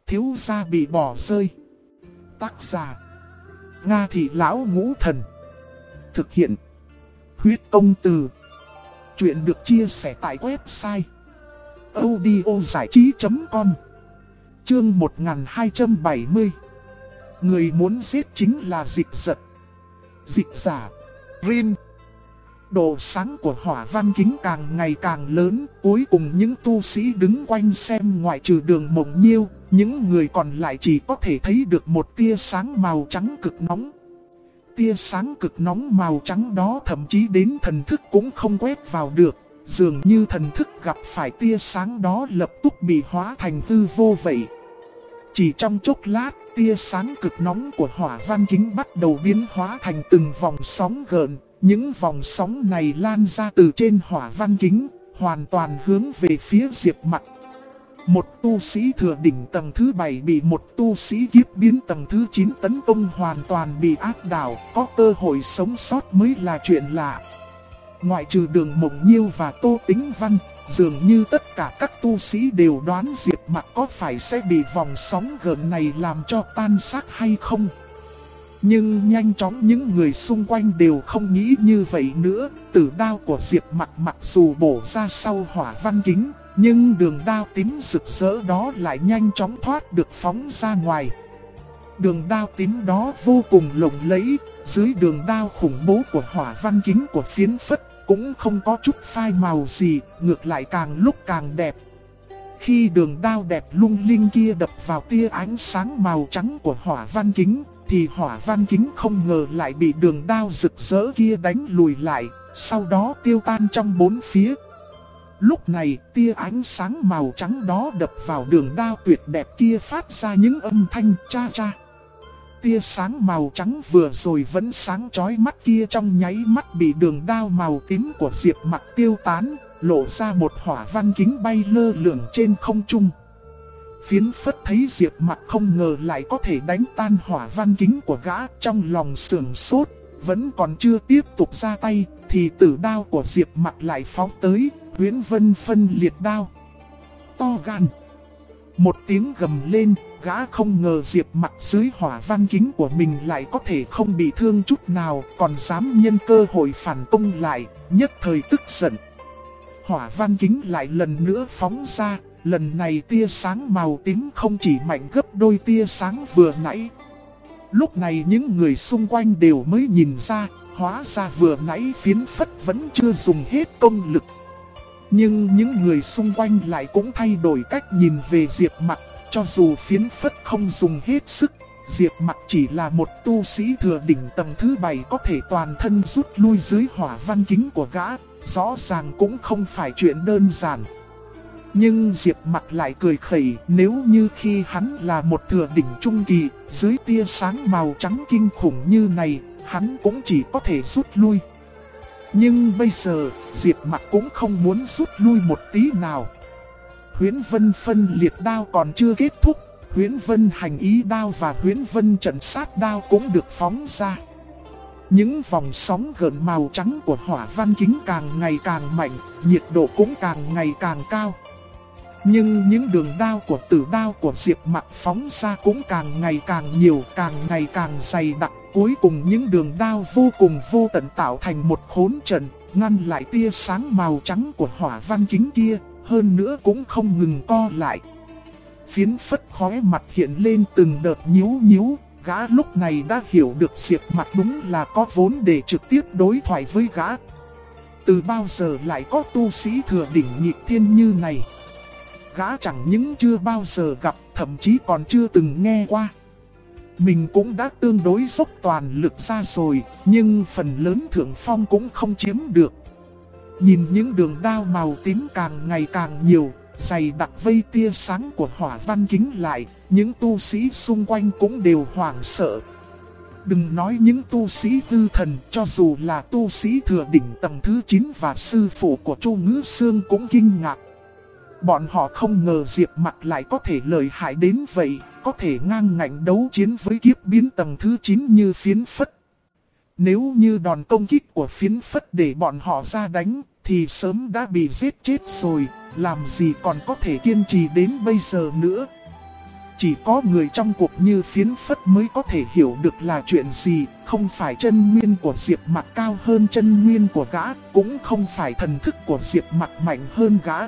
Thiếu gia bị bỏ rơi. Tác giả: Nga Thị Lão Ngũ Thần. Thực hiện: Huyết Công Từ. Chuyện được chia sẻ tại website audiozảichí.com. Chương 1270. Người muốn giết chính là Dịch Giật. Dịch giả Rin. Độ sáng của hỏa văn kính càng ngày càng lớn. Cuối cùng những tu sĩ đứng quanh xem, ngoại trừ Đường Mộng Nhiêu, những người còn lại chỉ có thể thấy được một tia sáng màu trắng cực nóng. Tia sáng cực nóng màu trắng đó thậm chí đến thần thức cũng không quét vào được. Dường như thần thức gặp phải tia sáng đó lập tức bị hóa thành hư vô vậy. Chỉ trong chốc lát, tia sáng cực nóng của hỏa văn kính bắt đầu biến hóa thành từng vòng sóng gợn. Những vòng sóng này lan ra từ trên hỏa văn kính, hoàn toàn hướng về phía Diệp Mặc. Một tu sĩ thừa đỉnh tầng thứ 7 bị một tu sĩ kiếp biến tầng thứ 9 tấn công, hoàn toàn bị áp đảo, có cơ hội sống sót mới là chuyện lạ. Ngoại trừ Đường Mộng Nhiêu và Tô Tĩnh Văn, dường như tất cả các tu sĩ đều đoán Diệp Mặc có phải sẽ bị vòng sóng gợn này làm cho tan xác hay không. Nhưng nhanh chóng những người xung quanh đều không nghĩ như vậy nữa. Tử đao của Diệp Mặc mặc dù bổ ra sau hỏa văn kính, nhưng đường đao tím rực rỡ đó lại nhanh chóng thoát được phóng ra ngoài. Đường đao tím đó vô cùng lộng lẫy, dưới đường đao khủng bố của hỏa văn kính của Phiến Phất cũng không có chút phai màu gì, ngược lại càng lúc càng đẹp. Khi đường đao đẹp lung linh kia đập vào tia ánh sáng màu trắng của hỏa văn kính, thì hỏa văn kính không ngờ lại bị đường đao rực rỡ kia đánh lùi lại, sau đó tiêu tan trong bốn phía. Lúc này, tia ánh sáng màu trắng đó đập vào đường đao tuyệt đẹp kia phát ra những âm thanh cha cha. Tia sáng màu trắng vừa rồi vẫn sáng chói mắt kia trong nháy mắt bị đường đao màu tím của Diệp Mặc tiêu tán, lộ ra một hỏa văn kính bay lơ lửng trên không trung. Phiến Phất thấy Diệp Mặc không ngờ lại có thể đánh tan hỏa văn kính của gã, trong lòng sửng sốt, vẫn còn chưa tiếp tục ra tay, thì tử đao của Diệp Mặc lại phóng tới, Huyễn Vân phân liệt đao. To gan. Một tiếng gầm lên, gã không ngờ Diệp Mặc dưới hỏa văn kính của mình lại có thể không bị thương chút nào, còn dám nhân cơ hội phản công lại, nhất thời tức giận. Hỏa văn kính lại lần nữa phóng ra, lần này tia sáng màu tím không chỉ mạnh gấp đôi tia sáng vừa nãy. Lúc này những người xung quanh đều mới nhìn ra, hóa ra vừa nãy Phiến Phất vẫn chưa dùng hết công lực. Nhưng những người xung quanh lại cũng thay đổi cách nhìn về Diệp Mặc, cho dù Phiến Phất không dùng hết sức, Diệp Mặc chỉ là một tu sĩ thừa đỉnh tầng thứ 7 có thể toàn thân rút lui dưới hỏa văn kính của gã, rõ ràng cũng không phải chuyện đơn giản. Nhưng Diệp Mặc lại cười khẩy, nếu như khi hắn là một thừa đỉnh trung kỳ, dưới tia sáng màu trắng kinh khủng như này, hắn cũng chỉ có thể rút lui. Nhưng bây giờ, Diệp Mặc cũng không muốn rút lui một tí nào. Huyễn Vân phân liệt đao còn chưa kết thúc, Huyễn Vân hành ý đao và Huyễn Vân trận sát đao cũng được phóng ra. Những vòng sóng gợn màu trắng của hỏa văn kính càng ngày càng mạnh, nhiệt độ cũng càng ngày càng cao. Nhưng những đường đao của tử đao của Diệp Mặc phóng ra cũng càng ngày càng nhiều, càng ngày càng dày đặc. Cuối cùng những đường đao vô cùng vô tận tạo thành một khốn trận, ngăn lại tia sáng màu trắng của hỏa văn kính kia, hơn nữa cũng không ngừng co lại. Phiến Phất khóe mặt hiện lên từng đợt nhíu nhíu, gã lúc này đã hiểu được Diệp Mặc đúng là có vốn để trực tiếp đối thoại với gã. Từ bao giờ lại có tu sĩ thừa đỉnh nghịch thiên như này? Gã chẳng những chưa bao giờ gặp, thậm chí còn chưa từng nghe qua. Mình cũng đã tương đối dốc toàn lực ra rồi, nhưng phần lớn thượng phong cũng không chiếm được. Nhìn những đường đao màu tím càng ngày càng nhiều, dày đặc vây tia sáng của hỏa văn kính lại, những tu sĩ xung quanh cũng đều hoảng sợ. Đừng nói những tu sĩ tư thần, cho dù là tu sĩ thừa đỉnh tầng thứ 9 và sư phụ của Chu Ngữ Sương cũng kinh ngạc. Bọn họ không ngờ Diệp Mặc lại có thể lợi hại đến vậy, có thể ngang ngạnh đấu chiến với kiếp biến tầng thứ 9 như Phiến Phất. Nếu như đòn công kích của Phiến Phất để bọn họ ra đánh, thì sớm đã bị giết chết rồi, làm gì còn có thể kiên trì đến bây giờ nữa. Chỉ có người trong cuộc như Phiến Phất mới có thể hiểu được là chuyện gì. Không phải chân nguyên của Diệp Mặc cao hơn chân nguyên của gã, cũng không phải thần thức của Diệp Mặc mạnh hơn gã,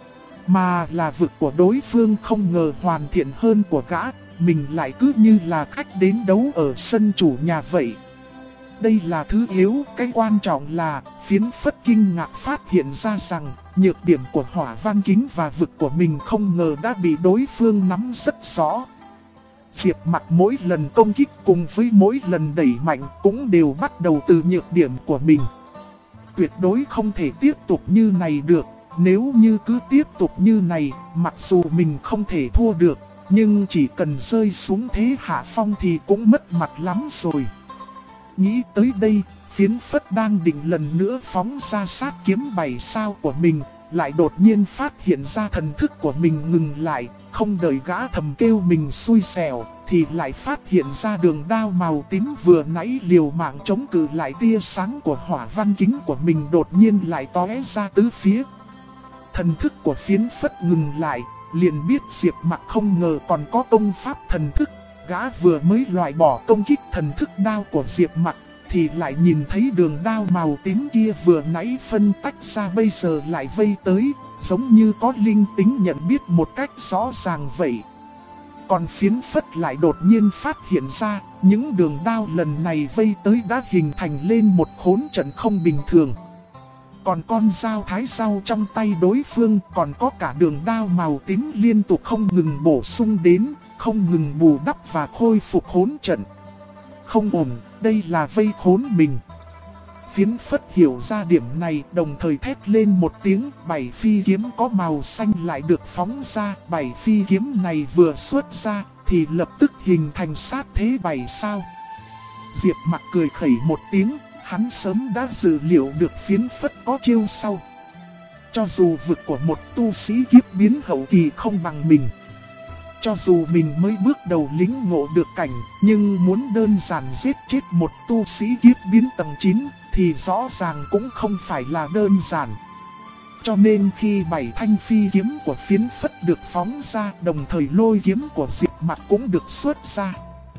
mà là vực của đối phương không ngờ hoàn thiện hơn của gã. Mình lại cứ như là khách đến đấu ở sân chủ nhà vậy. Đây là thứ yếu, cái quan trọng là Phiến Phất kinh ngạc phát hiện ra rằng nhược điểm của Hỏa Văn Kính và vực của mình không ngờ đã bị đối phương nắm rất rõ. Diệp Mặc mỗi lần công kích cùng với mỗi lần đẩy mạnh cũng đều bắt đầu từ nhược điểm của mình. Tuyệt đối không thể tiếp tục như này được. Nếu như cứ tiếp tục như này, mặc dù mình không thể thua được, nhưng chỉ cần rơi xuống thế hạ phong thì cũng mất mặt lắm rồi. Nghĩ tới đây, Phiến Phất đang định lần nữa phóng ra sát kiếm 7 sao của mình, lại đột nhiên phát hiện ra thần thức của mình ngừng lại. Không đợi gã thầm kêu mình xui xẻo, thì lại phát hiện ra đường đao màu tím vừa nãy liều mạng chống cự lại tia sáng của Hỏa Văn Kính của mình đột nhiên lại tóe ra tứ phía. Thần thức của Phiến Phất ngừng lại, liền biết Diệp Mặc không ngờ còn có công pháp thần thức. Gã vừa mới loại bỏ công kích thần thức đao của Diệp Mặc, thì lại nhìn thấy đường đao màu tím kia vừa nãy phân tách ra bây giờ lại vây tới, giống như có linh tính nhận biết một cách rõ ràng vậy. Còn Phiến Phất lại đột nhiên phát hiện ra, những đường đao lần này vây tới đã hình thành lên một khốn trận không bình thường. Còn con dao thái dao trong tay đối phương còn có cả đường đao màu tím liên tục không ngừng bổ sung đến, không ngừng bù đắp và khôi phục khốn trận. Không ổn, đây là vây khốn mình. Phiến Phất hiểu ra điểm này, đồng thời thét lên một tiếng. 7 phi kiếm có màu xanh lại được phóng ra. 7 phi kiếm này vừa xuất ra thì lập tức hình thành sát thế 7 sao. Diệp Mặc cười khẩy một tiếng, hắn sớm đã dự liệu được Phiến Phất có chiêu sau. Cho dù vực của một tu sĩ kiếp biến hậu kỳ không bằng mình, cho dù mình mới bước đầu lĩnh ngộ được cảnh, nhưng muốn đơn giản giết chết một tu sĩ kiếp biến tầng 9 thì rõ ràng cũng không phải là đơn giản. Cho nên khi 7 thanh phi kiếm của Phiến Phất được phóng ra, đồng thời lôi kiếm của Diệp Mặc cũng được xuất ra.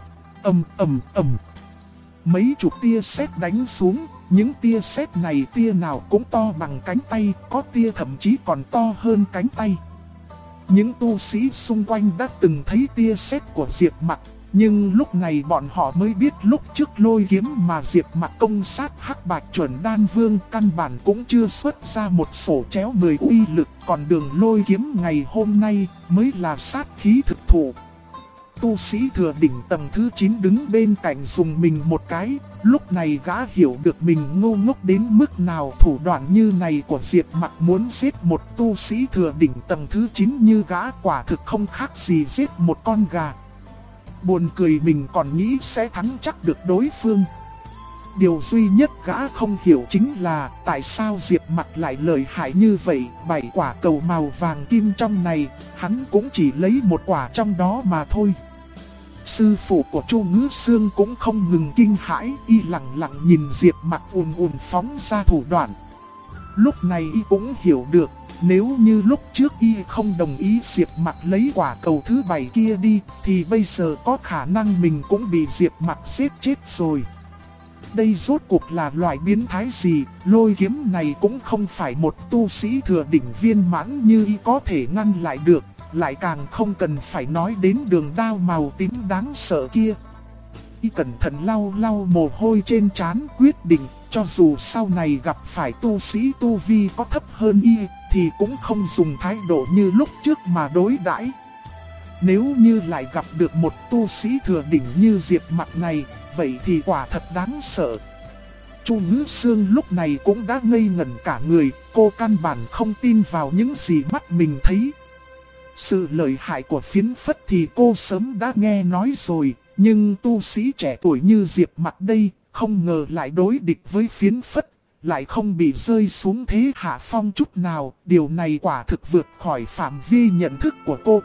ầm. Mấy chục tia sét đánh xuống, những tia sét này tia nào cũng to bằng cánh tay, có tia thậm chí còn to hơn cánh tay. Những tu sĩ xung quanh đã từng thấy tia sét của Diệp Mặc, nhưng lúc này bọn họ mới biết lúc trước lôi kiếm mà Diệp Mặc công sát Hắc Bạch Chuẩn Đan Vương căn bản cũng chưa xuất ra một sổ chéo 10 uy lực, còn đường lôi kiếm ngày hôm nay mới là sát khí thực thụ. Tu sĩ thừa đỉnh tầng thứ 9 đứng bên cạnh dùng mình một cái, lúc này gã hiểu được mình ngu ngốc đến mức nào. Thủ đoạn như này của Diệp Mặc muốn giết một tu sĩ thừa đỉnh tầng thứ 9 như gã quả thực không khác gì giết một con gà. Buồn cười mình còn nghĩ sẽ thắng chắc được đối phương. Điều duy nhất gã không hiểu chính là tại sao Diệp Mặc lại lợi hại như vậy. 7 quả cầu màu vàng kim trong này, hắn cũng chỉ lấy một quả trong đó mà thôi. Sư phụ của Chu Ngữ Xương cũng không ngừng kinh hãi, y lặng lặng nhìn Diệp Mặc ùn phóng ra thủ đoạn. Lúc này y cũng hiểu được, nếu như lúc trước y không đồng ý Diệp Mặc lấy quả cầu thứ 7 kia đi, thì bây giờ có khả năng mình cũng bị Diệp Mặc giết chết rồi. Đây rốt cuộc là loại biến thái gì, lôi kiếm này cũng không phải một tu sĩ thừa đỉnh viên mãn như y có thể ngăn lại được, lại càng không cần phải nói đến đường đao màu tím đáng sợ kia. Y cẩn thận lau lau mồ hôi trên trán, quyết định cho dù sau này gặp phải tu sĩ tu vi có thấp hơn y thì cũng không dùng thái độ như lúc trước mà đối đãi. Nếu như lại gặp được một tu sĩ thừa đỉnh như Diệp Mặc này, vậy thì quả thật đáng sợ. Chu Ngữ Xương lúc này cũng đã ngây ngẩn cả người, cô căn bản không tin vào những gì mắt mình thấy. Sự lợi hại của Phiến Phất thì cô sớm đã nghe nói rồi, nhưng tu sĩ trẻ tuổi như Diệp Mặc đây, không ngờ lại đối địch với Phiến Phất, lại không bị rơi xuống thế hạ phong chút nào. Điều này quả thực vượt khỏi phạm vi nhận thức của cô.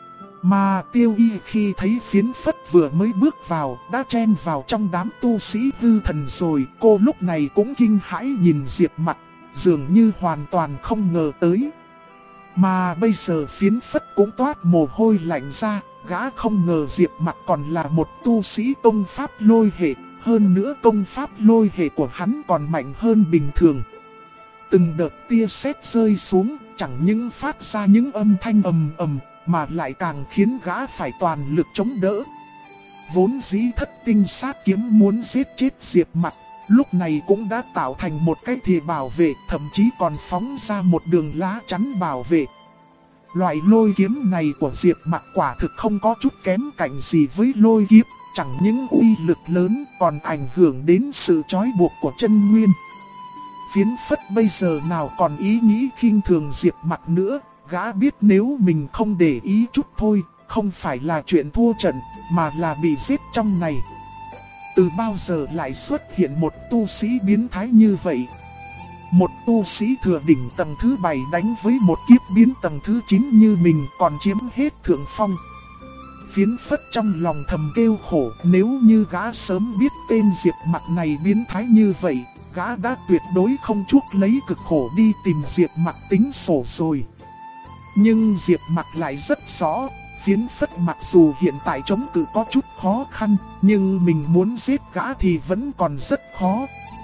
Mà Tiêu Y khi thấy Phiến Phất vừa mới bước vào, đã chen vào trong đám tu sĩ hư thần rồi. Cô lúc này cũng kinh hãi nhìn Diệp Mặc, dường như hoàn toàn không ngờ tới. Mà bây giờ Phiến Phất cũng toát mồ hôi lạnh ra, Gã không ngờ Diệp Mặc còn là một tu sĩ công pháp lôi hệ, hơn nữa công pháp lôi hệ của hắn còn mạnh hơn bình thường. Từng đợt tia sét rơi xuống, chẳng những phát ra những âm thanh ầm ầm, mà lại càng khiến gã phải toàn lực chống đỡ. Vốn dĩ thất tinh sát kiếm muốn giết chết Diệp Mặc, lúc này cũng đã tạo thành một cái thìa bảo vệ, thậm chí còn phóng ra một đường lá chắn bảo vệ. Loại lôi kiếm này của Diệp Mặc quả thực không có chút kém cạnh gì với lôi kiếp, chẳng những uy lực lớn còn ảnh hưởng đến sự trói buộc của chân nguyên. Phiến Phất bây giờ nào còn ý nghĩ khinh thường Diệp Mặc nữa, gã biết nếu mình không để ý chút thôi, không phải là chuyện thua trận, mà là bị giết trong này. Từ bao giờ lại xuất hiện một tu sĩ biến thái như vậy? Một tu sĩ thừa đỉnh tầng thứ 7 đánh với một kiếp biến tầng thứ 9 như mình còn chiếm hết thượng phong. Phiến Phất trong lòng thầm kêu khổ, nếu như gã sớm biết tên Diệp Mặc này biến thái như vậy, gã đã tuyệt đối không chuốc lấy cực khổ đi tìm Diệp Mặc tính sổ rồi. Nhưng Diệp Mặc lại rất rõ, Phiến Phất mặc dù hiện tại chống cự có chút khó khăn, nhưng mình muốn giết gã thì vẫn còn rất khó.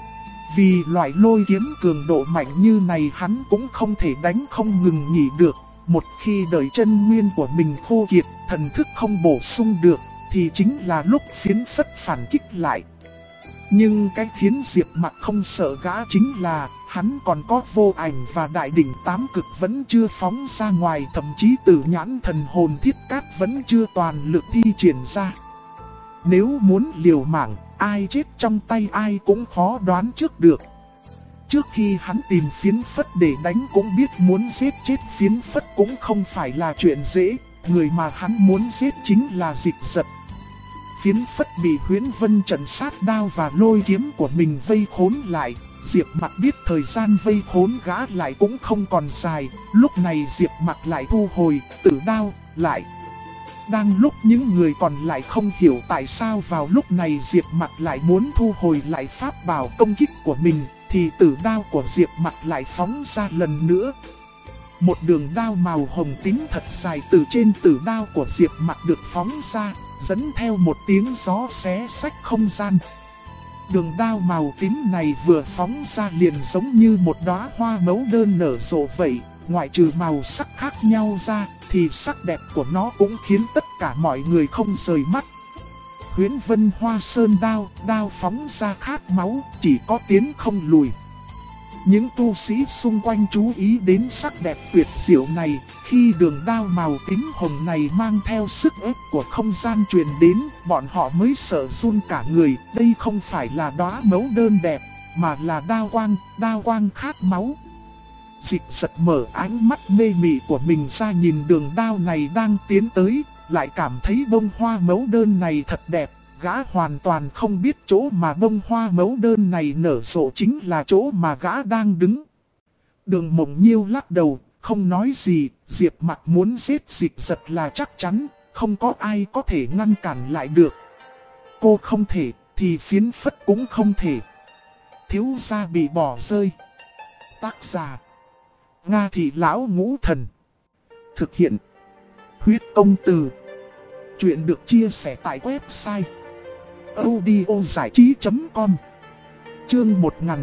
Vì loại lôi kiếm cường độ mạnh như này hắn cũng không thể đánh không ngừng nghỉ được. Một khi đợi chân nguyên của mình khô kiệt, thần thức không bổ sung được, thì chính là lúc Phiến Phất phản kích lại. Nhưng cái khiến Diệp Mặc không sợ gã chính là hắn còn có vô ảnh và đại đỉnh tám cực vẫn chưa phóng ra ngoài, thậm chí tử nhãn thần hồn thiết cát vẫn chưa toàn lực thi triển ra. Nếu muốn liều mạng, ai chết trong tay ai cũng khó đoán trước được. Trước khi hắn tìm Phiến Phất để đánh cũng biết muốn giết chết Phiến Phất cũng không phải là chuyện dễ, người mà hắn muốn giết chính là Dịch Giật. Phiến Phất bị Huyễn Vân trận sát đao và lôi kiếm của mình vây khốn lại. Diệp Mặc biết thời gian vây khốn gã lại cũng không còn dài. Lúc này Diệp Mặc lại thu hồi tử đao lại. Đang lúc những người còn lại không hiểu tại sao vào lúc này Diệp Mặc lại muốn thu hồi lại pháp bảo công kích của mình, thì tử đao của Diệp Mặc lại phóng ra lần nữa. Một đường đao màu hồng tím thật dài từ trên tử đao của Diệp Mặc được phóng ra, dẫn theo một tiếng gió xé xách không gian. Đường đao màu tím này vừa phóng ra liền giống như một đóa hoa mẫu đơn nở rộ vậy, ngoại trừ màu sắc khác nhau ra, thì sắc đẹp của nó cũng khiến tất cả mọi người không rời mắt. Huyễn Vân Hoa Sơn đao, đao phóng ra khát máu, chỉ có tiến không lùi. Những tu sĩ xung quanh chú ý đến sắc đẹp tuyệt diệu này, khi đường đao màu tím hồng này mang theo sức ép của không gian truyền đến, bọn họ mới sợ run cả người. Đây không phải là đóa mẫu đơn đẹp, mà là đao quang khát máu. Dịch Giật mở ánh mắt mê mị của mình ra nhìn đường đao này đang tiến tới, lại cảm thấy bông hoa mẫu đơn này thật đẹp. Gã hoàn toàn không biết chỗ mà bông hoa mẫu đơn này nở rộ chính là chỗ mà gã đang đứng. Đường Mộng Nhiêu lắc đầu, không nói gì. Diệp Mặc muốn giết Dịch Giật là chắc chắn, không có ai có thể ngăn cản lại được. Cô không thể, thì Phiến Phất cũng không thể. Thiếu gia bị bỏ rơi. Tác giả: Nga Thị Lão Ngũ Thần. Thực hiện: Huyết Công Từ. Chuyện được chia sẻ tại website audiozảichí.com. Chương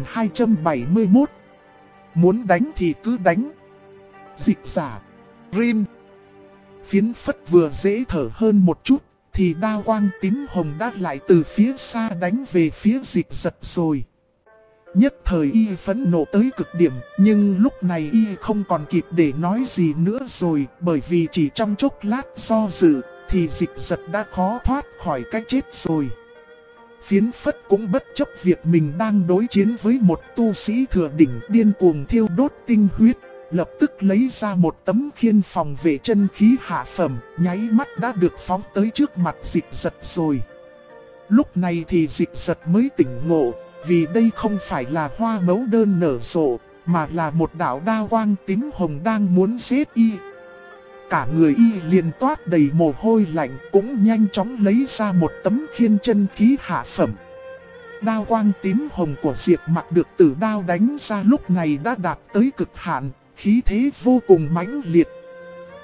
1271. Muốn đánh thì cứ đánh. Dịch giả: Rin. Phiến Phất vừa dễ thở hơn một chút, thì đao quang tím hồng đã lại từ phía xa đánh về phía Dịch Giật rồi. Nhất thời y phẫn nộ tới cực điểm, nhưng lúc này y không còn kịp để nói gì nữa rồi, bởi vì chỉ trong chốc lát do dự, thì Dịch Giật đã khó thoát khỏi cái chết rồi. Phiến Phất cũng bất chấp việc mình đang đối chiến với một tu sĩ thừa đỉnh điên cuồng thiêu đốt tinh huyết, lập tức lấy ra một tấm khiên phòng vệ chân khí hạ phẩm, nháy mắt đã được phóng tới trước mặt Dịch Giật rồi. Lúc này thì Dịch Giật mới tỉnh ngộ, vì đây không phải là hoa mẫu đơn nở rộ, mà là một đạo đao quang tím hồng đang muốn giết y. Cả người y liền toát đầy mồ hôi lạnh, cũng nhanh chóng lấy ra một tấm khiên chân khí hạ phẩm. Đao quang tím hồng của Diệp Mặc được tử đao đánh ra lúc này đã đạt tới cực hạn, khí thế vô cùng mãnh liệt.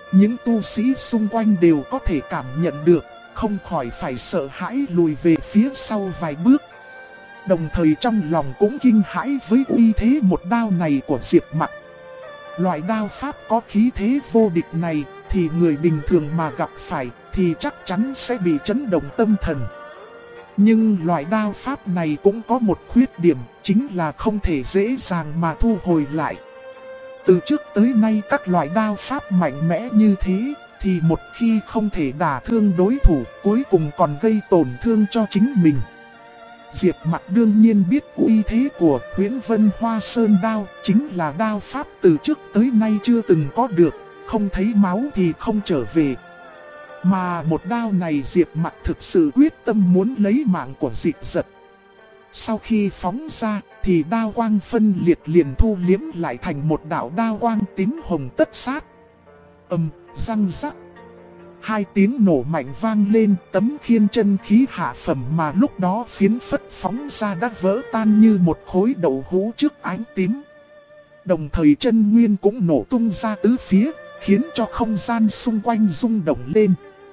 Những tu sĩ xung quanh đều có thể cảm nhận được, không khỏi phải sợ hãi lùi về phía sau vài bước. Đồng thời trong lòng cũng kinh hãi với uy thế một đao này của Diệp Mặc. Loại đao pháp có khí thế vô địch này thì người bình thường mà gặp phải thì chắc chắn sẽ bị chấn động tâm thần. Nhưng loại đao pháp này cũng có một khuyết điểm, chính là không thể dễ dàng mà thu hồi lại. Từ trước tới nay các loại đao pháp mạnh mẽ như thế thì một khi không thể đả thương đối thủ, cuối cùng còn gây tổn thương cho chính mình. Diệp Mặc đương nhiên biết uy thế của Huyễn Vân Hoa Sơn đao chính là đao pháp từ trước tới nay chưa từng có được, không thấy máu thì không trở về. Mà một đao này Diệp Mặc thực sự quyết tâm muốn lấy mạng của Dịch Giật. Sau khi phóng ra thì đao quang phân liệt liền thu liếm lại thành một đạo đao quang tím hồng tất sát. Răng rắc. Hai tiếng nổ mạnh vang lên, tấm khiên chân khí hạ phẩm mà lúc đó phiến phất phóng ra đã vỡ tan như một khối đậu hũ trước ánh tím. Đồng thời chân nguyên cũng nổ tung ra tứ phía, khiến cho không gian xung quanh rung động lên.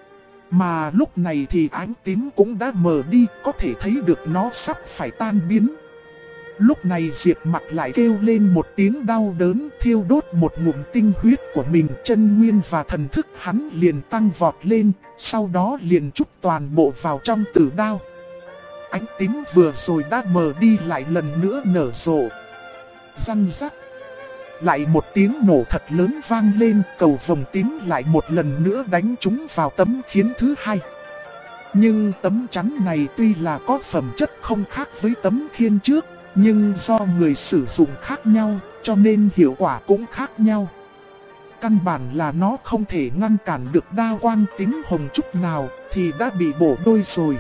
Mà lúc này thì ánh tím cũng đã mờ đi, có thể thấy được nó sắp phải tan biến. Lúc này Diệp Mặc lại kêu lên một tiếng đau đớn, thiêu đốt một ngụm tinh huyết của mình, chân nguyên và thần thức hắn liền tăng vọt lên, sau đó liền trút toàn bộ vào trong tử đao. Ánh tím vừa rồi đã mờ đi lại lần nữa nở rộ. Răng rắc. Lại một tiếng nổ thật lớn vang lên, cầu vồng tím lại một lần nữa đánh trúng vào tấm khiến thứ hai. Nhưng tấm chắn này tuy là có phẩm chất không khác với tấm khiên trước, nhưng do người sử dụng khác nhau, cho nên hiệu quả cũng khác nhau. Căn bản là nó không thể ngăn cản được đao quang tím hồng chút nào, thì đã bị bổ đôi rồi.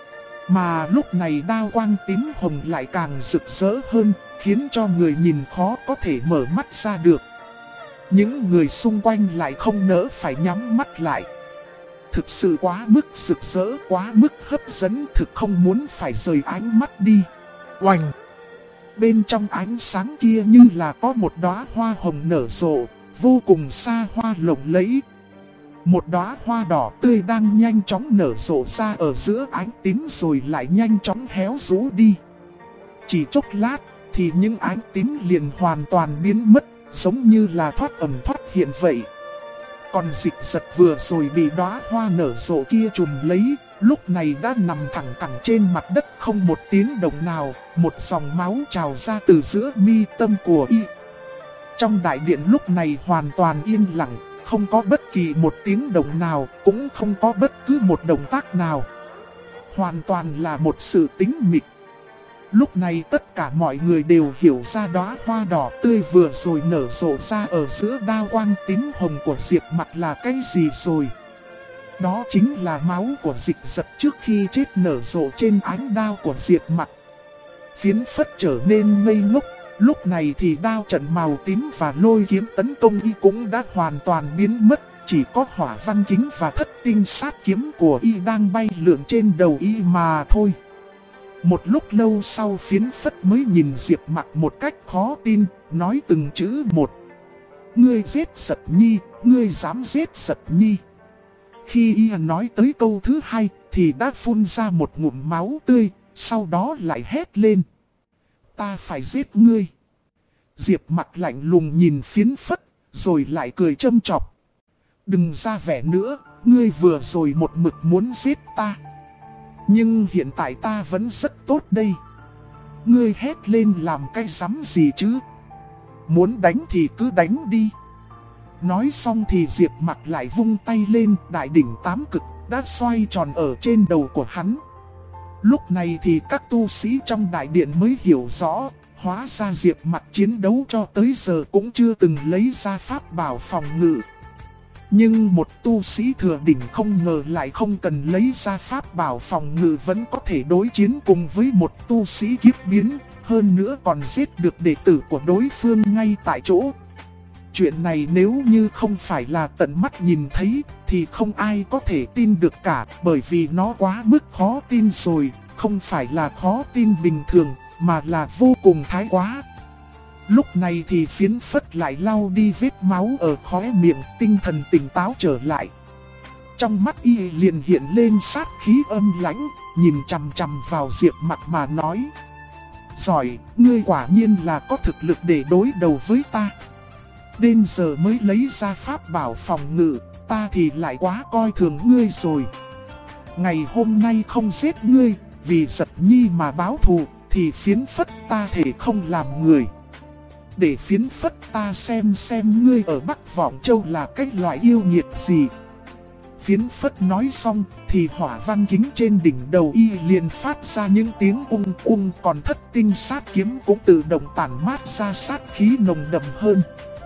Mà lúc này đao quang tím hồng lại càng rực rỡ hơn, khiến cho người nhìn khó có thể mở mắt ra được. Những người xung quanh lại không nỡ phải nhắm mắt lại. Thực sự quá mức rực rỡ, quá mức hấp dẫn, thực không muốn phải rời ánh mắt đi. Oành! Bên trong ánh sáng kia như là có một đóa hoa hồng nở rộ, vô cùng xa hoa lộng lẫy. Một đóa hoa đỏ tươi đang nhanh chóng nở rộ ra ở giữa ánh tím rồi lại nhanh chóng héo rũ đi. Chỉ chốc lát thì những ánh tím liền hoàn toàn biến mất, giống như là thoát ẩn thoát hiện vậy. Còn Dịch Giật vừa rồi bị đóa hoa nở rộ kia trùm lấy, lúc này đã nằm thẳng cẳng trên mặt đất không một tiếng động nào, một dòng máu trào ra từ giữa mi tâm của y. Trong đại điện lúc này hoàn toàn yên lặng, không có bất kỳ một tiếng động nào, cũng không có bất cứ một động tác nào. Hoàn toàn là một sự tĩnh mịch. Lúc này tất cả mọi người đều hiểu ra đóa hoa đỏ tươi vừa rồi nở rộ ra ở giữa đao quang tím hồng của Diệp Mặc là cái gì rồi. Đó chính là máu của Dịch Giật trước khi chết nở rộ trên ánh đao của Diệp Mặc. Phiến phất trở nên ngây ngốc, lúc này thì đao trận màu tím và lôi kiếm tấn công y cũng đã hoàn toàn biến mất. Chỉ có hỏa văn kính và thất tinh sát kiếm của y đang bay lượn trên đầu y mà thôi. Một lúc lâu sau phiến phất mới nhìn Diệp Mặc một cách khó tin, nói từng chữ một. Ngươi giết Giật Nhi, ngươi dám giết Giật Nhi. Khi y nói tới câu thứ hai thì đã phun ra một ngụm máu tươi, sau đó lại hét lên. Ta phải giết ngươi. Diệp Mặc lạnh lùng nhìn phiến phất, rồi lại cười châm chọc. Đừng ra vẻ nữa, ngươi vừa rồi một mực muốn giết ta. Nhưng hiện tại ta vẫn rất tốt đây. Ngươi hét lên làm cái rắm gì chứ? Muốn đánh thì cứ đánh đi. Nói xong thì Diệp Mặc lại vung tay lên, đại đỉnh tám cực đã xoay tròn ở trên đầu của hắn. Lúc này thì các tu sĩ trong đại điện mới hiểu rõ, hóa ra Diệp Mặc chiến đấu cho tới giờ cũng chưa từng lấy ra pháp bảo phòng ngự. Nhưng một tu sĩ thừa đỉnh không ngờ lại không cần lấy ra pháp bảo phòng ngự vẫn có thể đối chiến cùng với một tu sĩ kiếp biến, hơn nữa còn giết được đệ tử của đối phương ngay tại chỗ. Chuyện này nếu như không phải là tận mắt nhìn thấy thì không ai có thể tin được cả, bởi vì nó quá mức khó tin rồi, không phải là khó tin bình thường mà là vô cùng thái quá. Lúc này thì Phiến Phất lại lau đi vết máu ở khóe miệng, tinh thần tỉnh táo trở lại. Trong mắt y liền hiện lên sát khí âm lãnh, nhìn chằm chằm vào Diệp Mặc mà nói. Giỏi, ngươi quả nhiên là có thực lực để đối đầu với ta. Đến giờ mới lấy ra pháp bảo phòng ngự, ta thì lại quá coi thường ngươi rồi. Ngày hôm nay không giết ngươi, vì Giật Nhi mà báo thù, thì Phiến Phất ta thể không làm người. Để Phiến Phất ta xem ngươi ở Bắc Vọng Châu là cái loại yêu nghiệt gì. Phiến Phất nói xong thì hỏa văn kính trên đỉnh đầu y liền phát ra những tiếng ung ung, còn Thất Tinh Sát Kiếm cũng tự động tản mát ra sát khí nồng đậm hơn.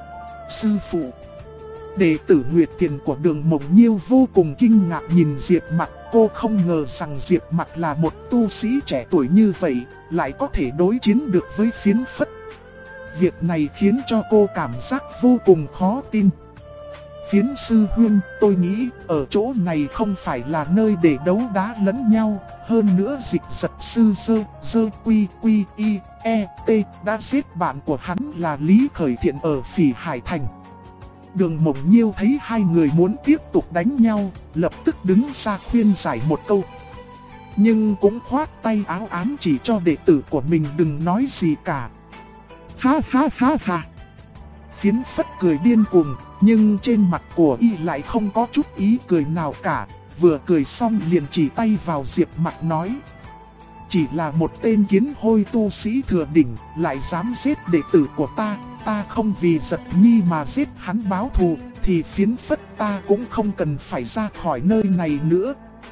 Sư phụ, đệ tử Nguyệt Tiền của Đường Mộng Nhiêu vô cùng kinh ngạc nhìn Diệp Mặc. Cô không ngờ rằng Diệp Mặc là một tu sĩ trẻ tuổi như vậy, lại có thể đối chiến được với Phiến Phất. Việc này khiến cho cô cảm giác vô cùng khó tin. Phiến sư huynh, tôi nghĩ ở chỗ này không phải là nơi để đấu đá lẫn nhau. Hơn nữa Dịch Giật sư dơ quy y e t đã giết bạn của hắn là Lý Khởi Thiện ở Phỉ Hải Thành. Đường Mộng Nhiêu thấy hai người muốn tiếp tục đánh nhau, lập tức đứng ra khuyên giải một câu. Nhưng cũng khoát tay áo ám chỉ cho đệ tử của mình đừng nói gì cả. Ha ha ha ha. Phiến Phất cười điên cuồng, nhưng trên mặt của y lại không có chút ý cười nào cả. Vừa cười xong liền chỉ tay vào Diệp Mặc nói. Chỉ là một tên kiến hôi tu sĩ thừa đỉnh, lại dám giết đệ tử của ta không vì Giật Nhi mà giết hắn báo thù, thì Phiến Phất ta cũng không cần phải ra khỏi nơi này nữa.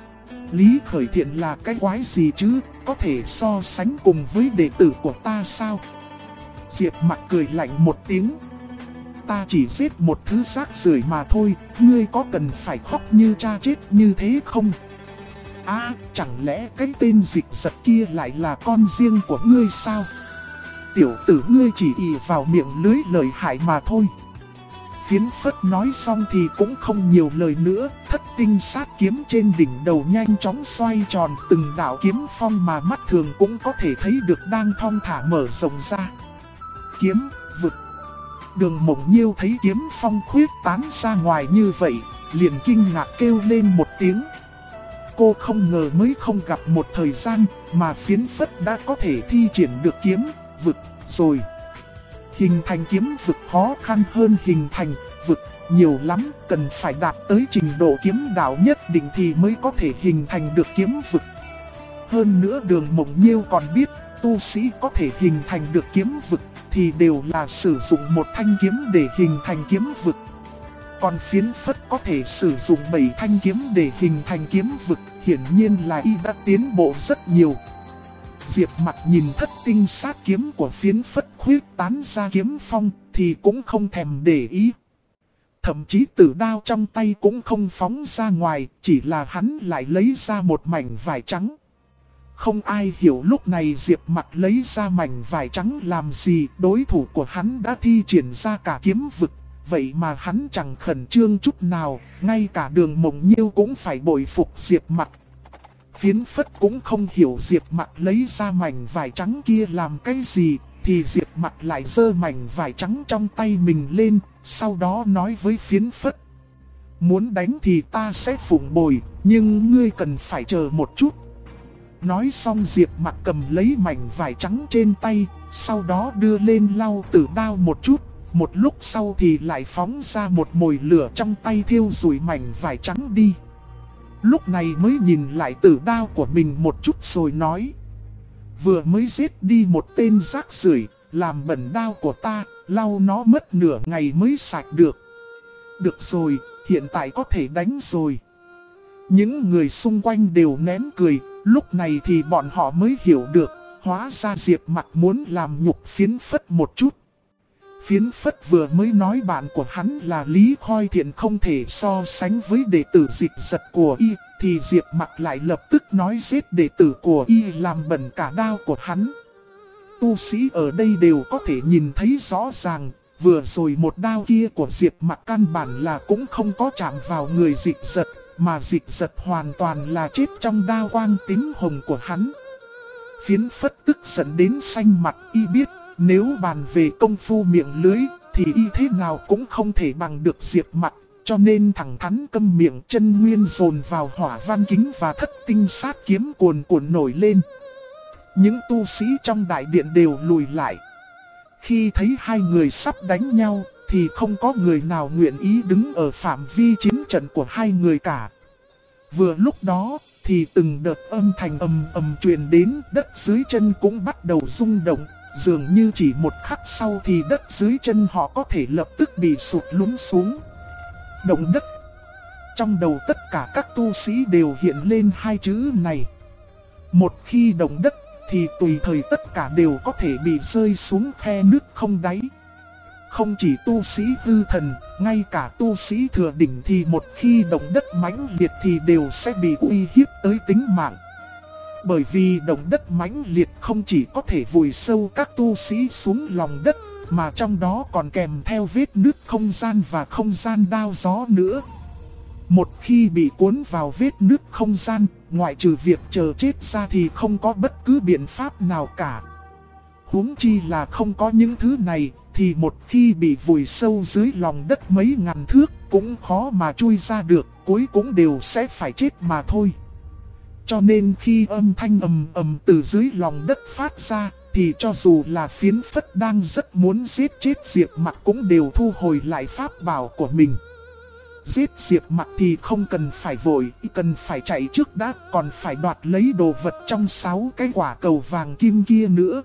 Lý Khởi Thiện là cái quái gì chứ, có thể so sánh cùng với đệ tử của ta sao? Diệp Mặc cười lạnh một tiếng. Ta chỉ giết một thứ rác rưởi mà thôi, ngươi có cần phải khóc như cha chết như thế không? Chẳng lẽ cái tên Dịch Giật kia lại là con riêng của ngươi sao? Tiểu tử ngươi chỉ ỷ vào miệng lưới lợi hại mà thôi. Phiến Phất nói xong thì cũng không nhiều lời nữa. Thất Tinh Sát Kiếm trên đỉnh đầu nhanh chóng xoay tròn, từng đạo kiếm phong mà mắt thường cũng có thể thấy được đang thong thả mở rộng ra. Kiếm vực. Đường Mộng Nhiêu thấy kiếm phong khuyết tán ra ngoài như vậy, liền kinh ngạc kêu lên một tiếng. Cô không ngờ mới không gặp một thời gian mà Phiến Phất đã có thể thi triển được kiếm vực rồi. Hình thành kiếm vực khó khăn hơn hình thành vực nhiều lắm, cần phải đạt tới trình độ kiếm đạo nhất định thì mới có thể hình thành được kiếm vực. Hơn nữa Đường Mộng Nhiêu còn biết, tu sĩ có thể hình thành được kiếm vực thì đều là sử dụng một thanh kiếm để hình thành kiếm vực. Còn Phiến Phất có thể sử dụng 7 thanh kiếm để hình thành kiếm vực, hiển nhiên là y đã tiến bộ rất nhiều. Diệp Mặc nhìn Thất Tinh Sát Kiếm của Phiến Phất khuyết tán ra kiếm phong thì cũng không thèm để ý. Thậm chí tử đao trong tay cũng không phóng ra ngoài, chỉ là hắn lại lấy ra một mảnh vải trắng. Không ai hiểu lúc này Diệp Mặc lấy ra mảnh vải trắng làm gì, đối thủ của hắn đã thi triển ra cả kiếm vực. Vậy mà hắn chẳng khẩn trương chút nào, ngay cả Đường Mộng Nhiêu cũng phải bội phục Diệp Mặc. Phiến Phất cũng không hiểu Diệp Mặc lấy ra mảnh vải trắng kia làm cái gì, thì Diệp Mặc lại giơ mảnh vải trắng trong tay mình lên, sau đó nói với Phiến Phất. Muốn đánh thì ta sẽ phụng bồi, nhưng ngươi cần phải chờ một chút. Nói xong Diệp Mặc cầm lấy mảnh vải trắng trên tay, sau đó đưa lên lau tử đao một chút. Một lúc sau thì lại phóng ra một mồi lửa trong tay thiêu rụi mảnh vải trắng đi. Lúc này mới nhìn lại tử đao của mình một chút rồi nói. Vừa mới giết đi một tên rác rưởi, làm bẩn đao của ta, lau nó mất nửa ngày mới sạch được. Được rồi, hiện tại có thể đánh rồi. Những người xung quanh đều nén cười, lúc này thì bọn họ mới hiểu được, hóa ra Diệp Mặc muốn làm nhục Phiến Phất một chút. Phiến Phất vừa mới nói bạn của hắn là Lý Khôi Thiện không thể so sánh với đệ tử Dịch Giật của y, thì Diệp Mặc lại lập tức nói giết đệ tử của y làm bẩn cả đao của hắn. Tu sĩ ở đây đều có thể nhìn thấy rõ ràng, vừa rồi một đao kia của Diệp Mặc căn bản là cũng không có chạm vào người Dịch Giật, mà Dịch Giật hoàn toàn là chết trong đao quang tím hồng của hắn. Phiến Phất tức giận đến xanh mặt, y biết Nếu bàn về công phu miệng lưới thì y thế nào cũng không thể bằng được Diệp Mặc, cho nên thẳng thắn câm miệng, chân nguyên dồn vào hỏa văn kính và thất tinh sát kiếm cuồn cuộn nổi lên. Những tu sĩ trong đại điện đều lùi lại. Khi thấy hai người sắp đánh nhau thì không có người nào nguyện ý đứng ở phạm vi chiến trận của hai người cả. Vừa lúc đó thì từng đợt âm thanh ầm ầm truyền đến, đất dưới chân cũng bắt đầu rung động, dường như chỉ một khắc sau thì đất dưới chân họ có thể lập tức bị sụt lún xuống. Động đất. Trong đầu tất cả các tu sĩ đều hiện lên hai chữ này. Một khi động đất thì tùy thời tất cả đều có thể bị rơi xuống khe nước không đáy. Không chỉ tu sĩ hư thần, ngay cả tu sĩ thừa đỉnh thì một khi động đất mãnh liệt thì đều sẽ bị uy hiếp tới tính mạng. Bởi vì động đất mãnh liệt không chỉ có thể vùi sâu các tu sĩ xuống lòng đất, mà trong đó còn kèm theo vết nứt không gian và không gian đao gió nữa. Một khi bị cuốn vào vết nứt không gian, ngoại trừ việc chờ chết ra thì không có bất cứ biện pháp nào cả. Huống chi là không có những thứ này, thì một khi bị vùi sâu dưới lòng đất mấy ngàn thước cũng khó mà chui ra được, cuối cũng đều sẽ phải chết mà thôi. Cho nên khi âm thanh ầm ầm từ dưới lòng đất phát ra, thì cho dù là Phiến Phất đang rất muốn giết chết Diệp Mặc cũng đều thu hồi lại pháp bảo của mình. Giết Diệp Mặc thì không cần phải vội, cần phải chạy trước đã, còn phải đoạt lấy đồ vật trong 6 cái quả cầu vàng kim kia nữa.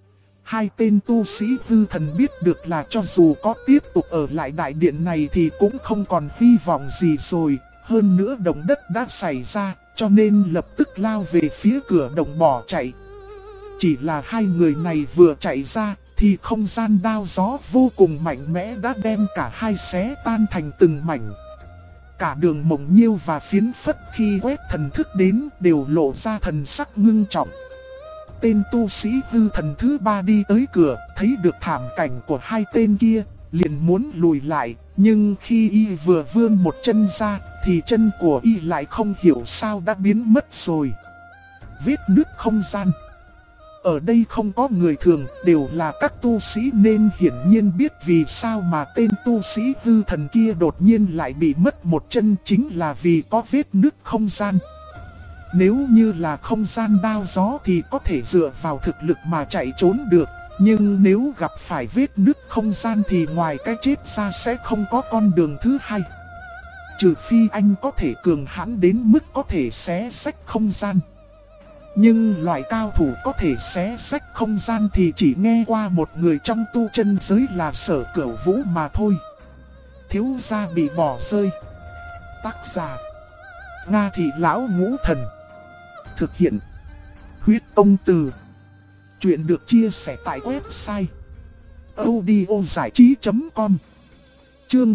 Hai tên tu sĩ hư thần biết được là cho dù có tiếp tục ở lại đại điện này thì cũng không còn hy vọng gì rồi. Hơn nữa động đất đã xảy ra, cho nên lập tức lao về phía cửa động bỏ chạy. Chỉ là hai người này vừa chạy ra thì không gian đao gió vô cùng mạnh mẽ đã đem cả hai xé tan thành từng mảnh. Cả Đường Mộng Nhiêu và Phiến Phất khi quét thần thức đến đều lộ ra thần sắc ngưng trọng. Tên tu sĩ hư thần thứ ba đi tới cửa, thấy được thảm cảnh của hai tên kia, liền muốn lùi lại, nhưng khi y vừa vươn một chân ra, thì chân của y lại không hiểu sao đã biến mất rồi. Vết nứt không gian. Ở đây không có người thường, đều là các tu sĩ nên hiển nhiên biết vì sao mà tên tu sĩ hư thần kia đột nhiên lại bị mất một chân, chính là vì có vết nứt không gian. Nếu như là không gian đao gió thì có thể dựa vào thực lực mà chạy trốn được, nhưng nếu gặp phải vết nứt không gian thì ngoài cái chết ra sẽ không có con đường thứ hai. Trừ phi anh có thể cường hãn đến mức có thể xé rách không gian. Nhưng loại cao thủ có thể xé rách không gian thì chỉ nghe qua một người trong tu chân giới là Sở Cửu Vũ mà thôi. Thiếu gia bị bỏ rơi. Tác giả: Nga Thị Lão Ngũ Thần. Thực hiện: Huyết Công Từ. Chuyện được chia sẻ tại website audiozảichí.com. Chương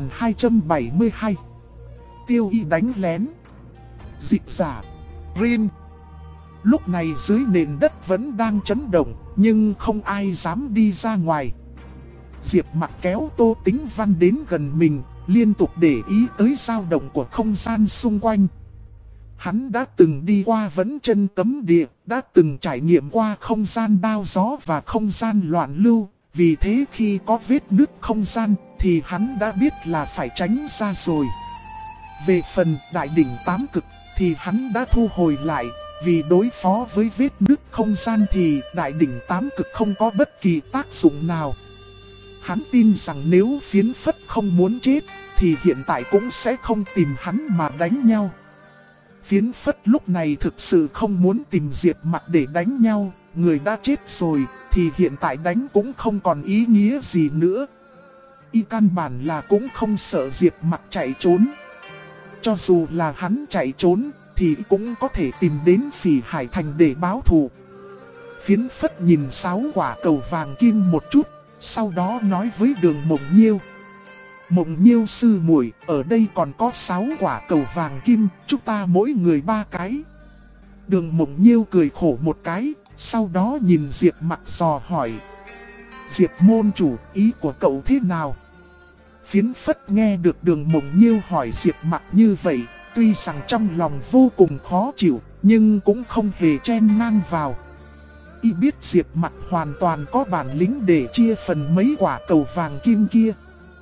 1272. Tiêu Y đánh lén. Dịch giả: Rin. Lúc này dưới nền đất vẫn đang chấn động, nhưng không ai dám đi ra ngoài. Diệp Mặc kéo Tô Tĩnh Văn đến gần mình, liên tục để ý tới dao động của không gian xung quanh. Hắn đã từng đi qua Vẫn Chân Cấm Địa, đã từng trải nghiệm qua không gian đao gió và không gian loạn lưu. Vì thế khi có vết nứt không gian thì hắn đã biết là phải tránh ra rồi. Về phần đại đỉnh tám cực thì hắn đã thu hồi lại. Vì đối phó với vết nứt không gian thì đại đỉnh tám cực không có bất kỳ tác dụng nào. Hắn tin rằng nếu Phiến Phất không muốn chết thì hiện tại cũng sẽ không tìm hắn mà đánh nhau. Phiến Phất lúc này thực sự không muốn tìm Diệp Mặc để đánh nhau. Người đã chết rồi thì hiện tại đánh cũng không còn ý nghĩa gì nữa. Y căn bản là cũng không sợ Diệp Mặc chạy trốn. Cho dù là hắn chạy trốn thì cũng có thể tìm đến Phỉ Hải Thành để báo thù. Phiến Phất nhìn 6 quả cầu vàng kim một chút, sau đó nói với Đường Mộng Nhiêu: Mộng Nhiêu sư muội, ở đây còn có 6 quả cầu vàng kim, chúng ta mỗi người 3 cái. Đường Mộng Nhiêu cười khổ một cái, sau đó nhìn Diệp Mặc dò hỏi: Diệp môn chủ, ý của cậu thế nào? Phiến Phất nghe được Đường Mộng Nhiêu hỏi Diệp Mặc như vậy, tuy rằng trong lòng vô cùng khó chịu, nhưng cũng không hề chen ngang vào. Y biết Diệp Mặc hoàn toàn có bản lĩnh để chia phần mấy quả cầu vàng kim kia.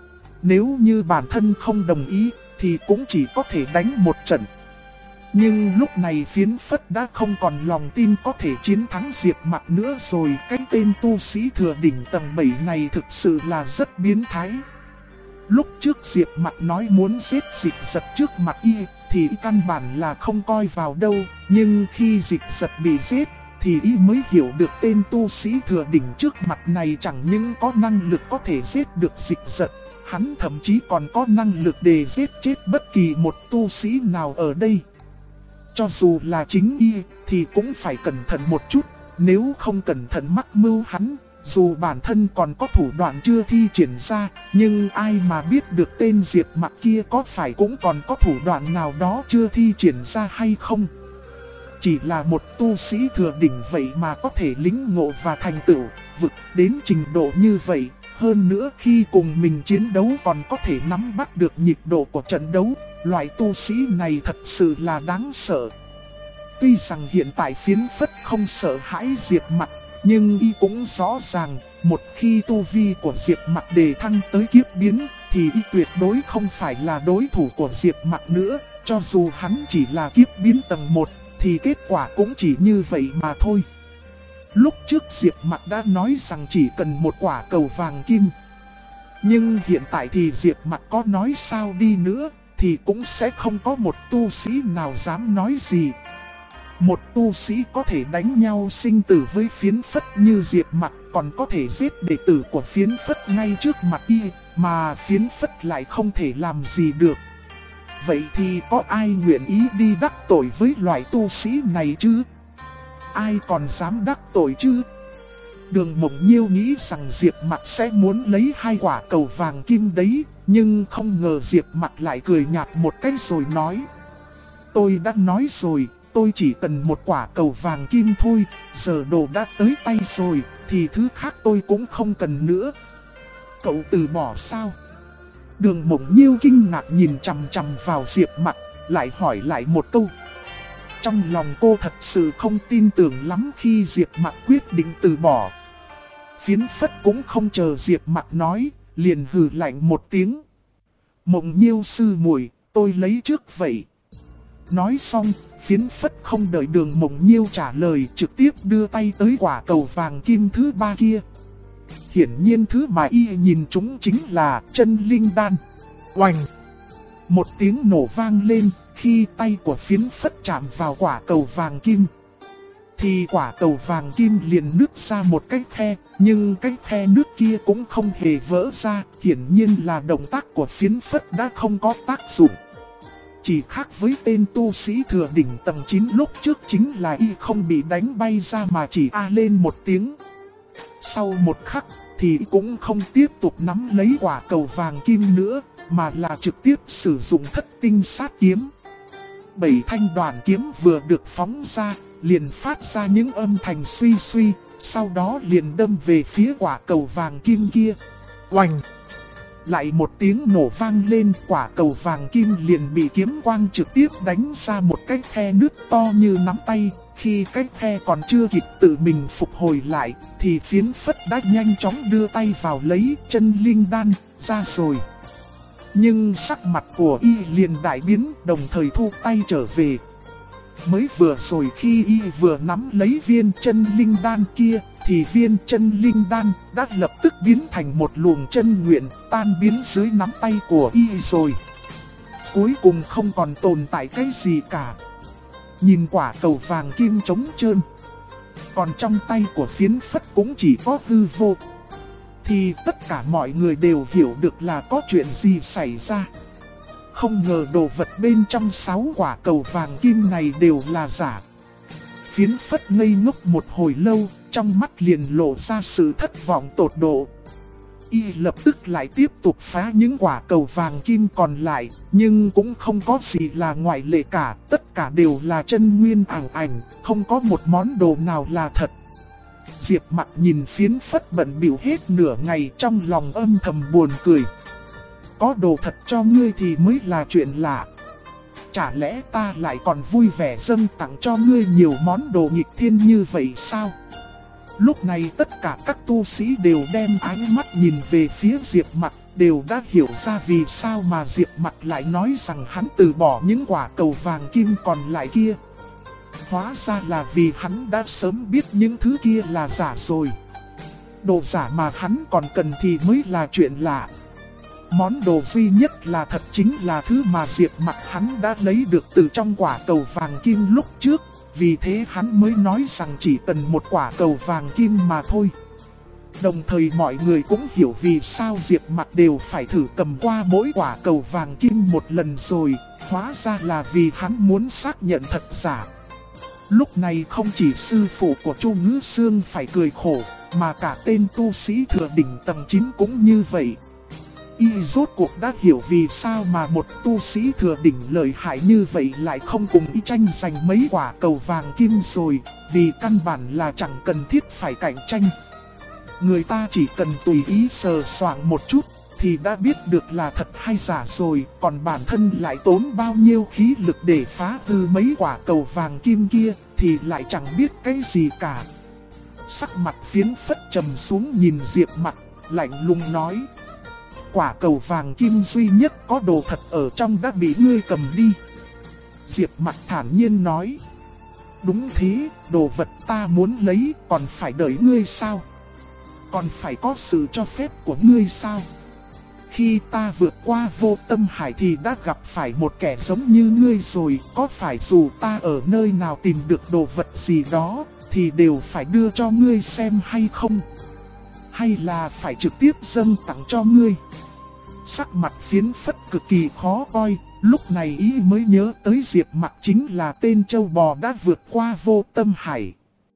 Nếu như bản thân không đồng ý thì cũng chỉ có thể đánh một trận. Nhưng lúc này Phiến Phất đã không còn lòng tin có thể chiến thắng Diệp Mặc nữa rồi. Cái tên tu sĩ thừa đỉnh tầng 7 này thực sự là rất biến thái. Lúc trước Diệp Mặc nói muốn giết Dịch Giật trước mặt y thì căn bản là không coi vào đâu. Nhưng khi Dịch Giật bị giết thì y mới hiểu được tên tu sĩ thừa đỉnh trước mặt này chẳng những có năng lực có thể giết được Dịch Giật, hắn thậm chí còn có năng lực để giết chết bất kỳ một tu sĩ nào ở đây. Cho dù là chính y thì cũng phải cẩn thận một chút, nếu không cẩn thận mắc mưu hắn, dù bản thân còn có thủ đoạn chưa thi triển ra, nhưng ai mà biết được tên Diệp Mặc kia có phải cũng còn có thủ đoạn nào đó chưa thi triển ra hay không. Chỉ là một tu sĩ thừa đỉnh vậy mà có thể lĩnh ngộ và thành tựu vực đến trình độ như vậy. Hơn nữa khi cùng mình chiến đấu còn có thể nắm bắt được nhịp độ của trận đấu. Loại tu sĩ này thật sự là đáng sợ. Tuy rằng hiện tại Phiến Phất không sợ hãi Diệp Mặc, nhưng y cũng rõ ràng, một khi tu vi của Diệp Mặc đề thăng tới kiếp biến thì y tuyệt đối không phải là đối thủ của Diệp Mặc nữa. Cho dù hắn chỉ là kiếp biến tầng 1 thì kết quả cũng chỉ như vậy mà thôi. Lúc trước Diệp Mặc đã nói rằng chỉ cần một quả cầu vàng kim. Nhưng hiện tại thì Diệp Mặc có nói sao đi nữa thì cũng sẽ không có một tu sĩ nào dám nói gì. Một tu sĩ có thể đánh nhau sinh tử với Phiến Phất như Diệp Mặc còn có thể giết đệ tử của Phiến Phất ngay trước mặt y, mà Phiến Phất lại không thể làm gì được. Vậy thì có ai nguyện ý đi đắc tội với loại tu sĩ này chứ? Ai còn dám đắc tội chứ? Đường Mộng Nhiêu nghĩ rằng Diệp Mặc sẽ muốn lấy 2 quả cầu vàng kim đấy, nhưng không ngờ Diệp Mặc lại cười nhạt một cái rồi nói: tôi đã nói rồi, tôi chỉ cần một quả cầu vàng kim thôi, giờ đồ đã tới tay rồi, thì thứ khác tôi cũng không cần nữa. Cậu từ bỏ sao? Đường Mộng Nhiêu kinh ngạc nhìn chằm chằm vào Diệp Mặc, lại hỏi lại một câu. Trong lòng cô thật sự không tin tưởng lắm khi Diệp Mặc quyết định từ bỏ. Phiến Phất cũng không chờ Diệp Mặc nói, liền hừ lạnh một tiếng. Mộng Nhiêu sư muội, tôi lấy trước vậy. Nói xong, Phiến Phất không đợi Đường Mộng Nhiêu trả lời, trực tiếp đưa tay tới quả cầu vàng kim thứ 3 kia. Hiển nhiên thứ mà y nhìn chúng chính là chân linh đan. Oành! Một tiếng nổ vang lên khi tay của Phiến Phất chạm vào quả cầu vàng kim. Thì quả cầu vàng kim liền nứt ra một cái khe, nhưng cái khe nước kia cũng không hề vỡ ra. Hiển nhiên là động tác của Phiến Phất đã không có tác dụng. Chỉ khác với tên tu sĩ thừa đỉnh tầng 9 lúc trước chính là y không bị đánh bay ra mà chỉ a lên một tiếng. Sau một khắc thì cũng không tiếp tục nắm lấy quả cầu vàng kim nữa, mà là trực tiếp sử dụng thất tinh sát kiếm. 7 thanh đoàn kiếm vừa được phóng ra, liền phát ra những âm thanh suy suy, sau đó liền đâm về phía quả cầu vàng kim kia. Oành! Lại một tiếng nổ vang lên, quả cầu vàng kim liền bị kiếm quang trực tiếp đánh ra một cái khe nước to như nắm tay. Khi cái khe còn chưa kịp tự mình phục hồi lại, thì Phiến Phất đã nhanh chóng đưa tay vào lấy chân linh đan ra rồi. Nhưng sắc mặt của y liền đại biến, đồng thời thu tay trở về. Mới vừa rồi khi y vừa nắm lấy viên chân linh đan kia, thì viên chân linh đan đã lập tức biến thành một luồng chân nguyện tan biến dưới nắm tay của y rồi. Cuối cùng không còn tồn tại cái gì cả. Nhìn quả cầu vàng kim trống trơn, còn trong tay của Phiến Phất cũng chỉ có hư vô, thì tất cả mọi người đều hiểu được là có chuyện gì xảy ra. Không ngờ đồ vật bên trong 6 quả cầu vàng kim này đều là giả. Phiến Phất ngây ngốc một hồi lâu, trong mắt liền lộ ra sự thất vọng tột độ. Y lập tức lại tiếp tục phá những quả cầu vàng kim còn lại, nhưng cũng không có gì là ngoại lệ cả, tất cả đều là chân nguyên ảo ảnh, không có một món đồ nào là thật. Diệp Mặc nhìn Phiến Phất bận bịu hết nửa ngày, trong lòng âm thầm buồn cười. Có đồ thật cho ngươi thì mới là chuyện lạ. Chả lẽ ta lại còn vui vẻ dâng tặng cho ngươi nhiều món đồ nghịch thiên như vậy sao? Lúc này tất cả các tu sĩ đều đem ánh mắt nhìn về phía Diệp Mặc, đều đã hiểu ra vì sao mà Diệp Mặc lại nói rằng hắn từ bỏ những quả cầu vàng kim còn lại kia. Hóa ra là vì hắn đã sớm biết những thứ kia là giả rồi. Đồ giả mà hắn còn cần thì mới là chuyện lạ. Món đồ duy nhất là thật chính là thứ mà Diệp Mặc hắn đã lấy được từ trong quả cầu vàng kim lúc trước. Vì thế hắn mới nói rằng chỉ cần một quả cầu vàng kim mà thôi. Đồng thời mọi người cũng hiểu vì sao Diệp Mặc đều phải thử cầm qua mỗi quả cầu vàng kim một lần rồi. Hóa ra là vì hắn muốn xác nhận thật giả. Lúc này không chỉ sư phụ của Chu Ngữ Sương phải cười khổ, mà cả tên tu sĩ thừa đỉnh tầng 9 cũng như vậy. Y rốt cuộc đã hiểu vì sao mà một tu sĩ thừa đỉnh lợi hại như vậy lại không cùng y tranh giành mấy quả cầu vàng kim rồi, vì căn bản là chẳng cần thiết phải cạnh tranh. Người ta chỉ cần tùy ý sờ soạng một chút thì đã biết được là thật hay giả rồi, còn bản thân lại tốn bao nhiêu khí lực để phá hư mấy quả cầu vàng kim kia thì lại chẳng biết cái gì cả. Sắc mặt Phiến Phất trầm xuống nhìn Diệp Mặc, lạnh lùng nói: quả cầu vàng kim duy nhất có đồ thật ở trong đã bị ngươi cầm đi. Diệp Mặc thản nhiên nói: đúng thế, đồ vật ta muốn lấy còn phải đợi ngươi sao? Còn phải có sự cho phép của ngươi sao? Khi ta vượt qua vô tâm hải thì đã gặp phải một kẻ giống như ngươi rồi, có phải dù ta ở nơi nào tìm được đồ vật gì đó thì đều phải đưa cho ngươi xem hay không? Hay là phải trực tiếp dâng tặng cho ngươi? Sắc mặt Phiến Phất cực kỳ khó coi, lúc này ý mới nhớ tới Diệp Mặc chính là tên trâu bò đã vượt qua vô tâm hải.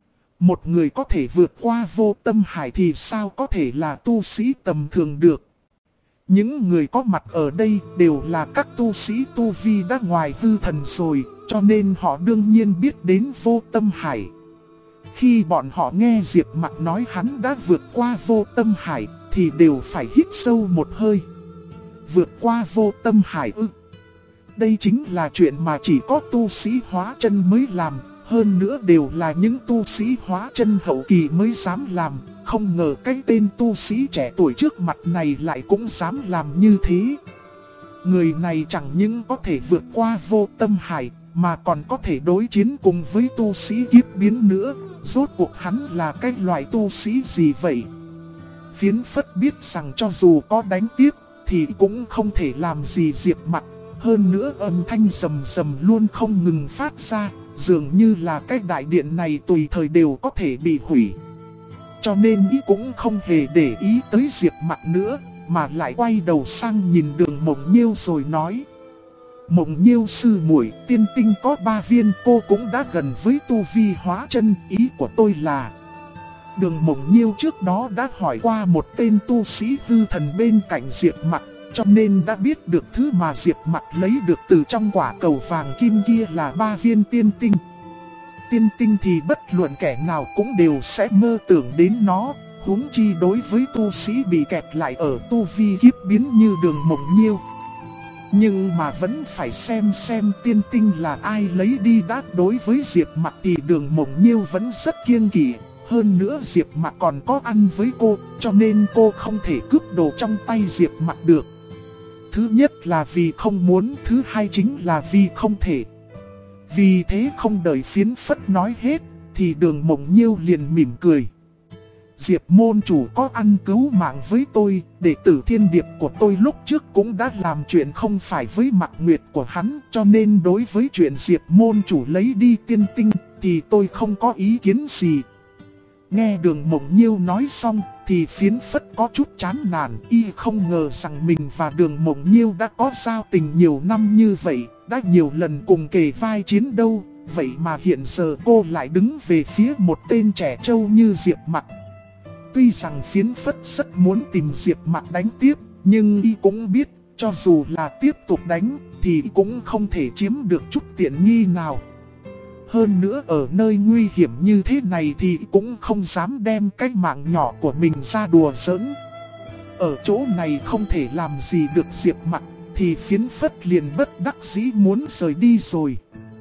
Một người có thể vượt qua vô tâm hải thì sao có thể là tu sĩ tầm thường được? Những người có mặt ở đây đều là các tu sĩ tu vi đã ngoài hư thần rồi, cho nên họ đương nhiên biết đến vô tâm hải. Khi bọn họ nghe Diệp Mặc nói hắn đã vượt qua vô tâm hải thì đều phải hít sâu một hơi. Vượt qua vô tâm hải ư? Đây chính là chuyện mà chỉ có tu sĩ hóa chân mới làm, hơn nữa đều là những tu sĩ hóa chân hậu kỳ mới dám làm. Không ngờ cái tên tu sĩ trẻ tuổi trước mặt này lại cũng dám làm như thế. Người này chẳng những có thể vượt qua vô tâm hải, mà còn có thể đối chiến cùng với tu sĩ kiếp biến nữa. Rốt cuộc hắn là cái loại tu sĩ gì vậy? Phiến Phất biết rằng cho dù có đánh tiếp thì cũng không thể làm gì Diệp Mặc. Hơn nữa âm thanh rầm rầm luôn không ngừng phát ra, dường như là cái đại điện này tùy thời đều có thể bị hủy. Cho nên ý cũng không hề để ý tới Diệp Mặc nữa, mà lại quay đầu sang nhìn Đường Mộng Nhiêu rồi nói: Mộng Nhiêu sư muội, tiên tinh có 3 viên, cô cũng đã gần với tu vi hóa chân, ý của tôi là... Đường Mộng Nhiêu trước đó đã hỏi qua một tên tu sĩ hư thần bên cạnh Diệp Mặc, cho nên đã biết được thứ mà Diệp Mặc lấy được từ trong quả cầu vàng kim kia là 3 viên tiên tinh. Tiên tinh thì bất luận kẻ nào cũng đều sẽ mơ tưởng đến nó, huống chi đối với tu sĩ bị kẹt lại ở tu vi kiếp biến như Đường Mộng Nhiêu. Nhưng mà vẫn phải xem tiên tinh là ai lấy đi đã. Đối với Diệp Mặc thì Đường Mộng Nhiêu vẫn rất kiêng kỵ. Hơn nữa Diệp Mặc còn có ăn với cô, cho nên cô không thể cướp đồ trong tay Diệp Mặc được. Thứ nhất là vì không muốn, thứ hai chính là vì không thể. Vì thế không đợi Phiến Phất nói hết, thì Đường Mộng Nhiêu liền mỉm cười. Diệp môn chủ có ăn cứu mạng với tôi, đệ tử Thiên Điệp của tôi lúc trước cũng đã làm chuyện không phải với Mạc Nguyệt của hắn, cho nên đối với chuyện Diệp môn chủ lấy đi tiên tinh thì tôi không có ý kiến gì. Nghe Đường Mộng Nhiêu nói xong thì Phiến Phất có chút chán nản, y không ngờ rằng mình và Đường Mộng Nhiêu đã có giao tình nhiều năm như vậy, đã nhiều lần cùng kề vai chiến đấu, vậy mà hiện giờ cô lại đứng về phía một tên trẻ trâu như Diệp Mặc. Tuy rằng Phiến Phất rất muốn tìm Diệp Mặc đánh tiếp, nhưng y cũng biết cho dù là tiếp tục đánh thì cũng không thể chiếm được chút tiện nghi nào. Hơn nữa ở nơi nguy hiểm như thế này thì cũng không dám đem cái mạng nhỏ của mình ra đùa giỡn. Ở chỗ này không thể làm gì được Diệp Mặc thì Phiến Phất liền bất đắc dĩ muốn rời đi rồi.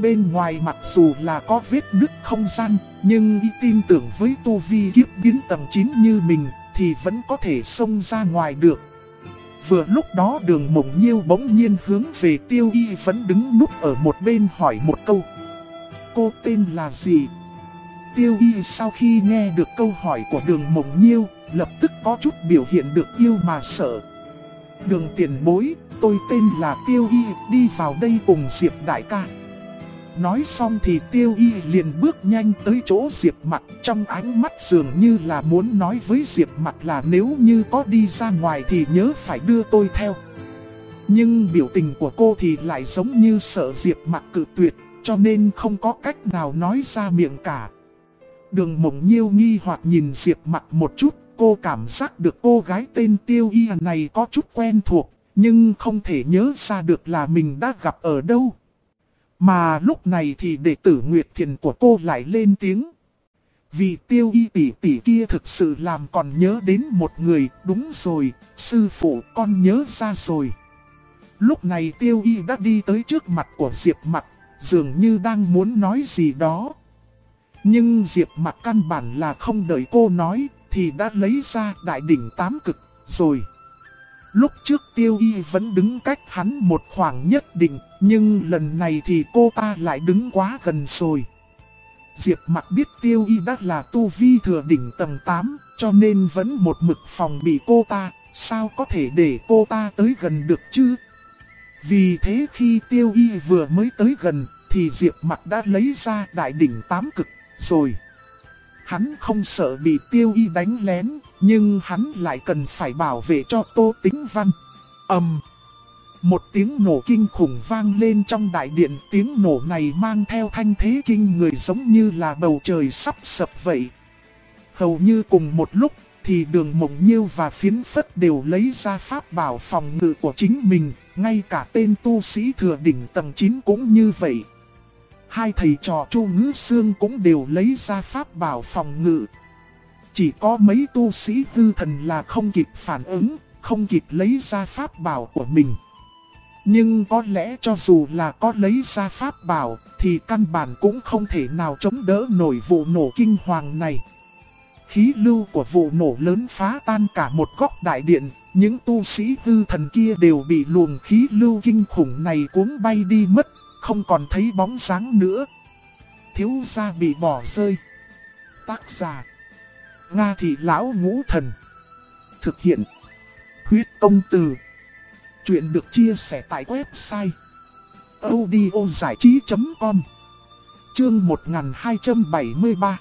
bên ngoài mặc dù là có vết nứt không gian, nhưng y tin tưởng với tu vi kiếp biến tầng 9 như mình thì vẫn có thể xông ra ngoài được. Vừa lúc đó Đường Mộng Nhiêu bỗng nhiên hướng về Tiêu Y vẫn đứng núp ở một bên hỏi một câu. Cô tên là gì? Tiêu Y sau khi nghe được câu hỏi của Đường Mộng Nhiêu, lập tức có chút biểu hiện được yêu mà sợ. Đường tiền bối, tôi tên là Tiêu Y, đi vào đây cùng Diệp đại ca. Nói xong thì Tiêu Y liền bước nhanh tới chỗ Diệp Mặc, trong ánh mắt dường như là muốn nói với Diệp Mặc là nếu như có đi ra ngoài thì nhớ phải đưa tôi theo. Nhưng biểu tình của cô thì lại giống như sợ Diệp Mặc cự tuyệt, cho nên không có cách nào nói ra miệng cả. Đường Mộng Nhiêu nghi hoặc nhìn Diệp Mặc một chút, cô cảm giác được cô gái tên Tiêu Y này có chút quen thuộc, nhưng không thể nhớ ra được là mình đã gặp ở đâu. Mà lúc này thì đệ tử Nguyệt Thiền của cô lại lên tiếng. Vì Tiêu Y tỷ tỷ kia thực sự làm còn nhớ đến một người, đúng rồi, sư phụ con nhớ ra rồi. Lúc này Tiêu Y đã đi tới trước mặt của Diệp Mặc, dường như đang muốn nói gì đó. Nhưng Diệp Mặc căn bản là không đợi cô nói, thì đã lấy ra đại đỉnh tám cực rồi. Lúc trước Tiêu Y vẫn đứng cách hắn một khoảng nhất định, nhưng lần này thì cô ta lại đứng quá gần rồi. Diệp Mặc biết Tiêu Y đã là tu vi thừa đỉnh tầng 8, cho nên vẫn một mực phòng bị cô ta, sao có thể để cô ta tới gần được chứ? Vì thế khi Tiêu Y vừa mới tới gần, thì Diệp Mặc đã lấy ra đại đỉnh 8 cực rồi. Hắn không sợ bị Tiêu Y đánh lén, nhưng hắn lại cần phải bảo vệ cho Tô Tĩnh Văn. Một tiếng nổ kinh khủng vang lên trong đại điện, tiếng nổ này mang theo thanh thế kinh người giống như là bầu trời sắp sập vậy. Hầu như cùng một lúc, thì Đường Mộng Nhiêu và Phiến Phất đều lấy ra pháp bảo phòng ngự của chính mình, ngay cả tên tu sĩ thừa đỉnh tầng 9 cũng như vậy. Hai thầy trò Chu Ngữ Xương cũng đều lấy ra pháp bảo phòng ngự. Chỉ có mấy tu sĩ hư thần là không kịp phản ứng, không kịp lấy ra pháp bảo của mình. Nhưng có lẽ cho dù là có lấy ra pháp bảo, thì căn bản cũng không thể nào chống đỡ nổi vụ nổ kinh hoàng này. Khí lưu của vụ nổ lớn phá tan cả một góc đại điện, những tu sĩ hư thần kia đều bị luồng khí lưu kinh khủng này cuốn bay đi mất, không còn thấy bóng dáng nữa. Thiếu gia bị bỏ rơi. Tác giả: Nga Thị Lão Ngũ Thần. Thực hiện: Huyết Công Từ. Chuyện được chia sẻ tại website audiozảichí.com. Chương 1273.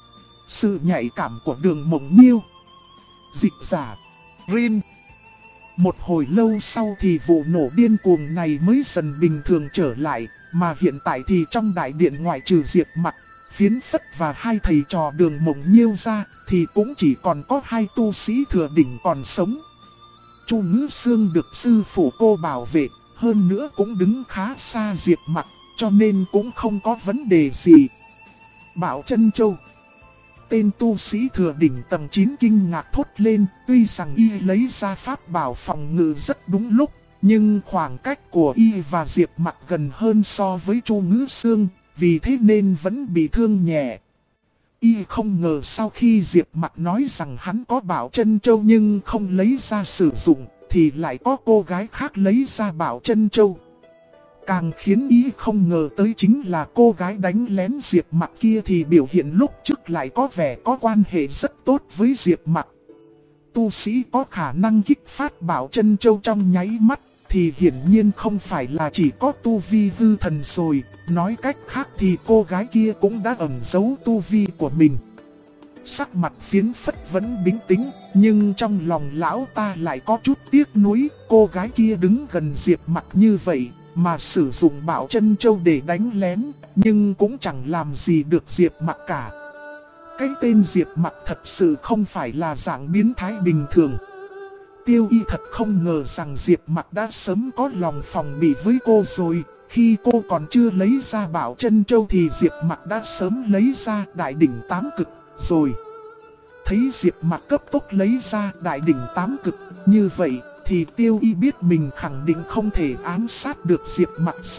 Sự nhạy cảm của Đường Mộng Nhiêu. Dịch giả: Rin. Một hồi lâu sau thì vụ nổ điên cuồng này mới dần bình thường trở lại, mà hiện tại thì trong đại điện ngoại trừ Diệp Mặc, Phiến Phất và hai thầy trò Đường Mộng Nhiêu ra, thì cũng chỉ còn có hai tu sĩ thừa đỉnh còn sống. Chu Ngữ Xương được sư phụ cô bảo vệ, hơn nữa cũng đứng khá xa Diệp Mặc, cho nên cũng không có vấn đề gì. Bảo Chân Châu. Tên tu sĩ thừa đỉnh tầng 9 kinh ngạc thốt lên, tuy rằng y lấy ra pháp bảo phòng ngự rất đúng lúc, nhưng khoảng cách của y và Diệp Mặc gần hơn so với Chu Ngữ Xương, vì thế nên vẫn bị thương nhẹ. Y không ngờ sau khi Diệp Mặc nói rằng hắn có Bảo Chân Châu nhưng không lấy ra sử dụng, thì lại có cô gái khác lấy ra Bảo Chân Châu. Càng khiến y không ngờ tới chính là cô gái đánh lén Diệp Mặc kia thì biểu hiện lúc trước lại có vẻ có quan hệ rất tốt với Diệp Mặc. Tu sĩ có khả năng kích phát Bảo Chân Châu trong nháy mắt thì hiển nhiên không phải là chỉ có tu vi hư thần rồi, nói cách khác thì cô gái kia cũng đã ẩn giấu tu vi của mình. Sắc mặt Phiến Phất vẫn bình tĩnh, nhưng trong lòng lão ta lại có chút tiếc nuối, cô gái kia đứng gần Diệp Mặc như vậy, mà sử dụng Bảo Chân Châu để đánh lén, nhưng cũng chẳng làm gì được Diệp Mặc cả. Cái tên Diệp Mặc thật sự không phải là dạng biến thái bình thường. Tiêu Y thật không ngờ rằng Diệp Mặc đã sớm có lòng phòng bị với cô rồi. Khi cô còn chưa lấy ra Bảo Chân Châu thì Diệp Mặc đã sớm lấy ra đại đỉnh 8 cực rồi. Thấy Diệp Mặc cấp tốc lấy ra đại đỉnh 8 cực như vậy thì Tiêu Y biết mình khẳng định không thể ám sát được Diệp Mặc rồi,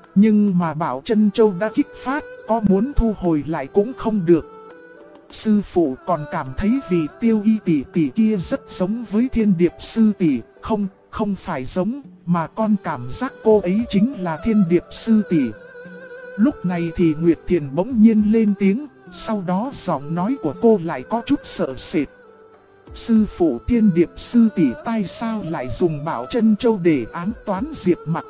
Nhưng mà Bảo Chân Châu đã kích phát, có muốn thu hồi lại cũng không được. Sư phụ còn cảm thấy vì Tiêu Y tỷ tỷ kia rất giống với Thiên Điệp sư tỷ, không phải giống, mà con cảm giác cô ấy chính là Thiên Điệp sư tỷ. Lúc này thì Nguyệt Thiền bỗng nhiên lên tiếng, sau đó giọng nói của cô lại có chút sợ sệt. Sư phụ, Thiên Điệp sư tỷ tại sao lại dùng Bảo Chân Châu để ám toán Diệp Mặc?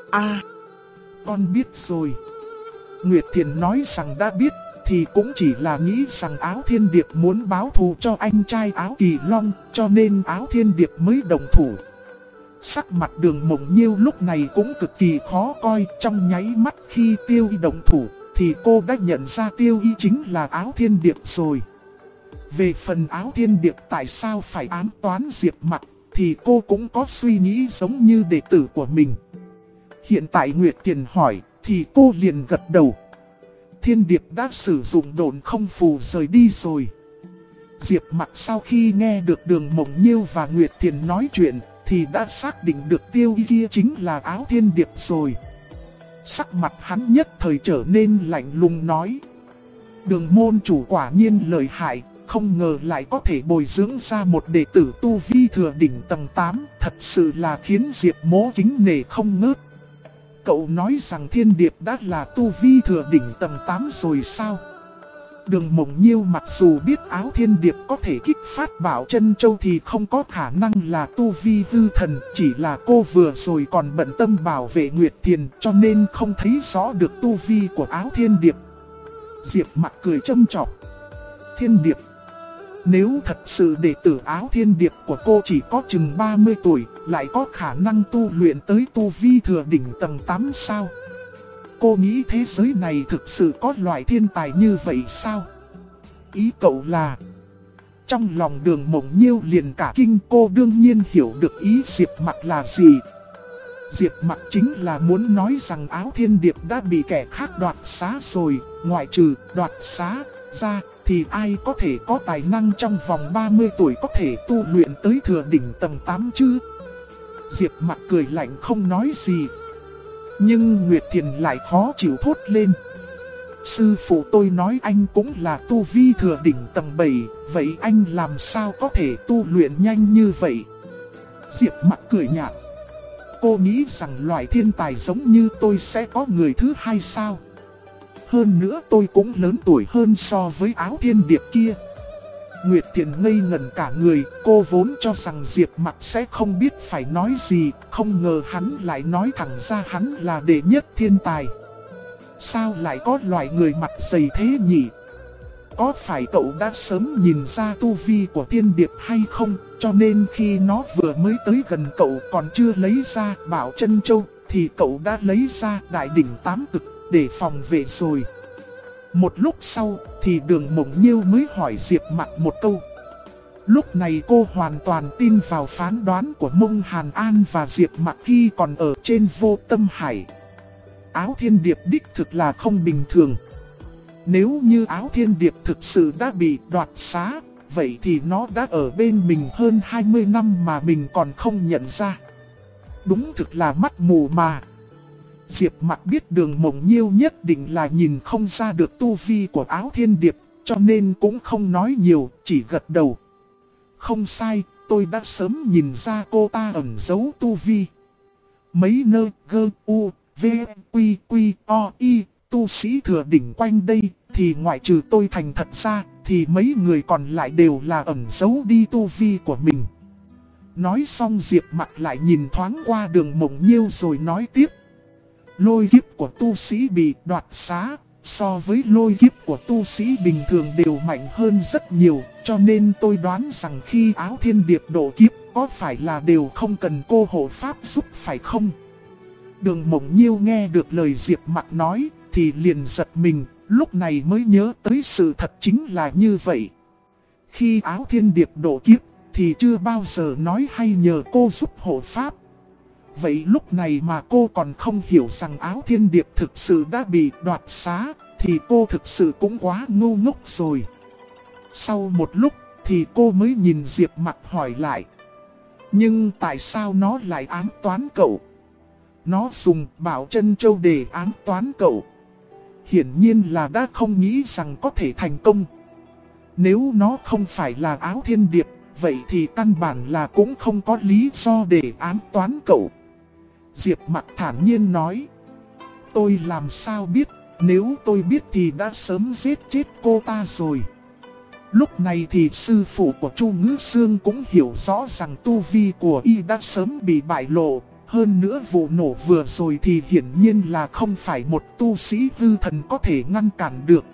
Con biết rồi. Nguyệt Thiền nói rằng đã biết, thì cũng chỉ là nghĩ rằng Áo Thiên Điệp muốn báo thù cho anh trai Áo Kỳ Long, cho nên Áo Thiên Điệp mới đồng thủ. Sắc mặt Đường Mộng Nhiêu lúc này cũng cực kỳ khó coi, trong nháy mắt khi Tiêu Y đồng thủ, thì cô đã nhận ra Tiêu Y chính là Áo Thiên Điệp rồi. Về phần Áo Thiên Điệp tại sao phải ám toán Diệp Mặc, thì cô cũng có suy nghĩ giống như đệ tử của mình. Hiện tại Nguyệt Thiền hỏi, thì cô liền gật đầu. Thiên Điệp đã sử dụng độn không phù rời đi rồi. Diệp Mặc sau khi nghe được Đường Mộng Nhiêu và Nguyệt Thiền nói chuyện, thì đã xác định được Tiêu Y kia chính là Áo Thiên Điệp rồi. Sắc mặt hắn nhất thời trở nên lạnh lùng nói. Đường môn chủ quả nhiên lợi hại, không ngờ lại có thể bồi dưỡng ra một đệ tử tu vi thừa đỉnh tầng 8, thật sự là khiến Diệp Mỗ kính nể không ngớt. Cậu nói rằng Thiên Điệp đã là tu vi thừa đỉnh tầng 8 rồi sao? Đường Mộng Nhiêu mặc dù biết Áo Thiên Điệp có thể kích phát Bảo Chân Châu thì không có khả năng là tu vi hư thần, chỉ là cô vừa rồi còn bận tâm bảo vệ Nguyệt Thiền cho nên không thấy rõ được tu vi của Áo Thiên Điệp. Diệp Mặc cười châm chọc. Thiên Điệp, nếu thật sự đệ tử Áo Thiên Điệp của cô chỉ có chừng 30 tuổi, lại có khả năng tu luyện tới tu vi thừa đỉnh tầng 8 sao? Cô nghĩ thế giới này thực sự có loại thiên tài như vậy sao? Ý cậu là... Trong lòng Đường Mộng Nhiêu liền cả kinh, cô đương nhiên hiểu được ý Diệp Mặc là gì. Diệp Mặc chính là muốn nói rằng Áo Thiên Điệp đã bị kẻ khác đoạt xá rồi, ngoại trừ đoạt xá ra thì ai có thể có tài năng trong vòng 30 tuổi có thể tu luyện tới thừa đỉnh tầng 8 chứ? Diệp Mặc cười lạnh không nói gì. Nhưng Nguyệt Thiền lại khó chịu thốt lên. Sư phụ, tôi nói anh cũng là tu vi thừa đỉnh tầng 7, vậy anh làm sao có thể tu luyện nhanh như vậy? Diệp Mặc cười nhạt. Cô nghĩ rằng loại thiên tài giống như tôi sẽ có người thứ hai sao? Hơn nữa tôi cũng lớn tuổi hơn so với Áo Thiên Điệp kia. Nguyệt Thiền ngây ngẩn cả người, cô vốn cho rằng Diệp Mặc sẽ không biết phải nói gì, không ngờ hắn lại nói thẳng ra hắn là đệ nhất thiên tài. Sao lại có loại người mặt dày thế nhỉ? Có phải cậu đã sớm nhìn ra tu vi của Thiên Điệp hay không, cho nên khi nó vừa mới tới gần cậu còn chưa lấy ra Bảo Chân Châu, thì cậu đã lấy ra Đại Đỉnh 8 Cực để phòng vệ rồi. Một lúc sau thì Đường Mộng Nhiêu mới hỏi Diệp Mặc một câu. Lúc này cô hoàn toàn tin vào phán đoán của Mông Hàn An và Diệp Mặc khi còn ở trên Vô Tâm Hải. Áo Thiên Điệp đích thực là không bình thường. Nếu như Áo Thiên Điệp thực sự đã bị đoạt xá, vậy thì nó đã ở bên mình hơn 20 năm mà mình còn không nhận ra. Đúng thực là mắt mù mà. Diệp Mặc biết Đường Mộng Nhiêu nhất định là nhìn không ra được tu vi của Áo Thiên Điệp, cho nên cũng không nói nhiều, chỉ gật đầu. Không sai, tôi đã sớm nhìn ra cô ta ẩn giấu tu vi. Mấy nơi gơ u, v, quy, quy, o, y, tu sĩ thừa đỉnh quanh đây, thì ngoại trừ tôi thành thật ra, thì mấy người còn lại đều là ẩn giấu đi tu vi của mình. Nói xong Diệp Mặc lại nhìn thoáng qua Đường Mộng Nhiêu rồi nói tiếp. Lôi kiếp của tu sĩ bị đoạt xá, so với lôi kiếp của tu sĩ bình thường đều mạnh hơn rất nhiều, cho nên tôi đoán rằng khi Áo Thiên Điệp độ kiếp có phải là đều không cần cô hộ pháp giúp phải không? Đường Mộng Nhiêu nghe được lời Diệp Mặc nói thì liền giật mình, lúc này mới nhớ tới sự thật chính là như vậy. Khi Áo Thiên Điệp độ kiếp thì chưa bao giờ nói hay nhờ cô giúp hộ pháp. Vậy lúc này mà cô còn không hiểu rằng Áo Thiên Điệp thực sự đã bị đoạt xá, thì cô thực sự cũng quá ngu ngốc rồi. Sau một lúc thì cô mới nhìn Diệp Mặc hỏi lại. Nhưng tại sao nó lại ám toán cậu? nó dùng Bảo Chân Châu để ám toán cậu. Hiển nhiên là đã không nghĩ rằng có thể thành công. Nếu nó không phải là Áo Thiên Điệp, vậy thì căn bản là cũng không có lý do để ám toán cậu. Diệp Mặc thản nhiên nói. Tôi làm sao biết, nếu tôi biết thì đã sớm giết chết cô ta rồi. Lúc này thì sư phụ của Chu Ngữ Sương cũng hiểu rõ rằng tu vi của y đã sớm bị bại lộ. Hơn nữa vụ nổ vừa rồi thì hiển nhiên là không phải một tu sĩ hư thần có thể ngăn cản được.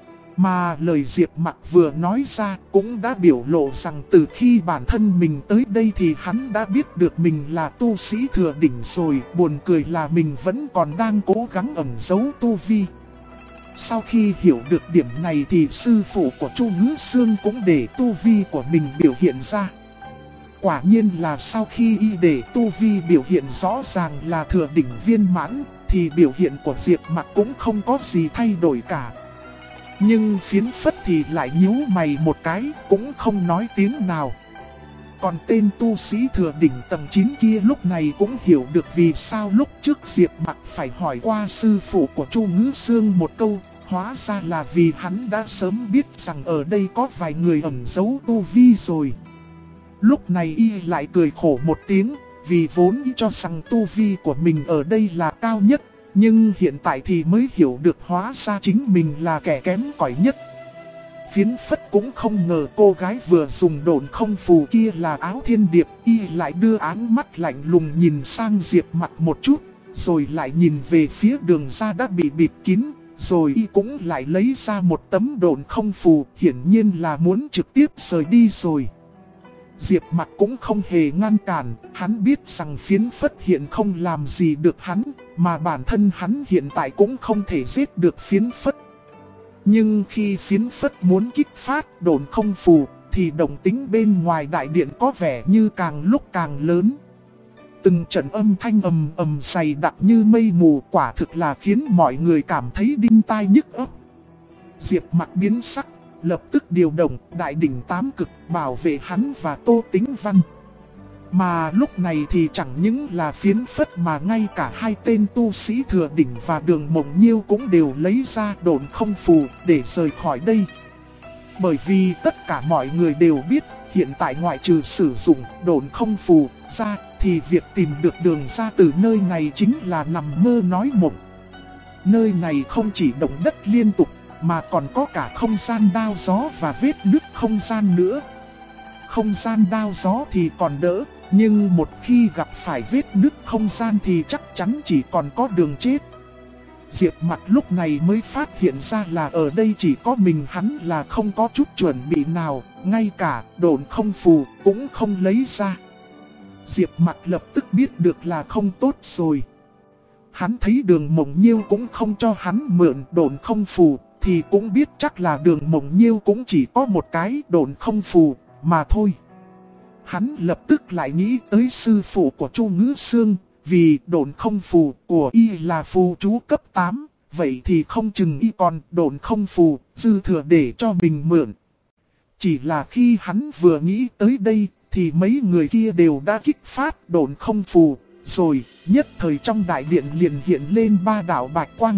Mà lời Diệp Mặc vừa nói ra cũng đã biểu lộ rằng từ khi bản thân mình tới đây thì hắn đã biết được mình là tu sĩ thừa đỉnh rồi. Buồn cười là mình vẫn còn đang cố gắng ẩn giấu tu vi. Sau khi hiểu được điểm này thì sư phụ của Chu Ngữ Sương cũng để tu vi của mình biểu hiện ra. Quả nhiên là sau khi y để tu vi biểu hiện rõ ràng là thừa đỉnh viên mãn, thì biểu hiện của Diệp Mặc cũng không có gì thay đổi cả. Nhưng Phiến Phất thì lại nhíu mày một cái, cũng không nói tiếng nào. Còn tên tu sĩ thừa đỉnh tầng 9 kia lúc này cũng hiểu được vì sao lúc trước Diệp Mặc phải hỏi qua sư phụ của Chu Ngữ Sương một câu. Hóa ra là vì hắn đã sớm biết rằng ở đây có vài người ẩn giấu tu vi rồi. Lúc này y lại cười khổ một tiếng, vì vốn y cho rằng tu vi của mình ở đây là cao nhất. Nhưng hiện tại thì mới hiểu được hóa ra chính mình là kẻ kém cỏi nhất. Phiến Phất cũng không ngờ cô gái vừa dùng độn không phù kia là Áo Thiên Điệp. Y lại đưa áng mắt lạnh lùng nhìn sang Diệp Mặc một chút, rồi lại nhìn về phía đường ra đã bị bịt kín. Rồi y cũng lại lấy ra một tấm độn không phù, hiển nhiên là muốn trực tiếp rời đi rồi. Diệp Mặc cũng không hề ngăn cản, hắn biết rằng Phiến Phất hiện không làm gì được hắn, mà bản thân hắn hiện tại cũng không thể giết được Phiến Phất. Nhưng khi Phiến Phất muốn kích phát độn không phù, thì động tĩnh bên ngoài đại điện có vẻ như càng lúc càng lớn. Từng trận âm thanh ầm ầm dày đặc như mây mù, quả thực là khiến mọi người cảm thấy đinh tai nhức óc. Diệp Mặc biến sắc, lập tức điều động đại đỉnh 8 cực bảo vệ hắn và Tô Tĩnh Văn. Mà lúc này thì chẳng những là Phiến Phất mà ngay cả hai tên tu sĩ thừa đỉnh và Đường Mộng Nhiêu cũng đều lấy ra độn không phù để rời khỏi đây. Bởi vì tất cả mọi người đều biết hiện tại ngoại trừ sử dụng độn không phù ra thì việc tìm được đường ra từ nơi này chính là nằm mơ nói mộng. Nơi này không chỉ động đất liên tục mà còn có cả không gian đao gió và vết nứt không gian nữa. Không gian đao gió thì còn đỡ, nhưng một khi gặp phải vết nứt không gian thì chắc chắn chỉ còn có đường chết. Diệp Mặc lúc này mới phát hiện ra là ở đây chỉ có mình hắn là không có chút chuẩn bị nào, ngay cả độn không phù cũng không lấy ra. Diệp Mặc lập tức biết được là không tốt rồi. Hắn thấy Đường Mộng Nhiêu cũng không cho hắn mượn độn không phù, thì cũng biết chắc là Đường Mộng Nhiêu cũng chỉ có một cái độn không phù mà thôi. Hắn lập tức lại nghĩ tới sư phụ của Chu Ngữ Sương, vì độn không phù của y là phù chú cấp 8, vậy thì không chừng y còn độn không phù dư thừa để cho mình mượn. Chỉ là khi hắn vừa nghĩ tới đây thì mấy người kia đều đã kích phát độn không phù, rồi nhất thời trong đại điện liền hiện lên 3 đạo bạch quang.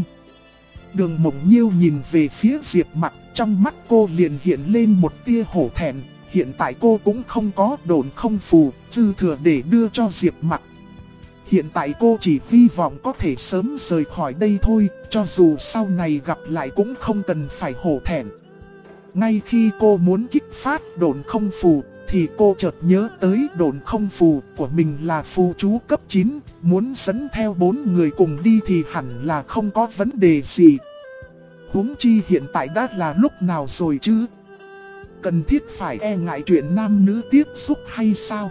Đường Mộng Nhiêu nhìn về phía Diệp Mặc, trong mắt cô liền hiện lên một tia hổ thẹn. Hiện tại cô cũng không có độn không phù dư thừa để đưa cho Diệp Mặc. Hiện tại cô chỉ hy vọng có thể sớm rời khỏi đây thôi, cho dù sau này gặp lại cũng không cần phải hổ thẹn. Ngay khi cô muốn kích phát độn không phù thì cô chợt nhớ tới độn không phù của mình là phù chú cấp 9, muốn dẫn theo 4 người cùng đi thì hẳn là không có vấn đề gì. Huống chi hiện tại đã là lúc nào rồi chứ? Cần thiết phải e ngại chuyện nam nữ tiếp xúc hay sao?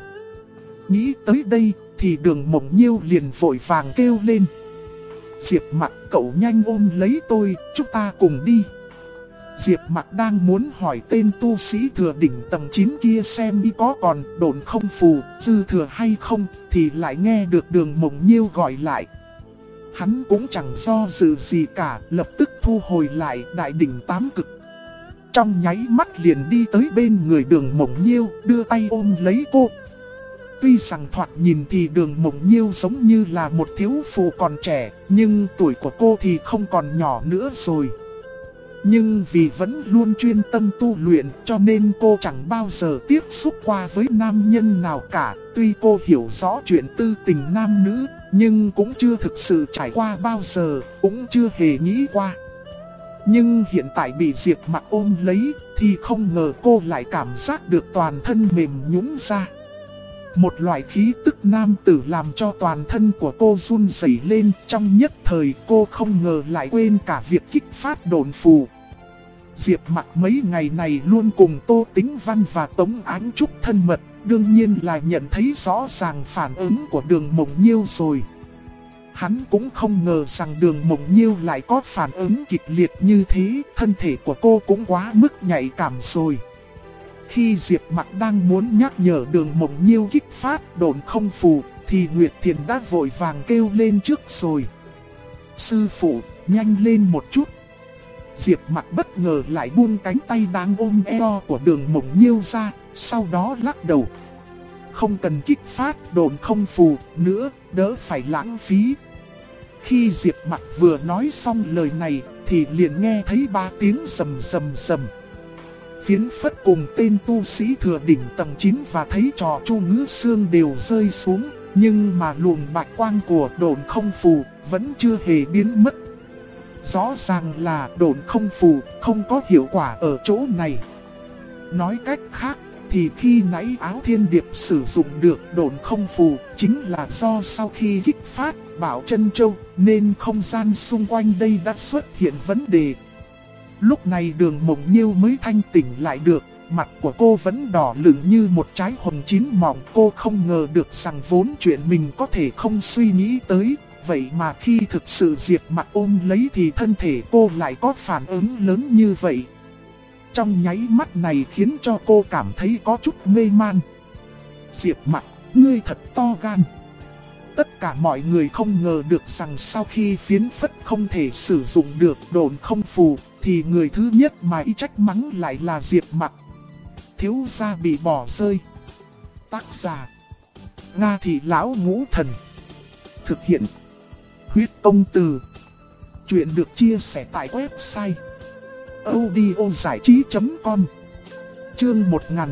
Nghĩ tới đây thì Đường Mộng Nhiêu liền vội vàng kêu lên. Diệp Mặc, cậu nhanh ôm lấy tôi, chúng ta cùng đi. Diệp Mặc đang muốn hỏi tên tu sĩ thừa đỉnh tầng 9 kia xem y có còn độn không phù dư thừa hay không, thì lại nghe được Đường Mộng Nhiêu gọi lại. Hắn cũng chẳng do dự gì cả, lập tức thu hồi lại đại đỉnh 8 cực. Trong nháy mắt liền đi tới bên người Đường Mộng Nhiêu, đưa tay ôm lấy cô. Tuy rằng thoạt nhìn thì Đường Mộng Nhiêu giống như là một thiếu phụ còn trẻ, nhưng tuổi của cô thì không còn nhỏ nữa rồi. Nhưng vì vẫn luôn chuyên tâm tu luyện cho nên cô chẳng bao giờ tiếp xúc qua với nam nhân nào cả. Tuy cô hiểu rõ chuyện tư tình nam nữ, nhưng cũng chưa thực sự trải qua bao giờ, cũng chưa hề nghĩ qua. Nhưng hiện tại bị Diệp Mặc ôm lấy thì không ngờ cô lại cảm giác được toàn thân mềm nhũn ra. Một loại khí tức nam tử làm cho toàn thân của cô run rẩy lên, trong nhất thời cô không ngờ lại quên cả việc kích phát độn phù. Diệp Mặc mấy ngày này luôn cùng Tô Tĩnh Văn và Tống Ánh Trúc thân mật, đương nhiên là nhận thấy rõ ràng phản ứng của Đường Mộng Nhiêu rồi. Hắn cũng không ngờ rằng Đường Mộng Nhiêu lại có phản ứng kịch liệt như thế, thân thể của cô cũng quá mức nhạy cảm rồi. Khi Diệp Mặc đang muốn nhắc nhở Đường Mộng Nhiêu kích phát độn không phù, thì Nguyệt Thiền đã vội vàng kêu lên trước rồi. Sư phụ, nhanh lên một chút. Diệp Mặc bất ngờ lại buông cánh tay đang ôm eo của Đường Mộng Nhiêu ra, sau đó lắc đầu. Không cần kích phát độn không phù nữa, đỡ phải lãng phí. Khi Diệp Mặc vừa nói xong lời này thì liền nghe thấy 3 tiếng sầm sầm sầm. Phiến phất cùng tên tu sĩ thừa đỉnh tầng 9 và thấy trò Chu Ngữ Xương đều rơi xuống, nhưng mà luồng bạch quang của độn không phù vẫn chưa hề biến mất. Rõ ràng là độn không phù không có hiệu quả ở chỗ này. Nói cách khác thì khi nãy Áo Thiên Điệp sử dụng được độn không phù chính là do sau khi kích phát Bảo Chân Châu nên không gian xung quanh đây đã xuất hiện vấn đề. Lúc này Đường Mộng Nhiêu mới thanh tỉnh lại được, mặt của cô vẫn đỏ lửng như một trái hồng chín mọng. Cô không ngờ được rằng vốn chuyện mình có thể không suy nghĩ tới, vậy mà khi thực sự Diệp Mặc ôm lấy thì thân thể cô lại có phản ứng lớn như vậy. Trong nháy mắt này khiến cho cô cảm thấy có chút mê man. Diệp Mặc, ngươi thật to gan. Tất cả mọi người không ngờ được rằng sau khi phiến phất không thể sử dụng được độn không phù, thì người thứ nhất mà y trách mắng lại là Diệp Mặc. Thiếu gia bị bỏ rơi. Tác giả: Nga Thị Lão Ngũ Thần. Thực hiện: Huyết Công Từ. Chuyện được chia sẻ tại website audiozảichí.com. Chương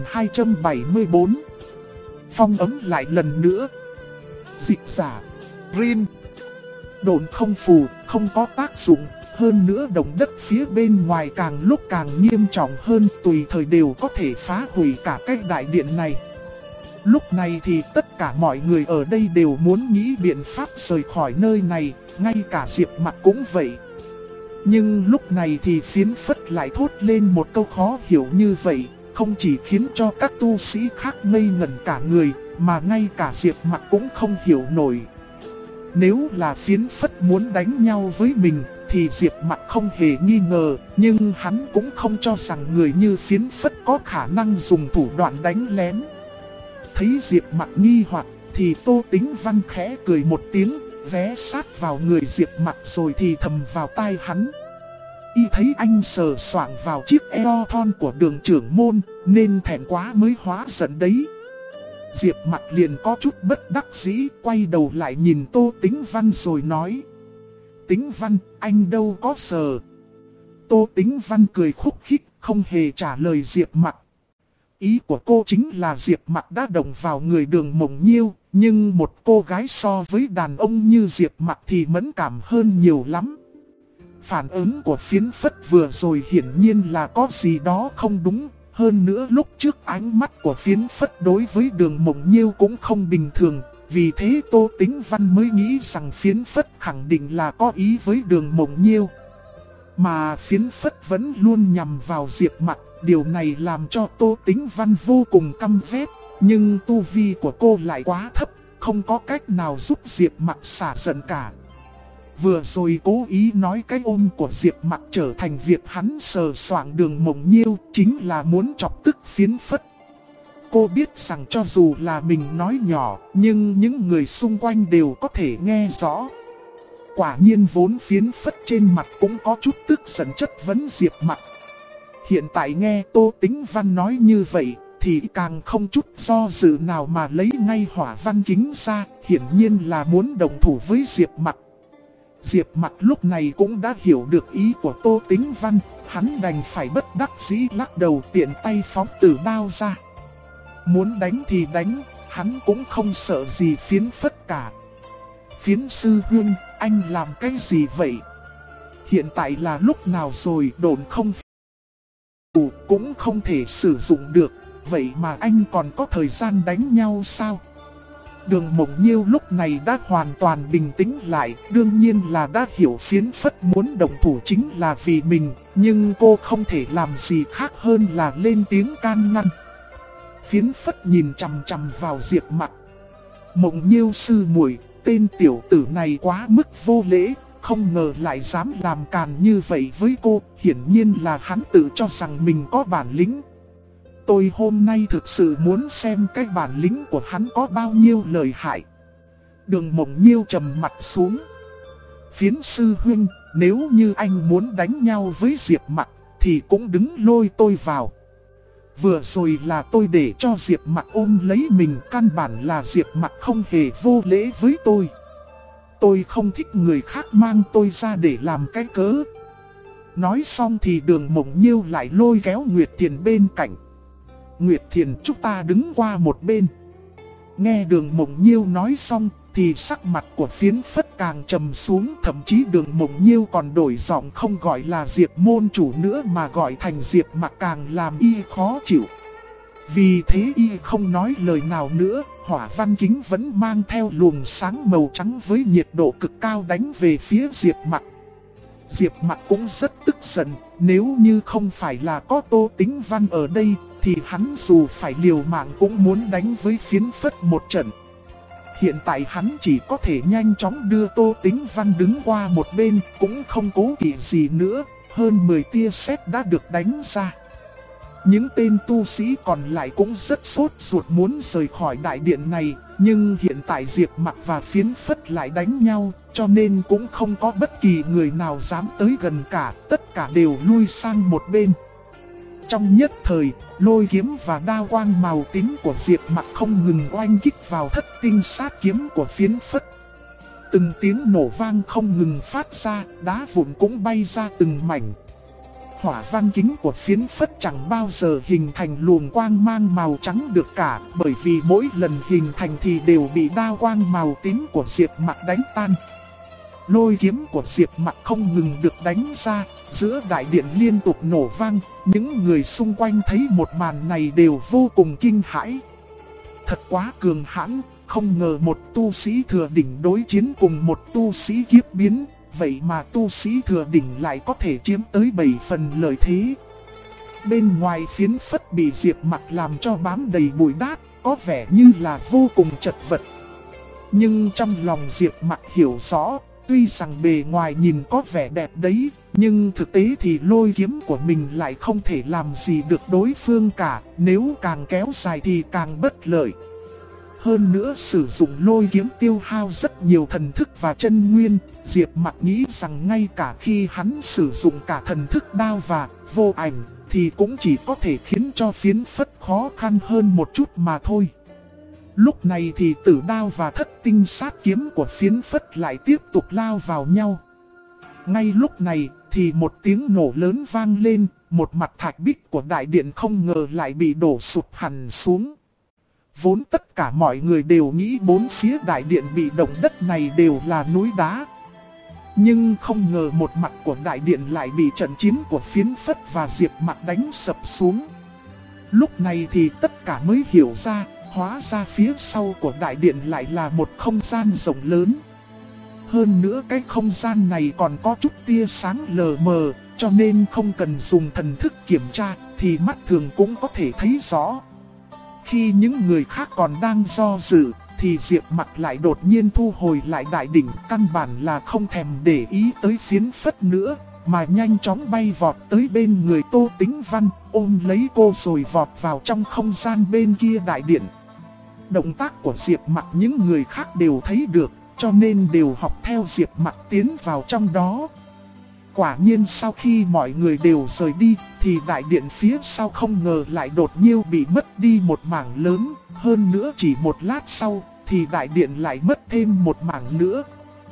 1274. Phong ấm lại lần nữa. Dịch giả: Rin. Độn không phù không có tác dụng, hơn nữa động đất phía bên ngoài càng lúc càng nghiêm trọng hơn, tùy thời đều có thể phá hủy cả cái đại điện này. Lúc này thì tất cả mọi người ở đây đều muốn nghĩ biện pháp rời khỏi nơi này, ngay cả Diệp Mặc cũng vậy. Nhưng lúc này thì phiến phất lại thốt lên một câu khó hiểu như vậy, không chỉ khiến cho các tu sĩ khác ngây ngẩn cả người, mà ngay cả Diệp Mặc cũng không hiểu nổi. Nếu là phiến phất muốn đánh nhau với mình thì Diệp Mặc không hề nghi ngờ, nhưng hắn cũng không cho rằng người như phiến phất có khả năng dùng thủ đoạn đánh lén. Thấy Diệp Mặc nghi hoặc thì Tô Tĩnh Văn khẽ cười một tiếng, ghé sát vào người Diệp Mặc rồi thì thầm vào tai hắn. Y thấy anh sờ soạng vào chiếc eo thon của Đường trưởng môn nên thẹn quá mới hóa giận đấy. Diệp Mặc liền có chút bất đắc dĩ, quay đầu lại nhìn Tô Tĩnh Văn rồi nói: Tĩnh Văn, anh đâu có sờ. Tô Tĩnh Văn cười khúc khích, không hề trả lời Diệp Mặc. Ý của cô chính là Diệp Mặc đã động vào người Đường Mộng Nhiêu, nhưng một cô gái so với đàn ông như Diệp Mặc thì mẫn cảm hơn nhiều lắm. Phản ứng của phiến phất vừa rồi hiển nhiên là có gì đó không đúng. Hơn nữa lúc trước ánh mắt của phiến phất đối với Đường Mộng Nhiêu cũng không bình thường. Vì thế Tô Tĩnh Văn mới nghĩ rằng phiến phất khẳng định là có ý với Đường Mộng Nhiêu. Mà phiến phất vẫn luôn nhằm vào Diệp Mặc. Điều này làm cho Tô Tĩnh Văn vô cùng căm ghét. Nhưng tu vi của cô lại quá thấp, không có cách nào giúp Diệp Mặc xả giận cả. Vừa rồi cố ý nói cái ôm của Diệp Mặc trở thành việc hắn sờ soạng Đường Mộng Nhiêu, chính là muốn chọc tức phiến phất. Cô biết rằng cho dù là mình nói nhỏ, nhưng những người xung quanh đều có thể nghe rõ. Quả nhiên vốn phiến phất trên mặt cũng có chút tức giận chất vấn Diệp Mặc. Hiện tại nghe Tô Tĩnh Văn nói như vậy, thì càng không chút do dự nào mà lấy ngay hỏa văn kính ra, hiển nhiên là muốn đồng thủ với Diệp Mặc. Diệp Mặc lúc này cũng đã hiểu được ý của Tô Tĩnh Văn, hắn đành phải bất đắc dĩ lắc đầu, tiện tay phóng tử đao ra. Muốn đánh thì đánh, hắn cũng không sợ gì Phiến Phất cả. Phiến sư huynh, anh làm cái gì vậy? Hiện tại là lúc nào rồi, đồn không cũng không thể sử dụng được, vậy mà anh còn có thời gian đánh nhau sao? Đường Mộng Nhiêu lúc này đã hoàn toàn bình tĩnh lại, đương nhiên là đã hiểu Phiến Phất muốn động thủ chính là vì mình, nhưng cô không thể làm gì khác hơn là lên tiếng can ngăn. Phiến Phất nhìn chằm chằm vào Diệp Mặc. Mộng Nhiêu sư muội, tên tiểu tử này quá mức vô lễ, không ngờ lại dám làm càn như vậy với cô, hiển nhiên là hắn tự cho rằng mình có bản lĩnh. Tôi hôm nay thực sự muốn xem cái bản lĩnh của hắn có bao nhiêu lợi hại. Đường Mộng Nhiêu trầm mặt xuống. Phiến sư huynh, nếu như anh muốn đánh nhau với Diệp Mặc thì cũng đứng lôi tôi vào. Vừa rồi là tôi để cho Diệp Mặc ôm lấy mình, căn bản là Diệp Mặc không hề vô lễ với tôi. Tôi không thích người khác mang tôi ra để làm cái cớ. Nói xong thì Đường Mộng Nhiêu lại lôi kéo Nguyệt Thiền bên cạnh. Nguyệt Thiền, chúng ta đứng qua một bên. Nghe Đường Mộng Nhiêu nói xong thì sắc mặt của Phiến Phất càng trầm xuống. Thậm chí Đường Mộng Nhiêu còn đổi giọng, không gọi là Diệp môn chủ nữa mà gọi thành Diệp Mặc, càng làm y khó chịu. Vì thế y không nói lời nào nữa, hỏa văn kính vẫn mang theo luồng sáng màu trắng với nhiệt độ cực cao đánh về phía Diệp Mặc. Diệp Mặc cũng rất tức giận, nếu như không phải là có Tô Tĩnh Văn ở đây thì hắn dù phải liều mạng cũng muốn đánh với Phiến Phất một trận. Hiện tại hắn chỉ có thể nhanh chóng đưa Tô Tĩnh Văn đứng qua một bên, cũng không cố kỵ gì nữa, hơn 10 tia sét đã được đánh ra. Những tên tu sĩ còn lại cũng rất sốt ruột muốn rời khỏi đại điện này, nhưng hiện tại Diệp Mặc và Phiến Phất lại đánh nhau, cho nên cũng không có bất kỳ người nào dám tới gần cả, tất cả đều lui sang một bên. Trong nhất thời, lôi kiếm và đao quang màu tím của Diệp Mặc không ngừng oanh kích vào thất tinh sát kiếm của Phiến Phất. Từng tiếng nổ vang không ngừng phát ra, đá vụn cũng bay ra từng mảnh. Hỏa văn kính của Phiến Phất chẳng bao giờ hình thành luồng quang mang màu trắng được cả, bởi vì mỗi lần hình thành thì đều bị đao quang màu tím của Diệp Mặc đánh tan. Lôi kiếm của Diệp Mặc không ngừng được đánh ra, giữa đại điện liên tục nổ vang, những người xung quanh thấy một màn này đều vô cùng kinh hãi. Thật quá cường hãn, không ngờ một tu sĩ thừa đỉnh đối chiến cùng một tu sĩ kiếp biến, vậy mà tu sĩ thừa đỉnh lại có thể chiếm tới 7 phần lợi thế. Bên ngoài Phiến Phất bị Diệp Mặc làm cho bám đầy bụi đát, có vẻ như là vô cùng chật vật. Nhưng trong lòng Diệp Mặc hiểu rõ, tuy rằng bề ngoài nhìn có vẻ đẹp đấy, nhưng thực tế thì lôi kiếm của mình lại không thể làm gì được đối phương cả, nếu càng kéo dài thì càng bất lợi. Hơn nữa sử dụng lôi kiếm tiêu hao rất nhiều thần thức và chân nguyên, Diệp Mặc nghĩ rằng ngay cả khi hắn sử dụng cả thần thức đao và vô ảnh thì cũng chỉ có thể khiến cho Phiến Phất khó khăn hơn một chút mà thôi. Lúc này thì tử đao và thất tinh sát kiếm của Phiến Phất lại tiếp tục lao vào nhau. Ngay lúc này thì một tiếng nổ lớn vang lên, một mặt thạch bích của đại điện không ngờ lại bị đổ sụp hẳn xuống. Vốn tất cả mọi người đều nghĩ bốn phía đại điện bị động đất này đều là núi đá. Nhưng không ngờ một mặt của đại điện lại bị trận chiến của Phiến Phất và Diệp Mặc đánh sập xuống. Lúc này thì tất cả mới hiểu ra, hóa ra phía sau của đại điện lại là một không gian rộng lớn. Hơn nữa cái không gian này còn có chút tia sáng lờ mờ, cho nên không cần dùng thần thức kiểm tra thì mắt thường cũng có thể thấy rõ. Khi những người khác còn đang do dự thì Diệp Mặc lại đột nhiên thu hồi lại đại đỉnh, căn bản là không thèm để ý tới Phiến Phất nữa, mà nhanh chóng bay vọt tới bên người Tô Tĩnh Văn, ôm lấy cô rồi vọt vào trong không gian bên kia đại điện. Động tác của Diệp Mặc những người khác đều thấy được, cho nên đều học theo Diệp Mặc tiến vào trong đó. Quả nhiên sau khi mọi người đều rời đi, thì đại điện phía sau không ngờ lại đột nhiên bị mất đi một mảng lớn. Hơn nữa chỉ một lát sau, thì đại điện lại mất thêm một mảng nữa.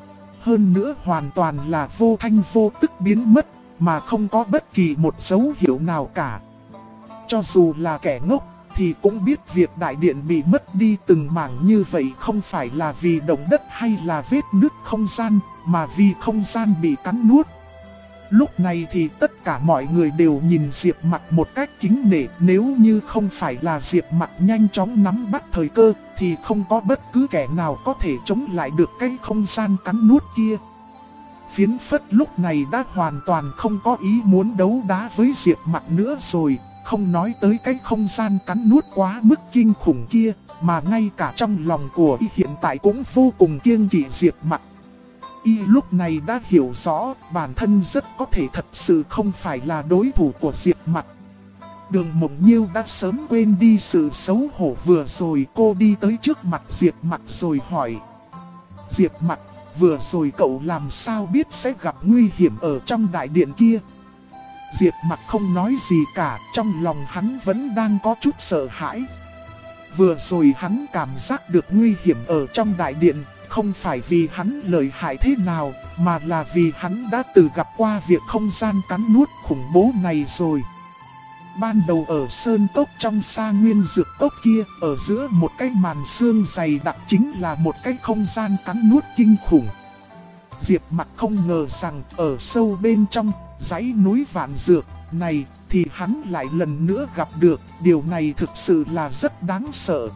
Hơn nữa hoàn toàn là vô thanh vô tức biến mất, mà không có bất kỳ một dấu hiệu nào cả. Cho dù là kẻ ngốc, thì cũng biết việc đại điện bị mất đi từng mảng như vậy không phải là vì động đất hay là vết nứt không gian, mà vì không gian bị cắn nuốt. Lúc này thì tất cả mọi người đều nhìn Diệp Mặc một cách kính nể. Nếu như không phải là Diệp Mặc nhanh chóng nắm bắt thời cơ, thì không có bất cứ kẻ nào có thể chống lại được cái không gian cắn nuốt kia. Phiến Phất lúc này đã hoàn toàn không có ý muốn đấu đá với Diệp Mặc nữa rồi. Không nói tới cái không gian cắn nuốt quá mức kinh khủng kia, mà ngay cả trong lòng của y hiện tại cũng vô cùng kiêng kỵ Diệp Mặc. Y lúc này đã hiểu rõ bản thân rất có thể thật sự không phải là đối thủ của Diệp Mặc. Đường Mộng Nhiêu đã sớm quên đi sự xấu hổ vừa rồi, cô đi tới trước mặt Diệp Mặc rồi hỏi: Diệp Mặc, vừa rồi cậu làm sao biết sẽ gặp nguy hiểm ở trong đại điện kia? Diệp Mặc không nói gì cả, trong lòng hắn vẫn đang có chút sợ hãi. Vừa rồi hắn cảm giác được nguy hiểm ở trong đại điện, không phải vì hắn lợi hại thế nào, mà là vì hắn đã từng gặp qua việc không gian cắn nuốt khủng bố này rồi. Ban đầu ở sơn cốc trong Sa Nguyên Dược Cốc kia, ở giữa một cái màn sương dày đặc chính là một cái không gian cắn nuốt kinh khủng. Diệp Mặc không ngờ rằng ở sâu bên trong dãy núi Vạn Dược này thì hắn lại lần nữa gặp được, điều này thực sự là rất đáng sợ.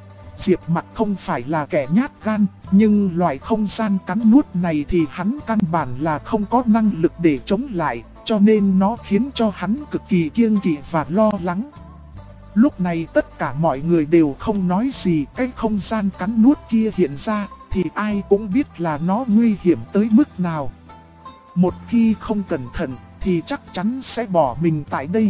Diệp Mặc không phải là kẻ nhát gan, nhưng loại không gian cắn nuốt này thì hắn căn bản là không có năng lực để chống lại, cho nên nó khiến cho hắn cực kỳ kiêng kỵ và lo lắng. Lúc này tất cả mọi người đều không nói gì, cái không gian cắn nuốt kia hiện ra thì ai cũng biết là nó nguy hiểm tới mức nào. Một khi không cẩn thận thì chắc chắn sẽ bỏ mình tại đây.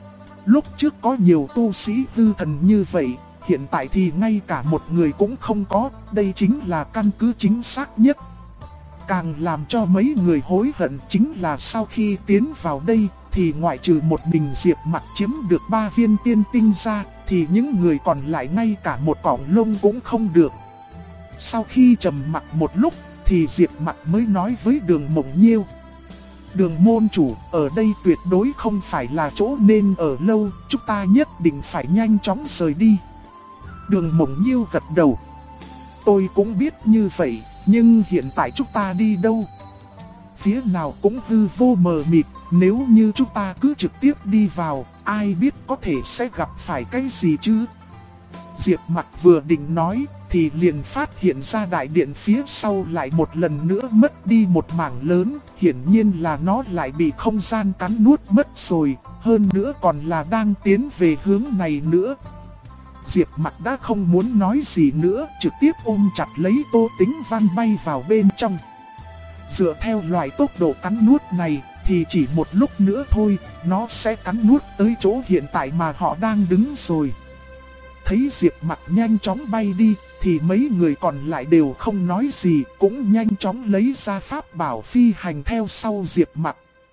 Lúc trước có nhiều tu sĩ hư thần như vậy, hiện tại thì ngay cả một người cũng không có, đây chính là căn cứ chính xác nhất. Càng làm cho mấy người hối hận chính là sau khi tiến vào đây, thì ngoại trừ một mình Diệp Mặc chiếm được 3 viên tiên tinh ra, thì những người còn lại ngay cả một cọng lông cũng không được. Sau khi trầm mặc một lúc, thì Diệp Mặc mới nói với Đường Mộng Nhiêu: Đường môn chủ, ở đây tuyệt đối không phải là chỗ nên ở lâu, chúng ta nhất định phải nhanh chóng rời đi. Đường Mộng Nhiêu gật đầu: Tôi cũng biết như vậy, nhưng hiện tại chúng ta đi đâu? Phía nào cũng hư vô mờ mịt, nếu như chúng ta cứ trực tiếp đi vào, ai biết có thể sẽ gặp phải cái gì chứ? Diệp Mặc vừa định nói, thì liền phát hiện ra đại điện phía sau lại một lần nữa mất đi một mảng lớn, hiển nhiên là nó lại bị không gian cắn nuốt mất rồi, hơn nữa còn là đang tiến về hướng này nữa. Diệp Mặc đã không muốn nói gì nữa, trực tiếp ôm chặt lấy Tô Tĩnh Văn bay vào bên trong. Dựa theo loại tốc độ cắn nuốt này, thì chỉ một lúc nữa thôi, nó sẽ cắn nuốt tới chỗ hiện tại mà họ đang đứng rồi. Thấy Diệp Mặc nhanh chóng bay đi, thì mấy người còn lại đều không nói gì, cũng nhanh chóng lấy ra pháp bảo phi hành theo sau Diệp Mặc.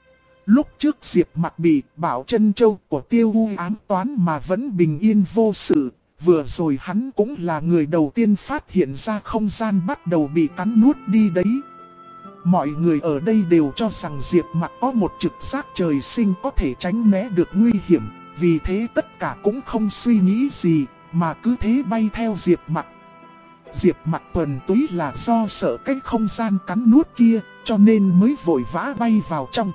Lúc trước Diệp Mặc bị Bảo Chân Châu của Tiêu U ám toán mà vẫn bình yên vô sự, vừa rồi hắn cũng là người đầu tiên phát hiện ra không gian bắt đầu bị cắn nuốt đi đấy. Mọi người ở đây đều cho rằng Diệp Mặc có một trực giác trời sinh có thể tránh né được nguy hiểm, vì thế tất cả cũng không suy nghĩ gì, mà cứ thế bay theo Diệp Mặc. Diệp Mặc thuần túy là do sợ cái không gian cắn nuốt kia, cho nên mới vội vã bay vào trong.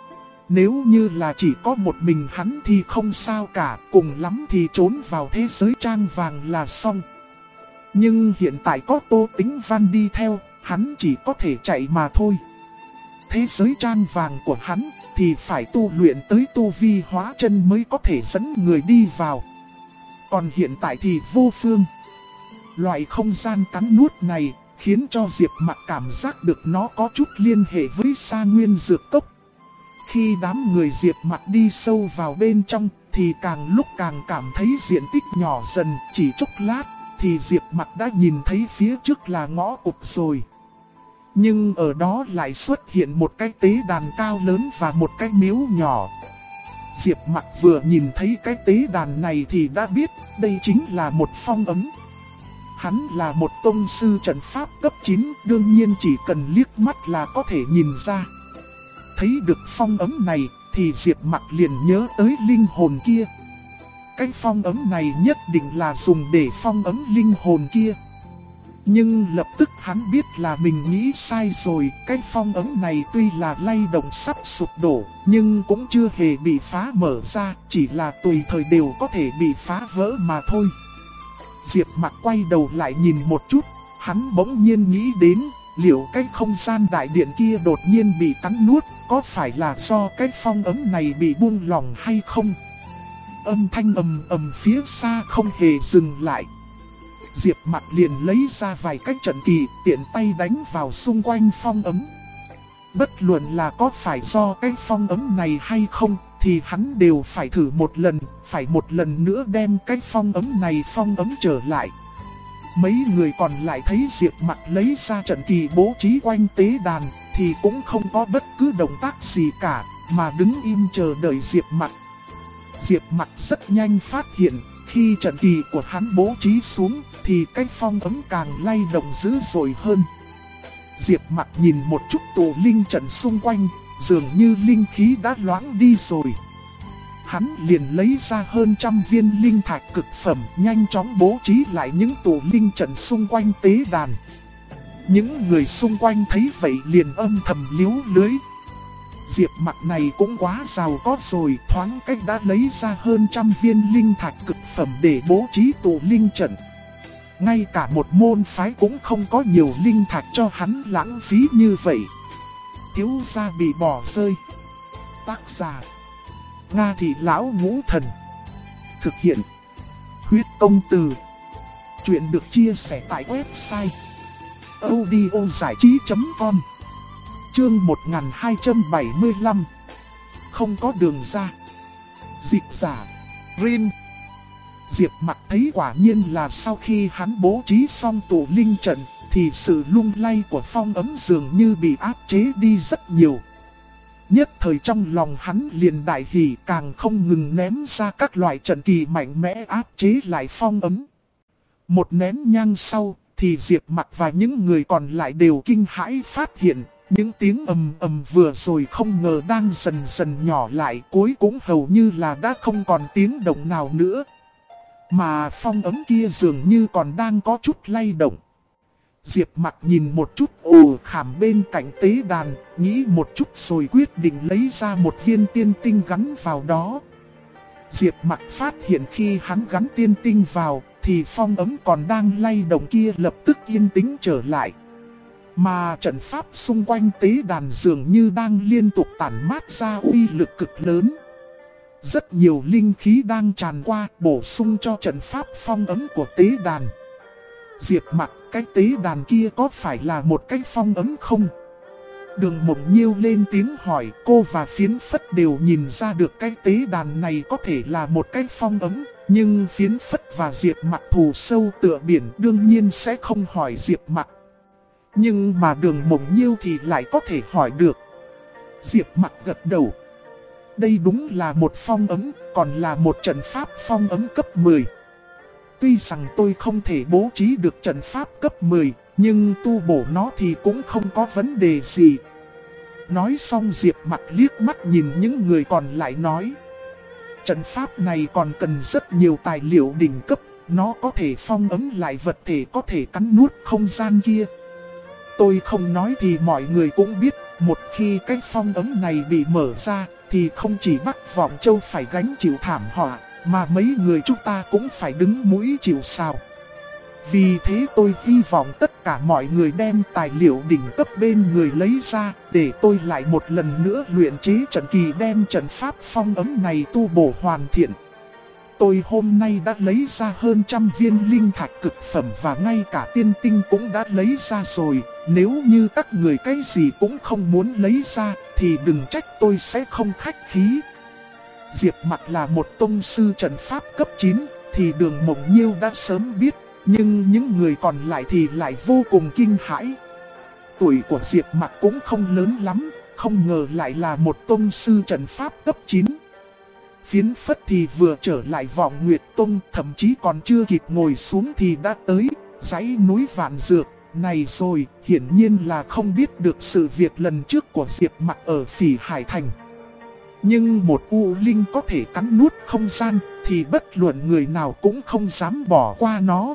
Nếu như là chỉ có một mình hắn thì không sao cả, cùng lắm thì trốn vào thế giới trang vàng là xong. Nhưng hiện tại có Tô Tĩnh Văn đi theo, hắn chỉ có thể chạy mà thôi. Thế giới trang vàng của hắn thì phải tu luyện tới tu vi hóa chân mới có thể dẫn người đi vào. Còn hiện tại thì vô phương. Loại không gian cắn nuốt này khiến cho Diệp Mặc cảm giác được nó có chút liên hệ với Sa Nguyên Dược Cốc. Khi đám người Diệp Mặc đi sâu vào bên trong thì càng lúc càng cảm thấy diện tích nhỏ dần, chỉ chốc lát thì Diệp Mặc đã nhìn thấy phía trước là ngõ cụt rồi. Nhưng ở đó lại xuất hiện một cái tế đàn cao lớn và một cái miếu nhỏ. Diệp Mặc vừa nhìn thấy cái tế đàn này thì đã biết đây chính là một phong ấn. Hắn là một tông sư trận pháp cấp 9, đương nhiên chỉ cần liếc mắt là có thể nhìn ra. Thấy được phong ấn này thì Diệp Mặc liền nhớ tới linh hồn kia. Cái phong ấn này nhất định là dùng để phong ấn linh hồn kia. Nhưng lập tức hắn biết là mình nghĩ sai rồi. Cái phong ấn này tuy là lay động sắp sụp đổ, nhưng cũng chưa hề bị phá mở ra, chỉ là tùy thời đều có thể bị phá vỡ mà thôi. Diệp Mặc quay đầu lại nhìn một chút, hắn bỗng nhiên nghĩ đến, liệu cái không gian đại điện kia đột nhiên bị cắn nuốt, có phải là do cái phong ấn này bị buông lỏng hay không? Âm thanh ầm ầm phía xa không hề dừng lại. Diệp Mặc liền lấy ra vài cách trận kỳ, tiện tay đánh vào xung quanh phong ấn. Bất luận là có phải do cái phong ấn này hay không, thì hắn đều phải thử một lần, phải một lần nữa đem cái phong ấn này phong ấn trở lại. Mấy người còn lại thấy Diệp Mặc lấy ra trận kỳ bố trí quanh tế đàn, thì cũng không có bất cứ động tác gì cả, mà đứng im chờ đợi Diệp Mặc. Diệp Mặc rất nhanh phát hiện, khi trận kỳ của hắn bố trí xuống, thì cái phong ấn càng lay động dữ dội hơn. Diệp Mặc nhìn một chút tụ linh trận xung quanh, dường như linh khí đã loãng đi rồi. Hắn liền lấy ra hơn 100 viên linh thạch cực phẩm, nhanh chóng bố trí lại những tụ linh trận xung quanh tế đàn. Những người xung quanh thấy vậy liền âm thầm liếu lưới. Diệp Mặc này cũng quá giàu có rồi, thoáng cách đã lấy ra hơn 100 viên linh thạch cực phẩm để bố trí tụ linh trận. Ngay cả một môn phái cũng không có nhiều linh thạch cho hắn lãng phí như vậy. Thiếu gia bị bỏ rơi. Tác giả: Nga Thị Lão Ngũ Thần. Thực hiện: Huyết Công Từ. Chuyện được chia sẻ tại website audiozảichí.com. Chương 1275. Không có đường ra. Dịch giả: Rin. Diệp Mặc thấy quả nhiên là sau khi hắn bố trí xong tụ linh trận, thì sự lung lay của phong ấn dường như bị áp chế đi rất nhiều. Nhất thời trong lòng hắn liền đại hỉ, càng không ngừng ném ra các loại trận kỳ mạnh mẽ áp chế lại phong ấn. Một nén nhang sau, thì Diệp Mặc và những người còn lại đều kinh hãi phát hiện, những tiếng ầm ầm vừa rồi không ngờ đang dần dần nhỏ lại, cuối cũng hầu như là đã không còn tiếng động nào nữa. Mà phong ấn kia dường như còn đang có chút lay động. Diệp Mặc nhìn một chút ồ khảm bên cạnh tế đàn, nghĩ một chút rồi quyết định lấy ra một viên tiên tinh gắn vào đó. Diệp Mặc phát hiện khi hắn gắn tiên tinh vào, thì phong ấn còn đang lay động kia lập tức yên tĩnh trở lại. Mà trận pháp xung quanh tế đàn dường như đang liên tục tản mát ra uy lực cực lớn. Rất nhiều linh khí đang tràn qua, bổ sung cho trận pháp phong ấn của tế đàn. Diệp Mặc, cái tế đàn kia có phải là một cái phong ấn không? Đường Mộng Nhiêu lên tiếng hỏi, cô và Phiến Phất đều nhìn ra được cái tế đàn này có thể là một cái phong ấn. Nhưng Phiến Phất và Diệp Mặc thù sâu tựa biển, đương nhiên sẽ không hỏi Diệp Mặc. Nhưng mà Đường Mộng Nhiêu thì lại có thể hỏi được. Diệp Mặc gật đầu. Đây đúng là một phong ấn, còn là một trận pháp phong ấn cấp 10. Tuy rằng tôi không thể bố trí được trận pháp cấp 10, nhưng tu bổ nó thì cũng không có vấn đề gì. Nói xong Diệp Mặc liếc mắt nhìn những người còn lại nói. Trận pháp này còn cần rất nhiều tài liệu đỉnh cấp, nó có thể phong ấn lại vật thể có thể cắn nuốt không gian kia. Tôi không nói thì mọi người cũng biết, một khi cái phong ấn này bị mở ra, thì không chỉ Bắc Vọng Châu phải gánh chịu thảm họa, mà mấy người chúng ta cũng phải đứng mũi chịu sào. Vì thế tôi hy vọng tất cả mọi người đem tài liệu đỉnh cấp bên người lấy ra, để tôi lại một lần nữa luyện chế trận kỳ đem trận pháp phong ấn này tu bổ hoàn thiện. Tôi hôm nay đã lấy ra hơn 100 viên linh thạch cực phẩm và ngay cả tiên tinh cũng đã lấy ra rồi. Nếu như các người cái gì cũng không muốn lấy ra, thì đừng trách tôi sẽ không khách khí. Diệp Mặc là một tông sư trận pháp cấp 9, thì Đường Mộng Nhiêu đã sớm biết, nhưng những người còn lại thì lại vô cùng kinh hãi. tuổi của Diệp Mặc cũng không lớn lắm, không ngờ lại là một tông sư trận pháp cấp 9. Phiến phất thì vừa trở lại Vọng Nguyệt Tông, thậm chí còn chưa kịp ngồi xuống thì đã tới dãy núi Vạn Dược này rồi. Hiển nhiên là không biết được sự việc lần trước của Diệp Mặc ở Phỉ Hải Thành. Nhưng một U Linh có thể cắn nuốt không gian thì bất luận người nào cũng không dám bỏ qua nó.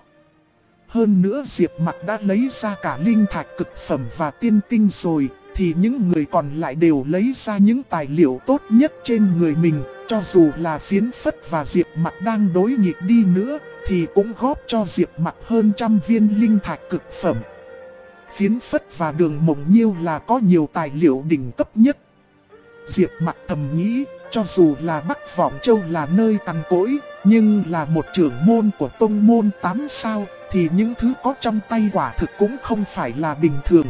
Hơn nữa Diệp Mặc đã lấy ra cả linh thạch cực phẩm và tiên tinh rồi, thì những người còn lại đều lấy ra những tài liệu tốt nhất trên người mình. Cho dù là Phiến Phất và Diệp Mặc đang đối nghịch đi nữa, thì cũng góp cho Diệp Mặc hơn 100 viên linh thạch cực phẩm. Phiến Phất và Đường Mộng Nhiêu là có nhiều tài liệu đỉnh cấp nhất. Diệp Mặc thầm nghĩ, cho dù là Bắc Vọng Châu là nơi cằn cỗi, nhưng là một trưởng môn của tông môn 8 sao, thì những thứ có trong tay quả thực cũng không phải là bình thường.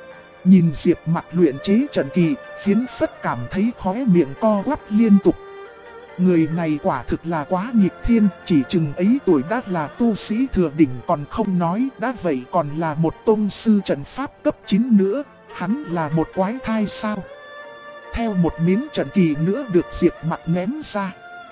Nhìn Diệp Mặc luyện chế trận kỳ, Phiến Phất cảm thấy khóe miệng co quắp liên tục. Người này quả thực là quá nghịch thiên, chỉ chừng ấy tuổi đã là tu sĩ thừa đỉnh còn không nói, đã vậy còn là một tông sư trận pháp cấp 9 nữa, hắn là một quái thai sao? Theo một miếng trận kỳ nữa được Diệp Mặc ném ra,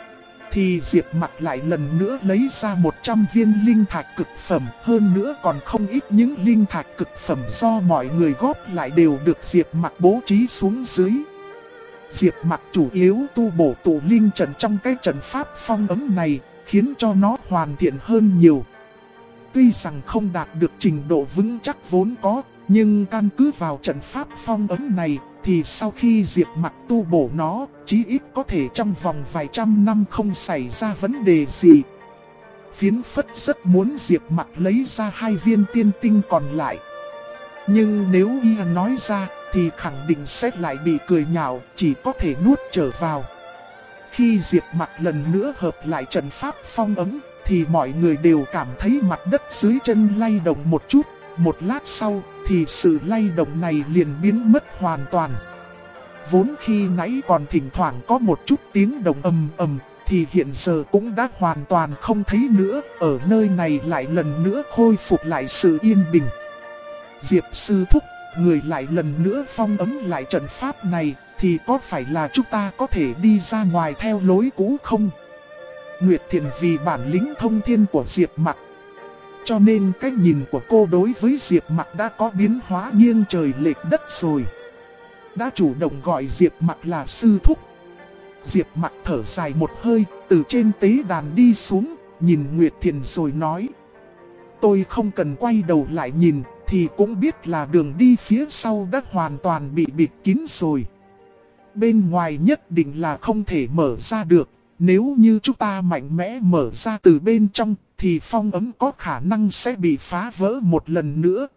thì Diệp Mặc lại lần nữa lấy ra 100 viên linh thạch cực phẩm, hơn nữa còn không ít những linh thạch cực phẩm do mọi người góp lại đều được Diệp Mặc bố trí xuống dưới. Diệp Mặc chủ yếu tu bổ tụ linh trận trong cái trận pháp phong ấm này, khiến cho nó hoàn thiện hơn nhiều. Tuy rằng không đạt được trình độ vững chắc vốn có, nhưng căn cứ vào trận pháp phong ấm này, thì sau khi Diệp Mặc tu bổ nó, chí ít có thể trong vòng vài trăm năm không xảy ra vấn đề gì. Phiến Phất rất muốn Diệp Mặc lấy ra 2 viên tiên tinh còn lại. Nhưng nếu y nói ra, thì khẳng định sẽ lại bị cười nhạo, chỉ có thể nuốt trở vào. Khi Diệp Mặc lần nữa hợp lại trận pháp phong ấm, thì mọi người đều cảm thấy mặt đất dưới chân lay động một chút. Một lát sau, thì sự lay động này liền biến mất hoàn toàn. Vốn khi nãy còn thỉnh thoảng có một chút tiếng động ầm ầm, thì hiện giờ cũng đã hoàn toàn không thấy nữa. Ở nơi này lại lần nữa khôi phục lại sự yên bình. Diệp sư thúc, người lại lần nữa phong ấm lại trận pháp này, thì có phải là chúng ta có thể đi ra ngoài theo lối cũ không? Nguyệt Thiền vì bản lĩnh thông thiên của Diệp Mặc, cho nên cái nhìn của cô đối với Diệp Mặc đã có biến hóa nghiêng trời lệch đất rồi. Đã chủ động gọi Diệp Mặc là sư thúc. Diệp Mặc thở dài một hơi, từ trên tế đàn đi xuống, nhìn Nguyệt Thiền rồi nói: tôi không cần quay đầu lại nhìn, thì cũng biết là đường đi phía sau đã hoàn toàn bị bịt kín rồi. Bên ngoài nhất định là không thể mở ra được. Nếu như chúng ta mạnh mẽ mở ra từ bên trong, thì phong ấm có khả năng sẽ bị phá vỡ một lần nữa.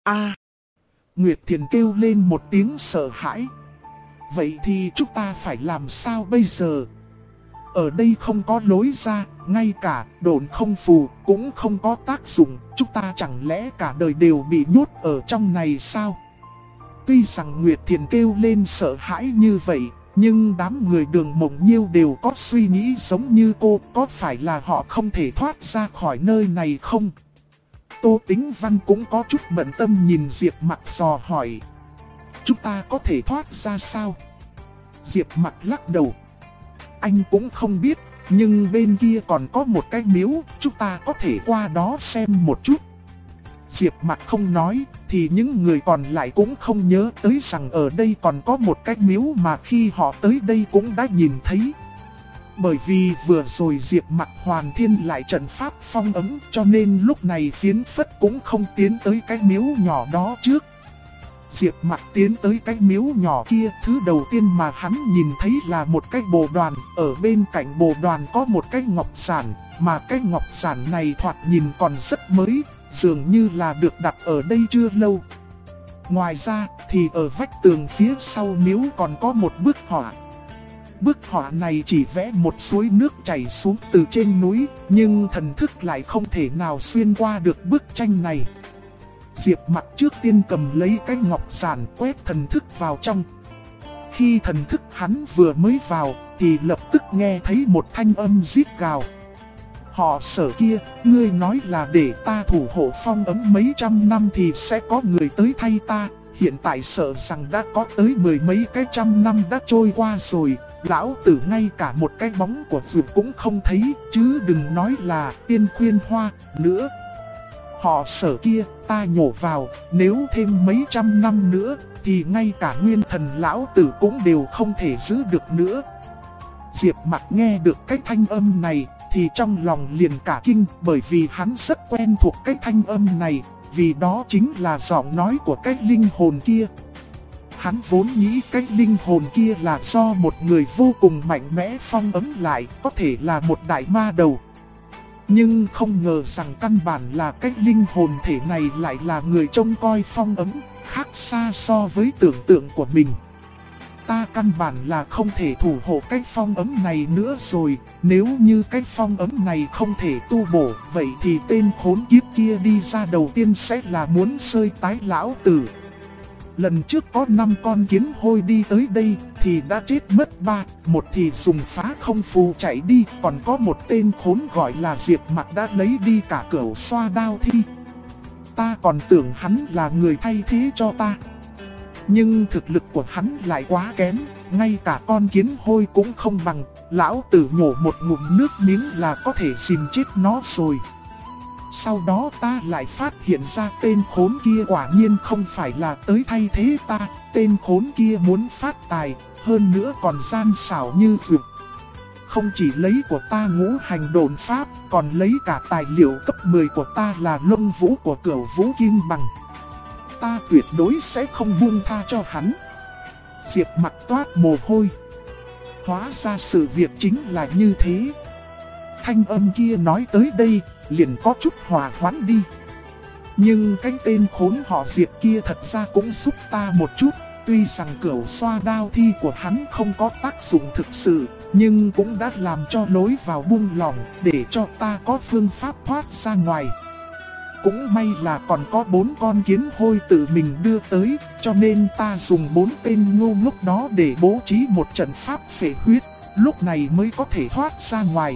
Nguyệt Thiền kêu lên một tiếng sợ hãi. Vậy thì chúng ta phải làm sao bây giờ? Ở đây không có lối ra, ngay cả độn không phù cũng không có tác dụng. Chúng ta chẳng lẽ cả đời đều bị nhốt ở trong này sao? Tuy rằng Nguyệt Thiền kêu lên sợ hãi như vậy, nhưng đám người Đường Mộng Nhiêu đều có suy nghĩ giống như cô. Có phải là họ không thể thoát ra khỏi nơi này không? Tô Tính Văn cũng có chút bận tâm nhìn Diệp Mặc dò hỏi: chúng ta có thể thoát ra sao? Diệp Mặc lắc đầu: anh cũng không biết, nhưng bên kia còn có một cái miếu, chúng ta có thể qua đó xem một chút. Diệp Mặc không nói, thì những người còn lại cũng không nhớ tới rằng ở đây còn có một cái miếu mà khi họ tới đây cũng đã nhìn thấy. Bởi vì vừa rồi Diệp Mặc hoàn thiên lại trận pháp phong ấm, cho nên lúc này Phiến Phất cũng không tiến tới cái miếu nhỏ đó trước. Diệp Mặc tiến tới cái miếu nhỏ kia, thứ đầu tiên mà hắn nhìn thấy là một cái bồ đoàn. Ở bên cạnh bồ đoàn có một cái ngọc giản, mà cái ngọc giản này thoạt nhìn còn rất mới, dường như là được đặt ở đây chưa lâu. Ngoài ra thì ở vách tường phía sau miếu còn có một bức họa. Bức họa này chỉ vẽ một suối nước chảy xuống từ trên núi, nhưng thần thức lại không thể nào xuyên qua được bức tranh này. Diệp Mặc trước tiên cầm lấy cái ngọc giản quét thần thức vào trong. Khi thần thức hắn vừa mới vào, thì lập tức nghe thấy một thanh âm rít gào: họ Sở kia, ngươi nói là để ta thủ hộ phong ấm mấy trăm năm thì sẽ có người tới thay ta, hiện tại sợ rằng đã có tới mười mấy cái trăm năm đã trôi qua rồi, lão tử ngay cả một cái bóng của vượt cũng không thấy, chứ đừng nói là Tiên Khuyên Hoa nữa. Họ Sở kia, ta nhổ vào, nếu thêm mấy trăm năm nữa, thì ngay cả nguyên thần lão tử cũng đều không thể giữ được nữa. Diệp Mặc nghe được cái thanh âm này, thì trong lòng liền cả kinh, bởi vì hắn rất quen thuộc cái thanh âm này, vì đó chính là giọng nói của cái linh hồn kia. Hắn vốn nghĩ cái linh hồn kia là do một người vô cùng mạnh mẽ phong ấn lại, có thể là một đại ma đầu. Nhưng không ngờ rằng căn bản là cái linh hồn thể này lại là người trông coi phong ấn, khác xa so với tưởng tượng của mình. Ta căn bản là không thể thủ hộ cái phong ấn này nữa rồi, nếu như cái phong ấn này không thể tu bổ, vậy thì tên khốn kiếp kia đi ra đầu tiên sẽ là muốn sơi tái lão tử. Lần trước có 5 con kiến hôi đi tới đây thì đã chết mất 3, một thì dùng phá không phù chạy đi, còn có một tên khốn gọi là Diệp Mặc đã lấy đi cả cửu xoa đao thi. Ta còn tưởng hắn là người thay thế cho ta. Nhưng thực lực của hắn lại quá kém, ngay cả con kiến hôi cũng không bằng, lão tử nhổ một ngụm nước miếng là có thể dìm chết nó rồi. Sau đó ta lại phát hiện ra tên khốn kia quả nhiên không phải là tới thay thế ta, tên khốn kia muốn phát tài, hơn nữa còn gian xảo như vượt. Không chỉ lấy của ta ngũ hành đồn pháp, còn lấy cả tài liệu cấp 10 của ta là lông vũ của Cửu Vũ Kim Bằng. Ta tuyệt đối sẽ không buông tha cho hắn. Diệp Mặc toát mồ hôi. Hóa ra sự việc chính là như thế. Thanh âm kia nói tới đây, liền có chút hòa hoãn đi. Nhưng cái tên khốn họ Diệp kia thật ra cũng giúp ta một chút. Tuy rằng cửu xoa đao thi của hắn không có tác dụng thực sự, nhưng cũng đã làm cho lối vào buông lỏng để cho ta có phương pháp thoát ra ngoài. Cũng may là còn có 4 con kiến hôi tự mình đưa tới, cho nên ta dùng 4 tên ngu ngốc đó để bố trí một trận pháp phệ huyết, lúc này mới có thể thoát ra ngoài.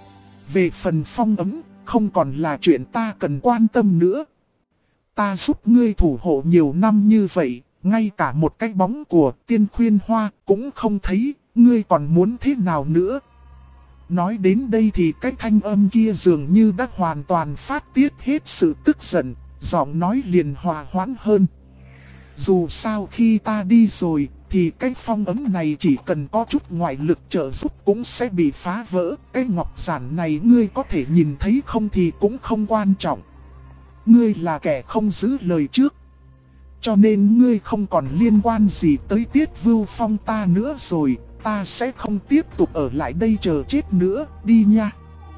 Về phần phong ấn, không còn là chuyện ta cần quan tâm nữa. Ta giúp ngươi thủ hộ nhiều năm như vậy, ngay cả một cái bóng của Tiên Khuyên Hoa cũng không thấy, ngươi còn muốn thế nào nữa? Nói đến đây thì cái thanh âm kia dường như đã hoàn toàn phát tiết hết sự tức giận, giọng nói liền hòa hoãn hơn. Dù sao khi ta đi rồi, thì cái phong ấn này chỉ cần có chút ngoại lực trợ giúp cũng sẽ bị phá vỡ. Cái ngọc giản này ngươi có thể nhìn thấy không thì cũng không quan trọng. Ngươi là kẻ không giữ lời trước, cho nên ngươi không còn liên quan gì tới Tiết Vưu Phong ta nữa rồi. Ta sẽ không tiếp tục ở lại đây chờ chết nữa, đi nha.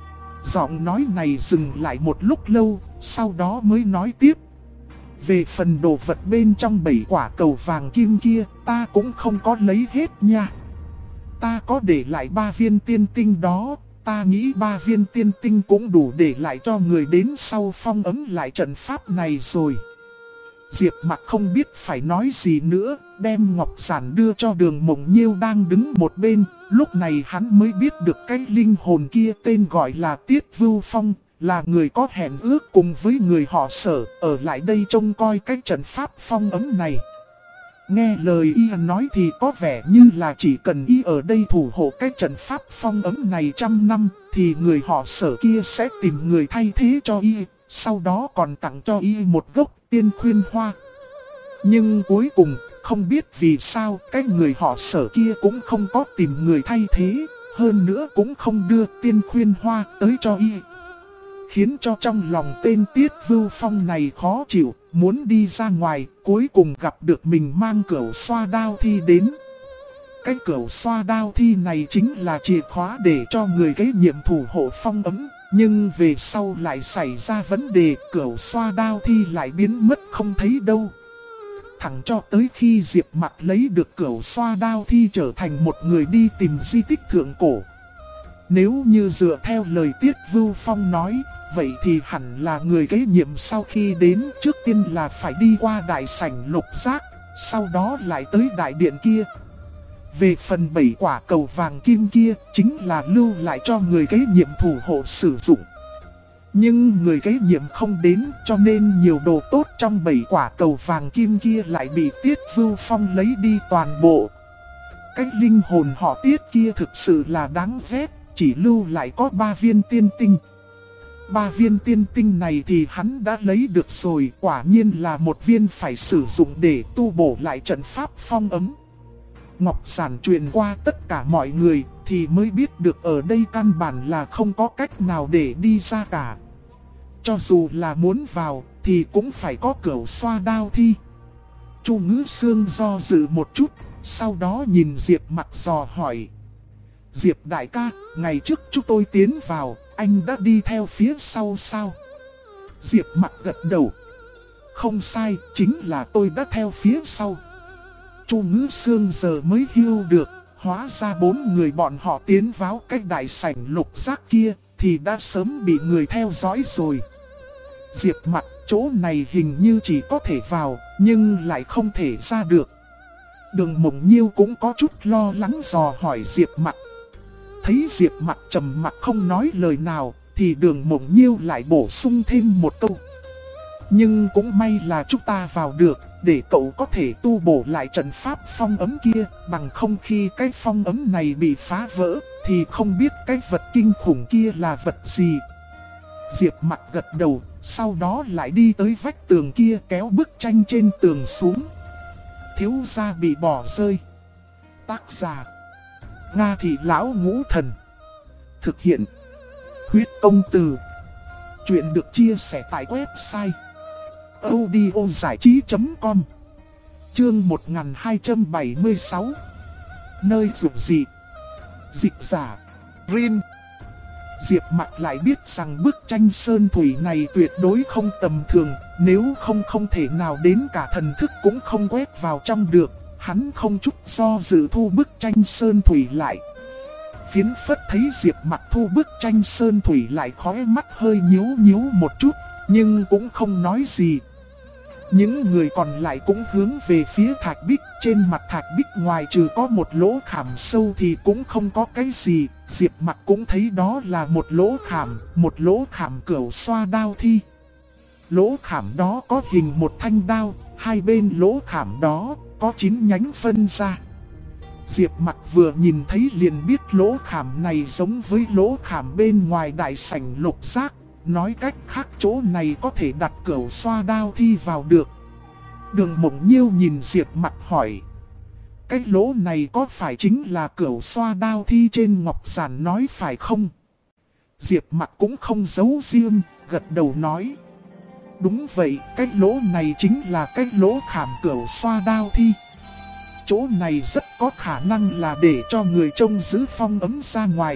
Giọng nói này dừng lại một lúc lâu, sau đó mới nói tiếp. Về phần đồ vật bên trong 7 quả cầu vàng kim kia, ta cũng không có lấy hết nha. Ta có để lại 3 viên tiên tinh đó, ta nghĩ 3 viên tiên tinh cũng đủ để lại cho người đến sau phong ấn lại trận pháp này rồi. Diệp Mặc không biết phải nói gì nữa, đem ngọc giản đưa cho Đường Mộng Nhiêu đang đứng một bên. Lúc này hắn mới biết được cái linh hồn kia tên gọi là Tiết Vưu Phong, là người có hẹn ước cùng với người họ Sở, ở lại đây trông coi cái trận pháp phong ấn này. Nghe lời y nói thì có vẻ như là chỉ cần y ở đây thủ hộ cái trận pháp phong ấn này 100 năm, thì người họ Sở kia sẽ tìm người thay thế cho y, sau đó còn tặng cho y một gốc Tiên Khuyên Hoa. Nhưng cuối cùng, không biết vì sao cái người họ Sở kia cũng không có tìm người thay thế, hơn nữa cũng không đưa Tiên Khuyên Hoa tới cho y. Khiến cho trong lòng tên Tiết Vưu Phong này khó chịu, muốn đi ra ngoài, cuối cùng gặp được mình mang cửu xoa đao thi đến. Cái cửu xoa đao thi này chính là chìa khóa để cho người kế nhiệm thủ hộ phong ấn. Nhưng về sau lại xảy ra vấn đề, cửu xoa đao thi lại biến mất không thấy đâu. Thẳng cho tới khi Diệp Mặc lấy được cửu xoa đao thi trở thành một người đi tìm di tích thượng cổ. Nếu như dựa theo lời Tiết Vưu Phong nói, vậy thì hẳn là người kế nhiệm sau khi đến trước tiên là phải đi qua đại sảnh lục giác, sau đó lại tới đại điện kia. Về phần 7 quả cầu vàng kim kia, chính là lưu lại cho người kế nhiệm thủ hộ sử dụng. Nhưng người kế nhiệm không đến cho nên nhiều đồ tốt trong 7 quả cầu vàng kim kia lại bị Tiết Vưu Phong lấy đi toàn bộ. Cái linh hồn họ Tiết kia thực sự là đáng ghét, chỉ lưu lại có 3 viên tiên tinh. 3 viên tiên tinh này thì hắn đã lấy được rồi, quả nhiên là một viên phải sử dụng để tu bổ lại trận pháp phong ấm. Ngọc Giản truyền qua tất cả mọi người thì mới biết được ở đây căn bản là không có cách nào để đi ra cả. Cho dù là muốn vào thì cũng phải có cửu xoa đao thi. Chu Ngữ Sương do dự một chút, sau đó nhìn Diệp Mặc dò hỏi. Diệp đại ca, ngày trước chúng tôi tiến vào, anh đã đi theo phía sau sao? Diệp Mặc gật đầu. Không sai, chính là tôi đã theo phía sau. Chu Ngữ Sương giờ mới hiểu được, hóa ra 4 người bọn họ tiến vào cái đại sảnh lục giác kia thì đã sớm bị người theo dõi rồi. Diệp Mặc, chỗ này hình như chỉ có thể vào, nhưng lại không thể ra được. Đường Mộng Nhiêu cũng có chút lo lắng dò hỏi Diệp Mặc. Thấy Diệp Mặc trầm mặc không nói lời nào, thì Đường Mộng Nhiêu lại bổ sung thêm một câu. Nhưng cũng may là chúng ta vào được, để cậu có thể tu bổ lại trận pháp phong ấm kia, bằng không khi cái phong ấm này bị phá vỡ, thì không biết cái vật kinh khủng kia là vật gì. Diệp Mặc gật đầu, sau đó lại đi tới vách tường kia kéo bức tranh trên tường xuống. Thiếu gia bị bỏ rơi. Tác giả: Nga Thị Lão Ngũ Thần. Thực hiện: Huyết Công Từ. Chuyện được chia sẻ tại website audiozảichí.com. Chương 1276. Nơi dụng dị. Dịch giả: Rin. Diệp Mặc lại biết rằng bức tranh sơn thủy này tuyệt đối không tầm thường, nếu không thể nào đến cả thần thức cũng không quét vào trong được. Hắn không chút do dự thu bức tranh sơn thủy lại. Phiến Phất thấy Diệp Mặc thu bức tranh sơn thủy lại, khóe mắt hơi nhíu nhíu một chút, nhưng cũng không nói gì. Những người còn lại cũng hướng về phía thạch bích. Trên mặt thạch bích ngoài trừ có một lỗ khảm sâu thì cũng không có cái gì. Diệp Mặc cũng thấy đó là một lỗ khảm cửu xoa đao thi. Lỗ khảm đó có hình một thanh đao, hai bên lỗ khảm đó có 9 nhánh phân ra. Diệp Mặc vừa nhìn thấy liền biết lỗ khảm này giống với lỗ khảm bên ngoài đại sảnh lục giác. Nói cách khác chỗ này có thể đặt cửu xoa đao thi vào được. Đường Mộng Nhiêu nhìn Diệp Mặc hỏi. Cái lỗ này có phải chính là cửu xoa đao thi trên ngọc giản nói phải không? Diệp Mặc cũng không giấu riêng, gật đầu nói. Đúng vậy, cái lỗ này chính là cái lỗ khảm cửu xoa đao thi. Chỗ này rất có khả năng là để cho người trông giữ phong ấm ra ngoài.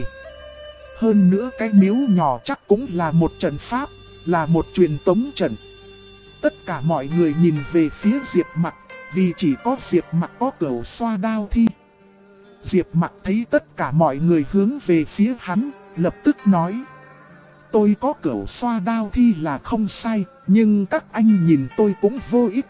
Hơn nữa cái miếu nhỏ chắc cũng là một trận pháp, là một truyền tống trận. Tất cả mọi người nhìn về phía Diệp Mặc, vì chỉ có Diệp Mặc có cửu xoa đao thi. Diệp Mặc thấy tất cả mọi người hướng về phía hắn, lập tức nói. Tôi có cửu xoa đao thi là không sai, nhưng các anh nhìn tôi cũng vô ích.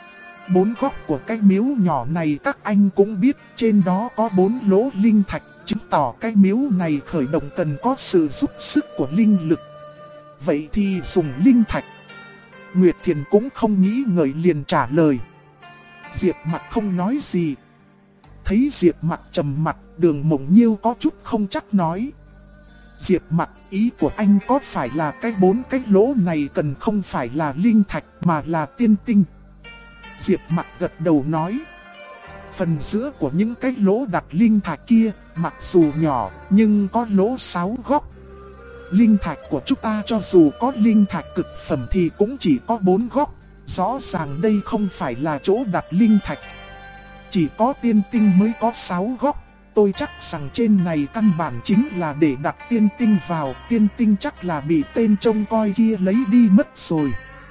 4 góc của cái miếu nhỏ này các anh cũng biết, trên đó có 4 lỗ linh thạch, chứng tỏ cái miếu này khởi động cần có sự giúp sức của linh lực. Vậy thì dùng linh thạch. Nguyệt Thiền cũng không nghĩ ngợi liền trả lời. Diệp Mặc không nói gì. Thấy Diệp Mặc trầm mặt, Đường Mộng Nhiêu có chút không chắc nói. Diệp Mặc, ý của anh có phải là cái 4 cái lỗ này cần không phải là linh thạch mà là tiên tinh? Diệp Mặc gật đầu nói. Phần giữa của những cái lỗ đặt linh thạch kia, mặc dù nhỏ, nhưng có lỗ 6 góc. Linh thạch của chúng ta cho dù có linh thạch cực phẩm thì cũng chỉ có 4 góc. Rõ ràng đây không phải là chỗ đặt linh thạch. Chỉ có tiên tinh mới có 6 góc. Tôi chắc rằng trên này căn bản chính là để đặt tiên tinh vào. Tiên tinh chắc là bị tên trông coi kia lấy đi mất rồi.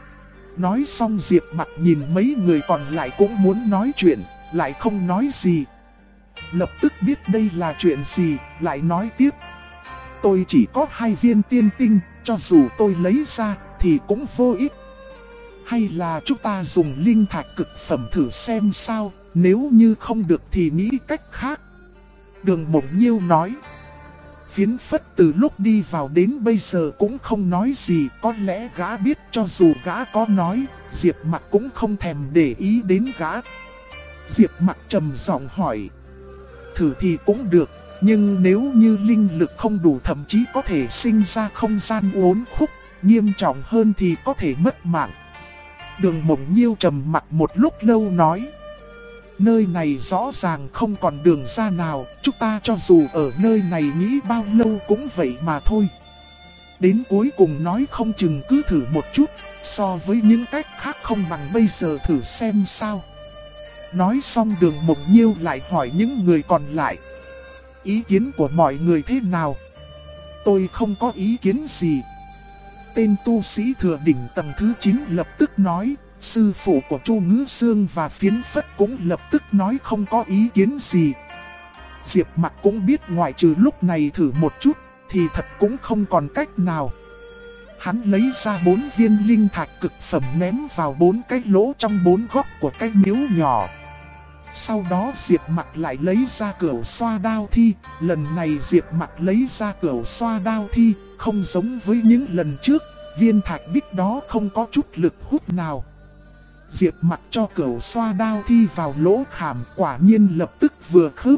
Nói xong Diệp Mặc nhìn mấy người còn lại cũng muốn nói chuyện, lại không nói gì. Lập tức biết đây là chuyện gì, lại nói tiếp. Tôi chỉ có 2 viên tiên tinh, cho dù tôi lấy ra thì cũng vô ích. Hay là chúng ta dùng linh thạch cực phẩm thử xem sao, nếu như không được thì nghĩ cách khác. Đường Mộng Nhiêu nói. Phiến Phất từ lúc đi vào đến bây giờ cũng không nói gì, có lẽ gã biết cho dù gã có nói, Diệp Mặc cũng không thèm để ý đến gã. Diệp Mặc trầm giọng hỏi, thử thì cũng được, nhưng nếu như linh lực không đủ thậm chí có thể sinh ra không gian uốn khúc, nghiêm trọng hơn thì có thể mất mạng. Đường Mộng Nhiêu trầm mặc một lúc lâu nói, nơi này rõ ràng không còn đường ra nào, chúng ta cho dù ở nơi này nghĩ bao lâu cũng vậy mà thôi. Đến cuối cùng nói không chừng cứ thử một chút, so với những cách khác không bằng bây giờ thử xem sao. Nói xong Đường Mộng Nhiêu lại hỏi những người còn lại, ý kiến của mọi người thế nào? Tôi không có ý kiến gì. Tên tu sĩ thừa đỉnh tầng thứ 9 lập tức nói, sư phụ của Chu Ngữ Sương và Phiến Phất cũng lập tức nói không có ý kiến gì. Diệp Mặc cũng biết ngoại trừ lúc này thử một chút, thì thật cũng không còn cách nào. Hắn lấy ra 4 viên linh thạch cực phẩm ném vào 4 cái lỗ trong 4 góc của cái miếu nhỏ. Sau đó Diệp Mặc lại lấy ra Cửu Xoa Đao Thi. Lần này Diệp Mặc lấy ra Cửu Xoa Đao Thi, không giống với những lần trước, viên thạch bích đó không có chút lực hút nào. Diệp Mặc cho Cửu Xoa Đao Thi vào lỗ khảm, quả nhiên lập tức vừa khớp.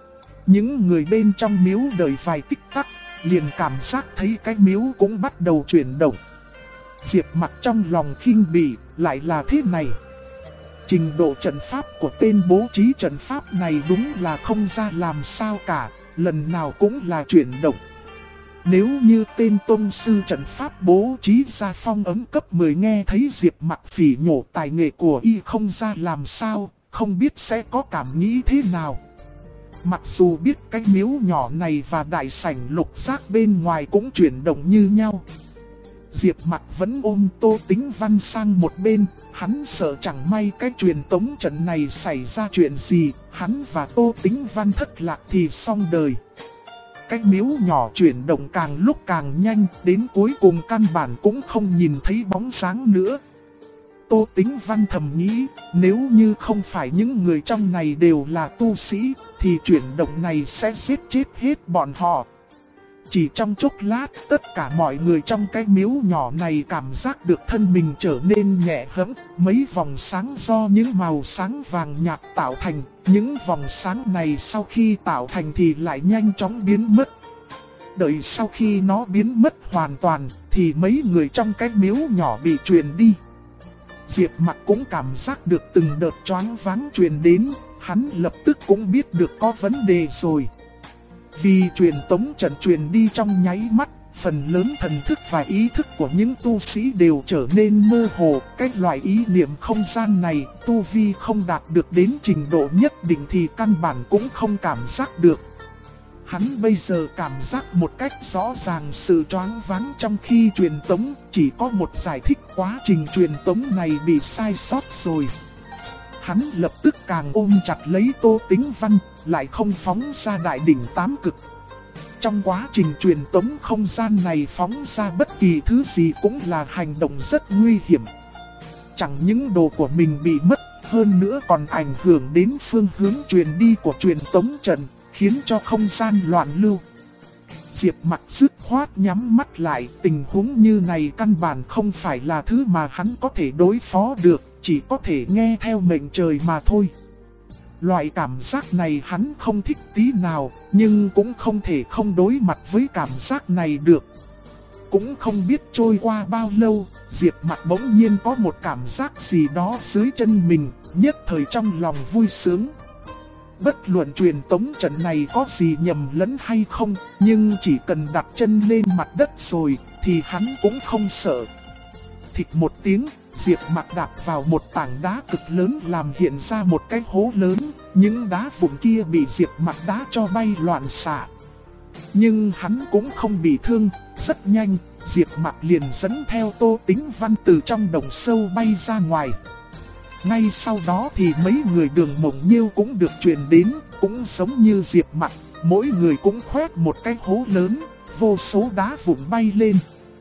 Những người bên trong miếu đợi vài tích tắc, liền cảm giác thấy cái miếu cũng bắt đầu chuyển động. Diệp Mặc trong lòng khinh bỉ, lại là thế này. Trình độ trận pháp của tên bố trí trận pháp này đúng là không ra làm sao cả, lần nào cũng là chuyển động. Nếu như tên tông sư trận pháp bố trí ra phong ấm cấp 10 nghe thấy Diệp Mặc phỉ nhổ tài nghệ của y không ra làm sao, không biết sẽ có cảm nghĩ thế nào. Mặc dù biết cái miếu nhỏ này và đại sảnh lục giác bên ngoài cũng chuyển động như nhau, Diệp Mặc vẫn ôm Tô Tĩnh Văn sang một bên, hắn sợ chẳng may cái truyền tống trận này xảy ra chuyện gì, hắn và Tô Tĩnh Văn thất lạc thì xong đời. Cái miếu nhỏ chuyển động càng lúc càng nhanh, đến cuối cùng căn bản cũng không nhìn thấy bóng dáng nữa. Tô Tĩnh Văn thầm nghĩ, nếu như không phải những người trong này đều là tu sĩ, thì chuyển động này sẽ giết chết hết bọn họ. Chỉ trong chốc lát, tất cả mọi người trong cái miếu nhỏ này cảm giác được thân mình trở nên nhẹ hẫng, mấy vòng sáng do những màu sáng vàng nhạt tạo thành, những vòng sáng này sau khi tạo thành thì lại nhanh chóng biến mất. Đợi sau khi nó biến mất hoàn toàn, thì mấy người trong cái miếu nhỏ bị truyền đi. Diệp Mặc cũng cảm giác được từng đợt choáng váng truyền đến, hắn lập tức cũng biết được có vấn đề rồi. Vì truyền tống trận truyền đi trong nháy mắt, phần lớn thần thức và ý thức của những tu sĩ đều trở nên mơ hồ. Cái loại ý niệm không gian này, tu vi không đạt được đến trình độ nhất định thì căn bản cũng không cảm giác được. Hắn bây giờ cảm giác một cách rõ ràng sự choáng váng trong khi truyền tống, chỉ có một giải thích quá trình truyền tống này bị sai sót rồi. Hắn lập tức càng ôm chặt lấy Tô Tĩnh Văn, lại không phóng ra đại đỉnh tám cực. Trong quá trình truyền tống không gian này phóng ra bất kỳ thứ gì cũng là hành động rất nguy hiểm. Chẳng những đồ của mình bị mất, hơn nữa còn ảnh hưởng đến phương hướng truyền đi của truyền tống trận, khiến cho không gian loạn lưu. Diệp Mặc dứt khoát nhắm mắt lại, tình huống như này căn bản không phải là thứ mà hắn có thể đối phó được, chỉ có thể nghe theo mệnh trời mà thôi. Loại cảm giác này hắn không thích tí nào, nhưng cũng không thể không đối mặt với cảm giác này được. Cũng không biết trôi qua bao lâu, Diệp Mặc bỗng nhiên có một cảm giác gì đó dưới chân mình, nhất thời trong lòng vui sướng. Bất luận truyền tống trận này có gì nhầm lẫn hay không, nhưng chỉ cần đặt chân lên mặt đất rồi, thì hắn cũng không sợ. Thịch một tiếng, Diệp Mặc đạp vào một tảng đá cực lớn làm hiện ra một cái hố lớn, những đá vụn kia bị Diệp Mặc đá cho bay loạn xạ. Nhưng hắn cũng không bị thương, rất nhanh, Diệp Mặc liền dẫn theo Tô Tĩnh Văn từ trong đồng sâu bay ra ngoài. Ngay sau đó thì mấy người Đường Mộng Nhiêu cũng được truyền đến, cũng giống như Diệp Mặc, mỗi người cũng khoét một cái hố lớn, vô số đá vụn bay lên.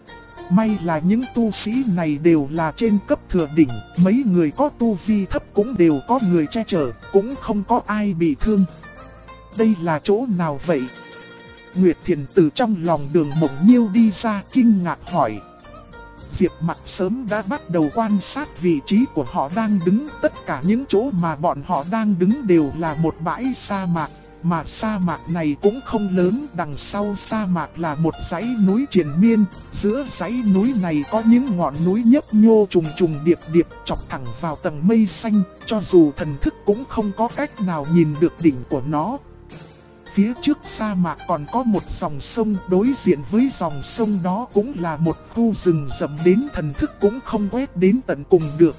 May là những tu sĩ này đều là trên cấp thừa đỉnh, mấy người có tu vi thấp cũng đều có người che chở, cũng không có ai bị thương. Đây là chỗ nào vậy? Nguyệt Thiền từ trong lòng Đường Mộng Nhiêu đi ra kinh ngạc hỏi. Diệp Mặc sớm đã bắt đầu quan sát vị trí của họ đang đứng. Tất cả những chỗ mà bọn họ đang đứng đều là một bãi sa mạc. Mà sa mạc này cũng không lớn, đằng sau sa mạc là một dãy núi triền miên. Giữa dãy núi này có những ngọn núi nhấp nhô trùng trùng điệp điệp chọc thẳng vào tầng mây xanh. Cho dù thần thức cũng không có cách nào nhìn được đỉnh của nó. Phía trước sa mạc còn có một dòng sông, đối diện với dòng sông đó cũng là một khu rừng rậm đến thần thức cũng không quét đến tận cùng được.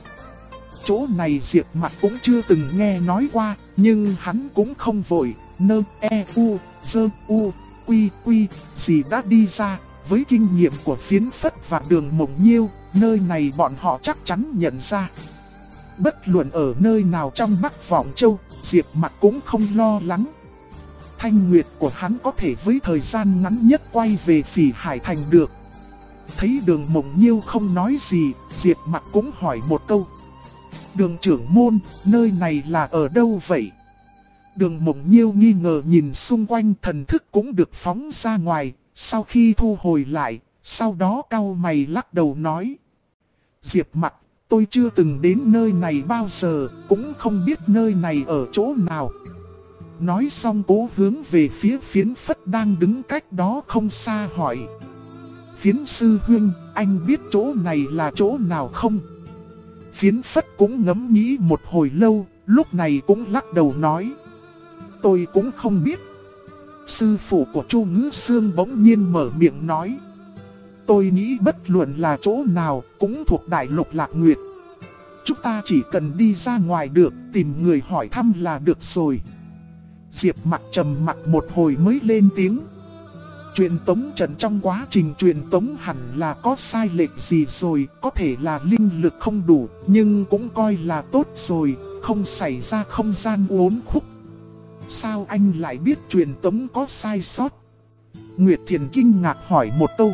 Chỗ này Diệp Mặc cũng chưa từng nghe nói qua, nhưng hắn cũng không vội, nơ e u, dơ u, quy quy, gì đã đi ra. Với kinh nghiệm của Phiến Phất và Đường Mộng Nhiêu, nơi này bọn họ chắc chắn nhận ra. Bất luận ở nơi nào trong Bắc Vọng Châu, Diệp Mặc cũng không lo lắng. Thanh nguyệt của hắn có thể với thời gian ngắn nhất quay về Phỉ Hải Thành được. Thấy Đường Mộng Nhiêu không nói gì, Diệp Mặc cũng hỏi một câu. Đường trưởng môn, nơi này là ở đâu vậy? Đường Mộng Nhiêu nghi ngờ nhìn xung quanh, thần thức cũng được phóng ra ngoài. Sau khi thu hồi lại, sau đó cau mày lắc đầu nói. Diệp Mặc, tôi chưa từng đến nơi này bao giờ, cũng không biết nơi này ở chỗ nào. Nói xong cố hướng về phía Phiến Phất đang đứng cách đó không xa hỏi. Phiến sư huynh, anh biết chỗ này là chỗ nào không? Phiến Phất cũng ngẫm nghĩ một hồi lâu, lúc này cũng lắc đầu nói. Tôi cũng không biết. Sư phụ của Chu Ngữ Sương bỗng nhiên mở miệng nói. Tôi nghĩ bất luận là chỗ nào cũng thuộc Đại Lục Lạc Nguyệt. Chúng ta chỉ cần đi ra ngoài được, tìm người hỏi thăm là được rồi. Diệp Mặc trầm mặc một hồi mới lên tiếng. Truyền tống trận trong quá trình truyền tống hẳn là có sai lệch gì rồi, có thể là linh lực không đủ, nhưng cũng coi là tốt rồi, không xảy ra không gian uốn khúc. Sao anh lại biết truyền tống có sai sót? Nguyệt Thiền kinh ngạc hỏi một câu.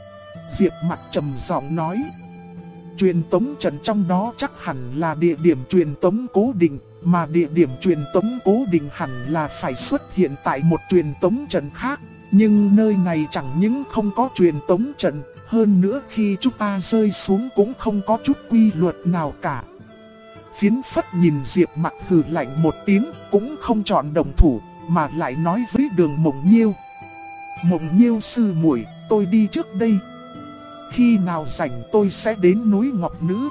Diệp Mặc trầm giọng nói. Truyền tống trận trong đó chắc hẳn là địa điểm truyền tống cố định, mà địa điểm truyền tống cố định hẳn là phải xuất hiện tại một truyền tống trận khác. Nhưng nơi này chẳng những không có truyền tống trận, hơn nữa khi chúng ta rơi xuống cũng không có chút quy luật nào cả. Phiến Phất nhìn Diệp Mặc hừ lạnh một tiếng, cũng không chọn đồng thủ, mà lại nói với Đường Mộng Nhiêu. Mộng Nhiêu sư muội, tôi đi trước đây. Khi nào rảnh tôi sẽ đến núi Ngọc Nữ.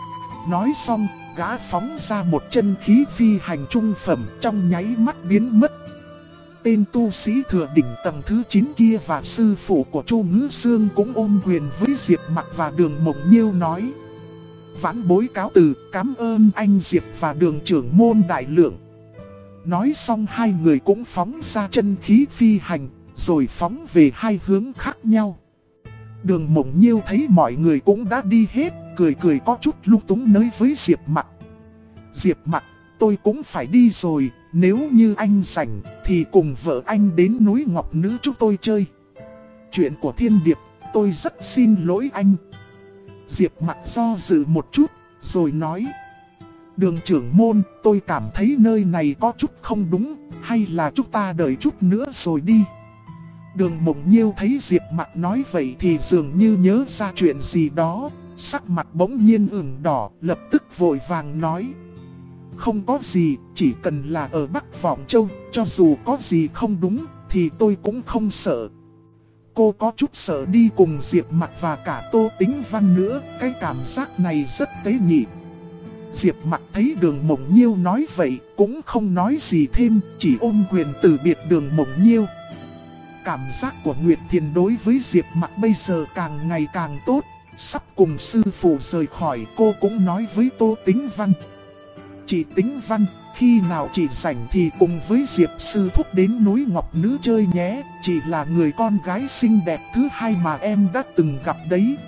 Nói xong, gã phóng ra một chân khí phi hành trung phẩm, trong nháy mắt biến mất. Tên tu sĩ thừa đỉnh tầng thứ 9 kia và sư phụ của Chu Ngữ Sương cũng ôm quyền với Diệp Mặc và Đường Mộng Nhiêu nói. Vãn bối cáo từ, cảm ơn anh Diệp và Đường trưởng môn đại lượng. Nói xong hai người cũng phóng ra chân khí phi hành, rồi phóng về hai hướng khác nhau. Đường Mộng Nhiêu thấy mọi người cũng đã đi hết, cười cười có chút lung túng nói với Diệp Mặc. Diệp Mặc, tôi cũng phải đi rồi, nếu như anh rảnh thì cùng vợ anh đến núi Ngọc Nữ chúng tôi chơi. Chuyện của Thiên Điệp, tôi rất xin lỗi anh. Diệp Mặc do dự một chút, rồi nói. Đường trưởng môn, tôi cảm thấy nơi này có chút không đúng, hay là chúng ta đợi chút nữa rồi đi. Đường Mộng Nhiêu thấy Diệp Mặc nói vậy thì dường như nhớ ra chuyện gì đó, sắc mặt bỗng nhiên ửng đỏ, lập tức vội vàng nói. Không có gì, chỉ cần là ở Bắc Vọng Châu, cho dù có gì không đúng, thì tôi cũng không sợ. Cô có chút sợ đi cùng Diệp Mặc và cả Tô Tĩnh Văn nữa, cái cảm giác này rất tế nhị. Diệp Mặc thấy Đường Mộng Nhiêu nói vậy, cũng không nói gì thêm, chỉ ôm quyền từ biệt Đường Mộng Nhiêu. Cảm giác của Nguyệt Thiền đối với Diệp Mặc bây giờ càng ngày càng tốt, sắp cùng sư phụ rời khỏi, cô cũng nói với Tô Tĩnh Văn. Chị Tĩnh Văn, khi nào chị rảnh thì cùng với Diệp sư thúc đến núi Ngọc Nữ chơi nhé, chị là người con gái xinh đẹp thứ hai mà em đã từng gặp đấy.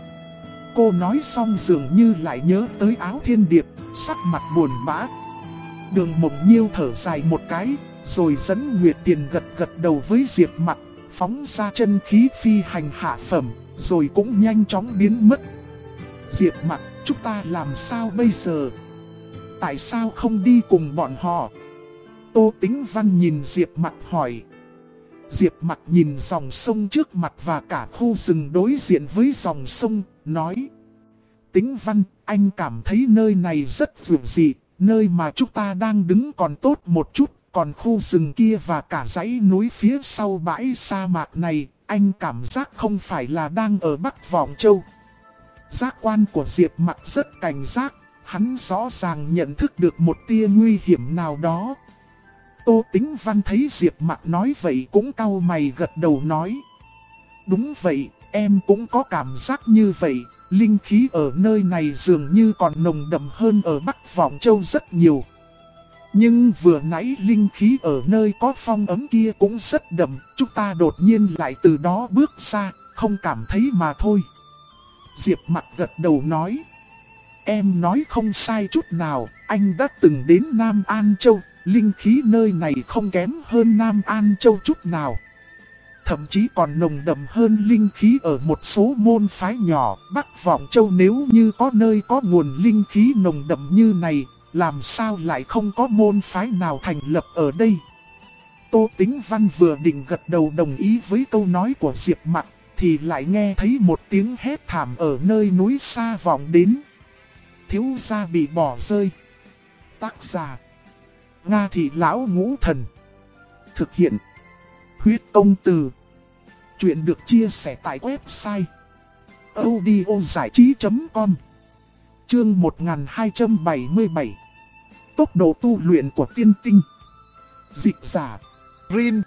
Cô nói xong dường như lại nhớ tới Áo Thiên Điệp, sắc mặt buồn bã. Đường Mộng Nhiêu thở dài một cái, rồi dẫn Nguyệt Tiền gật gật đầu với Diệp Mặc, phóng ra chân khí phi hành hạ phẩm, rồi cũng nhanh chóng biến mất. Diệp Mặc, chúng ta làm sao bây giờ? Tại sao không đi cùng bọn họ? Tô Tĩnh Văn nhìn Diệp Mặc hỏi. Diệp Mặc nhìn dòng sông trước mặt và cả khu rừng đối diện với dòng sông, nói. Tĩnh Văn, anh cảm thấy nơi này rất dịu dị, nơi mà chúng ta đang đứng còn tốt một chút, còn khu rừng kia và cả dãy núi phía sau bãi sa mạc này, anh cảm giác không phải là đang ở Bắc Vọng Châu. Giác quan của Diệp Mặc rất cảnh giác, hắn rõ ràng nhận thức được một tia nguy hiểm nào đó. Tô Tĩnh Văn thấy Diệp Mặc nói vậy cũng cau mày gật đầu nói. Đúng vậy, em cũng có cảm giác như vậy, linh khí ở nơi này dường như còn nồng đậm hơn ở Bắc Vọng Châu rất nhiều. Nhưng vừa nãy linh khí ở nơi có phong ấm kia cũng rất đậm, chúng ta đột nhiên lại từ đó bước ra, không cảm thấy mà thôi. Diệp Mặc gật đầu nói. Em nói không sai chút nào, anh đã từng đến Nam An Châu, linh khí nơi này không kém hơn Nam An Châu chút nào. Thậm chí còn nồng đậm hơn linh khí ở một số môn phái nhỏ. Bắc Vọng Châu nếu như có nơi có nguồn linh khí nồng đậm như này, làm sao lại không có môn phái nào thành lập ở đây? Tô Tĩnh Văn vừa định gật đầu đồng ý với câu nói của Diệp Mặc, thì lại nghe thấy một tiếng hét thảm ở nơi núi xa vọng đến. Thiếu gia bị bỏ rơi. Tác giả Nga Thị Lão Ngũ Thần. Thực hiện Huyết Công Từ. Chuyện được chia sẻ tại website audiozảichí.com. Chương 1277. Tốc độ tu luyện của tiên tinh. Dịch giả Rin.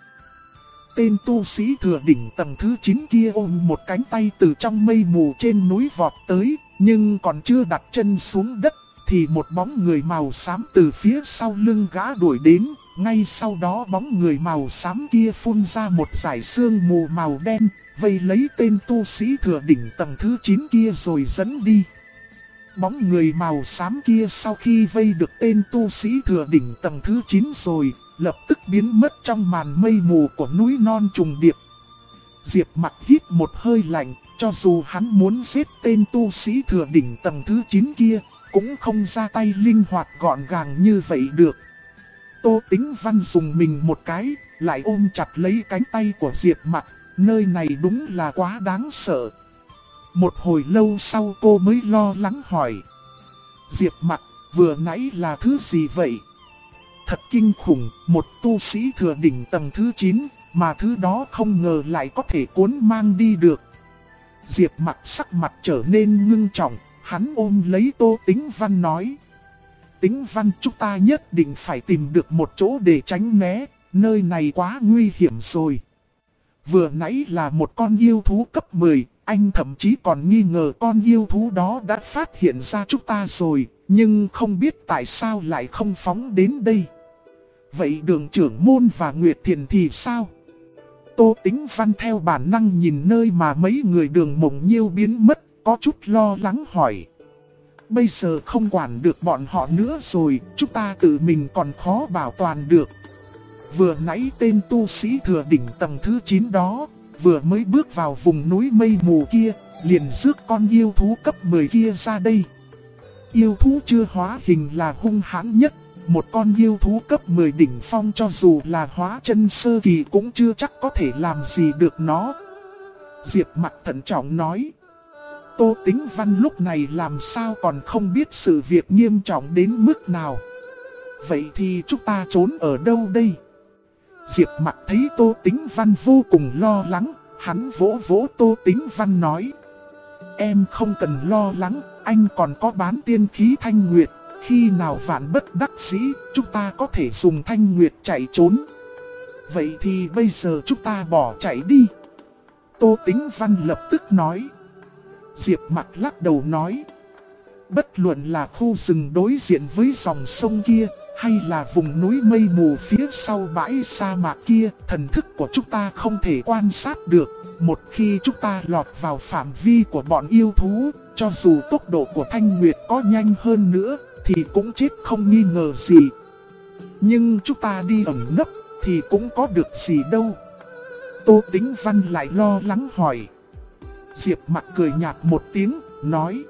Tên tu sĩ thừa đỉnh tầng thứ 9 kia ôm một cánh tay từ trong mây mù trên núi vọt tới, nhưng còn chưa đặt chân xuống đất, thì một bóng người màu xám từ phía sau lưng gã đuổi đến. Ngay sau đó bóng người màu xám kia phun ra một dải sương mù màu đen, vây lấy tên tu sĩ thừa đỉnh tầng thứ 9 kia rồi dẫn đi. Bóng người màu xám kia sau khi vây được tên tu sĩ thừa đỉnh tầng thứ 9 rồi, lập tức biến mất trong màn mây mù của núi non trùng điệp. Diệp Mặc hít một hơi lạnh, cho dù hắn muốn giết tên tu sĩ thừa đỉnh tầng thứ 9 kia, cũng không ra tay linh hoạt gọn gàng như vậy được. Tô Tĩnh Văn dùng mình một cái, lại ôm chặt lấy cánh tay của Diệp Mặc, nơi này đúng là quá đáng sợ. Một hồi lâu sau cô mới lo lắng hỏi. Diệp Mặc, vừa nãy là thứ gì vậy? Thật kinh khủng, một tu sĩ thừa đỉnh tầng thứ 9, mà thứ đó không ngờ lại có thể cuốn mang đi được. Diệp Mặc sắc mặt trở nên ngưng trọng, hắn ôm lấy Tô Tĩnh Văn nói. Tĩnh Văn, chúng ta nhất định phải tìm được một chỗ để tránh né, nơi này quá nguy hiểm rồi. Vừa nãy là một con yêu thú cấp 10, anh thậm chí còn nghi ngờ con yêu thú đó đã phát hiện ra chúng ta rồi, nhưng không biết tại sao lại không phóng đến đây. Vậy Đường trưởng môn và Nguyệt Thiền thì sao? Tô Tĩnh Văn theo bản năng nhìn nơi mà mấy người Đường Mộng Nhiêu biến mất, có chút lo lắng hỏi. Bây giờ không quản được bọn họ nữa rồi, chúng ta tự mình còn khó bảo toàn được. Vừa nãy tên tu sĩ thừa đỉnh tầng thứ 9 đó, vừa mới bước vào vùng núi mây mù kia, liền rước con yêu thú cấp 10 kia ra đây. Yêu thú chưa hóa hình là hung hãn nhất, một con yêu thú cấp 10 đỉnh phong cho dù là hóa chân sơ kỳ cũng chưa chắc có thể làm gì được nó. Diệp Mặc thận trọng nói. Tô Tĩnh Văn lúc này làm sao còn không biết sự việc nghiêm trọng đến mức nào. Vậy thì chúng ta trốn ở đâu đây? Diệp Mặc thấy Tô Tĩnh Văn vô cùng lo lắng, hắn vỗ vỗ Tô Tĩnh Văn nói. Em không cần lo lắng, anh còn có bán tiên khí Thanh Nguyệt, khi nào vạn bất đắc dĩ, chúng ta có thể dùng Thanh Nguyệt chạy trốn. Vậy thì bây giờ chúng ta bỏ chạy đi. Tô Tĩnh Văn lập tức nói. Diệp Mặc lắc đầu nói. Bất luận là khu rừng đối diện với dòng sông kia, hay là vùng núi mây mù phía sau bãi sa mạc kia, thần thức của chúng ta không thể quan sát được. Một khi chúng ta lọt vào phạm vi của bọn yêu thú, cho dù tốc độ của Thanh Nguyệt có nhanh hơn nữa, thì cũng chết không nghi ngờ gì. Nhưng chúng ta đi ẩn nấp, thì cũng có được gì đâu. Tô Tĩnh Văn lại lo lắng hỏi. Diệp Mặc cười nhạt một tiếng, nói.